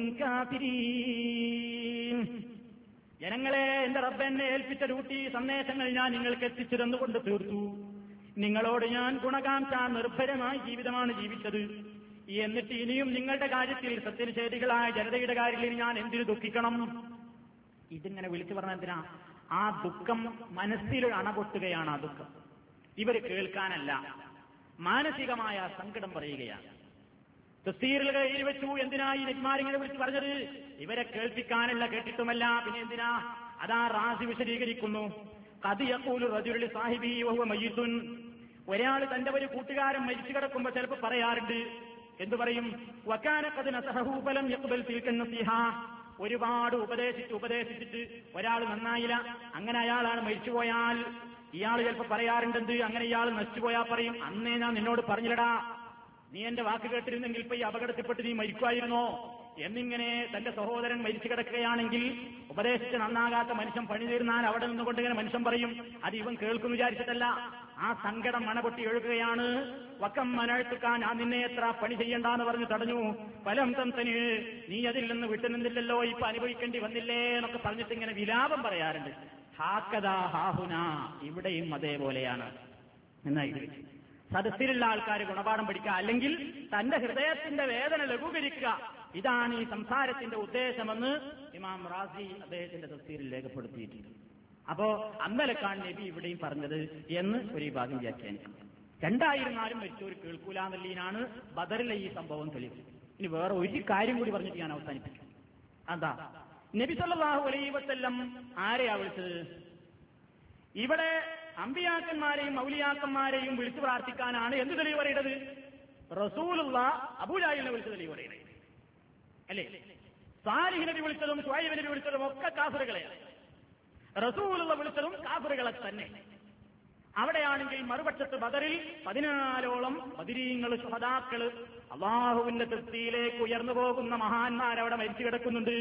കാഫിരീൻ. ജനങ്ങളെ, എന്റെ റബ്ബ് എന്നെ ഏൽപ്പിച്ച ഡ്യൂട്ടി സന്ദേശങ്ങൾ ഞാൻ നിങ്ങൾക്ക് എത്തിച്ചു തന്നുകൊണ്ട് തീർത്തു. നിങ്ങളോട് ഞാൻ ഗുണകാംക്ഷ നിർഭരമായ ജീവിതമാണ് ജീവിച്ചത്. എന്നിട്ട് ഇനിയും നിങ്ങളുടെ കാര്യത്തിൽ സത്യനിഷേധികളായ ജനതയുടെ കാര്യത്തിൽ ഞാൻ എന്തിനു ദുഃഖിക്കണം? ഇതിങ്ങനെ വിളിച്ചു പറഞ്ഞ എന്തിനാ? ആ ദുഃഖം മനസ്സിൽ അണപൊട്ടുകയാണ്. ആ ദുഃഖം ഇവർ കേൾക്കാനല്ല, മാനസികമായ സങ്കടം പറയുകയാണ്. തഫ്സീറിൽ കയ്യിൽ വെച്ചു. എന്തിനാ ഈ നബിമാരിങ്ങനെ വിളിച്ചു പറഞ്ഞത്? ഇവരെ കേൾപ്പിക്കാനല്ല, കേട്ടിട്ടുമല്ല, പിന്നെ എന്തിനാ? അതാ റാസി വിശദീകരിക്കുന്നു. ഖദ് യഖൂലു റജുലു സാഹിബിഹി വഹുവ മയ്യിത്തുൻ, ഒരാൾ തന്റെ ഒരു കൂട്ടുകാരൻ മരിച്ചു കിടക്കുമ്പോൾ ചിലപ്പോൾ പറയാറുണ്ട്. എന്തു പറയും? വകാന ഖദ് നസഹു ഫലം യഖ്ബൽ തിൽക നസീഹ, ഒരുപാട് ഉപദേശിച്ചിട്ട് ഒരാൾ നന്നായില്ല, അങ്ങനെ അയാളാണ് മരിച്ചുപോയാൽ ഇയാൾ ചിലപ്പോൾ പറയാറുണ്ടെന്ത്, അങ്ങനെ ഇയാൾ നശിച്ചുപോയാൽ പറയും, അന്നേ ഞാൻ നിന്നോട് പറഞ്ഞില്ലടാ, നീ എന്റെ വാക്ക് കേട്ടിരുന്നെങ്കിൽ ഇപ്പൊ ഈ അപകടത്തിൽപ്പെട്ട് നീ മരിക്കുമായിരുന്നോ എന്നിങ്ങനെ. തന്റെ സഹോദരൻ മരിച്ചു കിടക്കുകയാണെങ്കിൽ ഉപദേശിച്ച് നന്നാകാത്ത മനുഷ്യൻ പണി തീർന്നാൽ അവിടെ നിന്നുകൊണ്ട് ഇങ്ങനെ മനുഷ്യൻ പറയും, അത് ഇവൻ കേൾക്കുന്നു വിചാരിച്ചിട്ടല്ല. ആ സങ്കടം മണപൊട്ടി ഒഴുകുകയാണ്. വക്കം മനഴ്ത്തുക്കാൻ, ഞാൻ നിന്നെ എത്ര പണി ചെയ്യണ്ടെന്ന് പറഞ്ഞു തടഞ്ഞു. ഫലം തന്തന്, നീ അതിൽ നിന്ന് വിട്ടുനിന്നില്ലല്ലോ, ഇപ്പൊ അനുഭവിക്കേണ്ടി വന്നില്ലേ എന്നൊക്കെ പറഞ്ഞിട്ട് ഇങ്ങനെ വിലാപം പറയാറുണ്ട്. ഹാക്കദാ ഹാഹുന, ഇവിടെയും അതേപോലെയാണ് എന്നായി. സദസ്സിലുള്ള ആൾക്കാർ ഗുണപാഠം പഠിക്കുക, അല്ലെങ്കിൽ തന്റെ ഹൃദയത്തിന്റെ വേദന ലഘൂകരിക്കുക, ഇതാണ് ഈ സംസാരത്തിന്റെ ഉദ്ദേശമെന്ന് ഇമാം റാസി അദ്ദേഹത്തിന്റെ തഫ്സീറിൽ രേഖപ്പെടുത്തിയിട്ടുണ്ട്. അപ്പോ അന്നലക്കാണ് നബി ഇവിടെയും പറഞ്ഞത് എന്ന് ഒരു വിഭാഗം വ്യാഖ്യാനിക്കും. രണ്ടായിരുന്നാലും മരിച്ചവർ കേൾക്കൂല എന്നുള്ളതിനാണ് ബദറിലെ ഈ സംഭവം തെളിവ്. ഇനി വേറെ ഒരു കാര്യം കൂടി പറഞ്ഞിട്ട് ഞാൻ അവസാനിപ്പിക്കും. അതാ, നബി സല്ലല്ലാഹു അലൈഹി വസല്ലം ആരെയാ വിളിച്ചത്? ഇവിടെ അമ്പിയാക്കന്മാരെയും ഔലിയാക്കന്മാരെയും വിളിച്ചു പ്രാർത്ഥിക്കാനാണ് എന്ത് തെളിവ് പറയേണ്ടത്? റസൂലുള്ള അബൂജഹലിനെ വിളിച്ച തെളിവ് പറയണേ അല്ലേ? സാലിഹ് നബി വിളിച്ചതും ശുഐബ് നബി വിളിച്ചതും ഒക്കെ കാഫിറുകളെയാണ്. റസൂലുള്ള വിളിച്ചതും കാഫിറുകളെ തന്നെ. അവിടെയാണെങ്കിൽ മറുപക്ഷത്ത് ബദറിൽ 14ഓളം ബദരീങ്ങൾ, ശുഹദാക്കള്, അള്ളാഹുവിന്റെ തൃപ്തിയിലേക്ക് ഉയർന്നു പോകുന്ന മഹാന്മാരവിടെ മരിച്ചു കിടക്കുന്നുണ്ട്.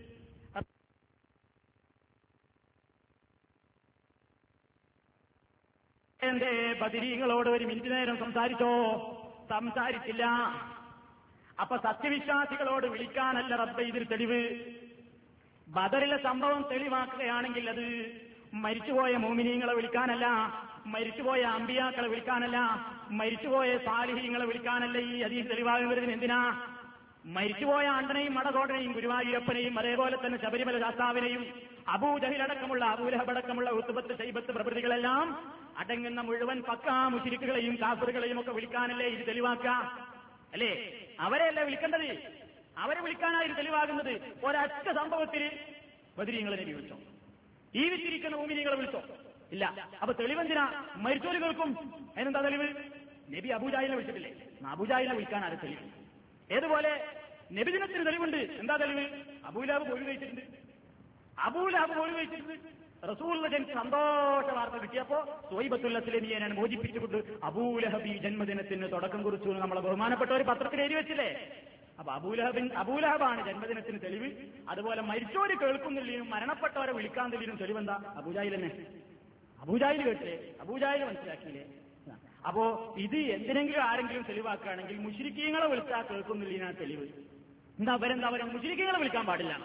എന്റെ ബദരീങ്ങളോട് ഒരു മിനിറ്റ് നേരം സംസാരിച്ചോ? സംസാരിച്ചില്ല. അപ്പൊ സത്യവിശ്വാസികളോട് വിളിക്കാനല്ല റബ്ബ് ഇതിൽ തെളിവ്. ബദറിലെ സംഭവം തെളിവാക്കുകയാണെങ്കിൽ അത് മരിച്ചുപോയ മോമിനീങ്ങളെ വിളിക്കാനല്ല, മരിച്ചുപോയ അമ്പിയാക്കളെ വിളിക്കാനല്ല, മരിച്ചുപോയ സാലിഹീങ്ങളെ വിളിക്കാനല്ല ഈ ഹദീസ് തെളിവാകുന്നതിന്. എന്തിനാ? മരിച്ചുപോയ അണ്ടനെയും മടകോടനെയും ഗുരുവായൂരപ്പനെയും അതേപോലെ തന്നെ ശബരിമല ശാസ്താവിനെയും അബൂജഹിലടക്കമുള്ള അബൂലഹബടക്കമുള്ള ഉത്ബത്ത് ശൈബത്ത് പ്രഭൃതികളെല്ലാം അടങ്ങുന്ന മുഴുവൻ പക്കാ മുശ്രിക്കുകളെയും കാഫിറുകളെയും ഒക്കെ വിളിക്കാനല്ലേ ഇത് തെളിവാക്കുക അല്ലേ? അവരെയല്ലേ വിളിക്കേണ്ടത്? അവരെ വിളിക്കാനായി ഇത് തെളിവാകുന്നത്. ഒരൊറ്റ സംഭവത്തിൽ ബദരീങ്ങളെ നബി വിളിച്ചോ? ജീവിച്ചിരിക്കുന്ന മുഅ്മിനീങ്ങളെ വിളിച്ചോ? ഇല്ല. അപ്പൊ തെളിവെന്തിനാ? മരിച്ചോര് കേൾക്കും. അതിനെന്താ തെളിവ്? നബി അബൂജാഹിലിനെ വിളിച്ചിട്ടില്ലേ? അബൂജാഹിലിനെ വിളിക്കാൻ ആരും തെളിവ്. ഏതുപോലെ നബിദിനത്തിന് തെളിവുണ്ട്. എന്താ തെളിവ്? അബൂലഹബ് പോലും കഴിച്ചിട്ടുണ്ട്. അബൂലഹബ് പോലും കഴിച്ചിട്ടുണ്ട്. റസൂലിന്റെ ജനിച്ച് സന്തോഷ വാർത്ത കിട്ടിയപ്പോ സുഹൈബത്തുൽ അസ്ലമിയെ മോചിപ്പിച്ചുകൊണ്ട് അബൂലഹബ് ഈ ജന്മദിനത്തിന് തുടക്കം കുറിച്ചു നമ്മളെ ബഹുമാനപ്പെട്ട ഒരു പത്രത്തിൽ എഴുതി വെച്ചില്ലേ? അപ്പൊ അബൂലഹബാണ് ജന്മദിനത്തിന് തെളിവ്. അതുപോലെ മരിച്ചോര് കേൾക്കുന്നില്ലേനും മരണപ്പെട്ടവരെ വിളിക്കാൻ തെളിവിനും തെളിവെന്താ? അബൂജാഹിൽ തന്നെ. അബൂജാഹിൽ കേട്ടില്ലേ? അബൂജാഹിൽ മനസ്സിലാക്കിയില്ലേ? അപ്പോ ഇത് എന്തിനെങ്കിലും ആരെങ്കിലും തെളിവാക്കുകയാണെങ്കിൽ മുശ്രിക്കീങ്ങളെ വിളിച്ചാൽ കേൾക്കുന്നില്ല തെളിവ്. എന്താ അവരെ മുശ്രിക്കീങ്ങളെ വിളിക്കാൻ പാടില്ല.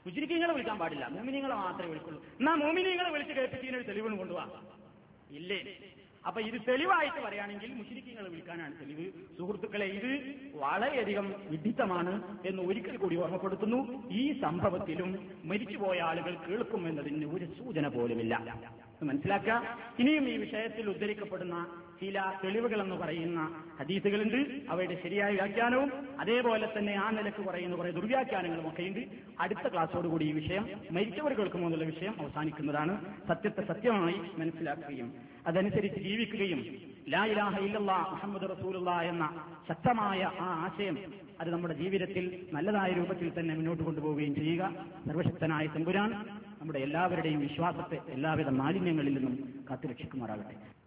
മുശ്രിക്കീങ്ങളെ വിളിക്കാൻ പാടില്ല, മുഅ്മിനീങ്ങളെ മാത്രമേ വിളിക്കുള്ളൂ. എന്നാ മുഅ്മിനീങ്ങളെ വിളിച്ച് കേൾപ്പിച്ചതിനൊരു തെളിവിന് കൊണ്ടുപോവാ ഇല്ലേ? അപ്പൊ ഇത് തെളിവായിട്ട് പറയുകയാണെങ്കിൽ മുശ്രിക്കീങ്ങളെ വിളിക്കാനാണ് തെളിവ്. സുഹൃത്തുക്കളെ, ഇത് വളരെയധികം വിഡിത്തമാണ് എന്ന് ഒരിക്കൽ കൂടി ഓർമ്മപ്പെടുത്തുന്നു. ഈ സംഭവത്തിലും മരിച്ചുപോയ ആളുകൾ കേൾക്കും എന്നതിന് ഒരു സൂചന പോലുമില്ല. മനസ്സിലാക്കുക. ഇനിയും ഈ വിഷയത്തിൽ ഉദ്ധരിക്കപ്പെടുന്ന ചില തെളിവുകളെന്ന് പറയുന്ന ഹദീസുകളുണ്ട്. അവയുടെ ശരിയായ വ്യാഖ്യാനവും അതേപോലെ തന്നെ ആ നിലക്ക് പറയുന്ന കുറെ ദുർവ്യാഖ്യാനങ്ങളും ഒക്കെയുണ്ട്. അടുത്ത ക്ലാസ്സോടുകൂടി ഈ വിഷയം മരിച്ചവർ കേൾക്കുമോ എന്നുള്ള വിഷയം അവസാനിക്കുന്നതാണ്. സത്യത്തെ സത്യമായി മനസ്സിലാക്കുകയും അതനുസരിച്ച് ജീവിക്കുകയും ലാ ഇലാഹ ഇല്ലല്ലാഹ് മുഹമ്മദ് റസൂലുള്ളാഹ് എന്ന ശക്തമായ ആ ആശയം അത് നമ്മുടെ ജീവിതത്തിൽ നല്ലതായ രൂപത്തിൽ തന്നെ മുന്നോട്ട് കൊണ്ടുപോവുകയും ചെയ്യുക. സർവശക്തനായ തമ്പുരാൻ നമ്മുടെ എല്ലാവരുടെയും വിശ്വാസത്തെ എല്ലാവിധ മാലിന്യങ്ങളിൽ നിന്നും കാത്തുരക്ഷിക്കുമാറാകട്ടെ.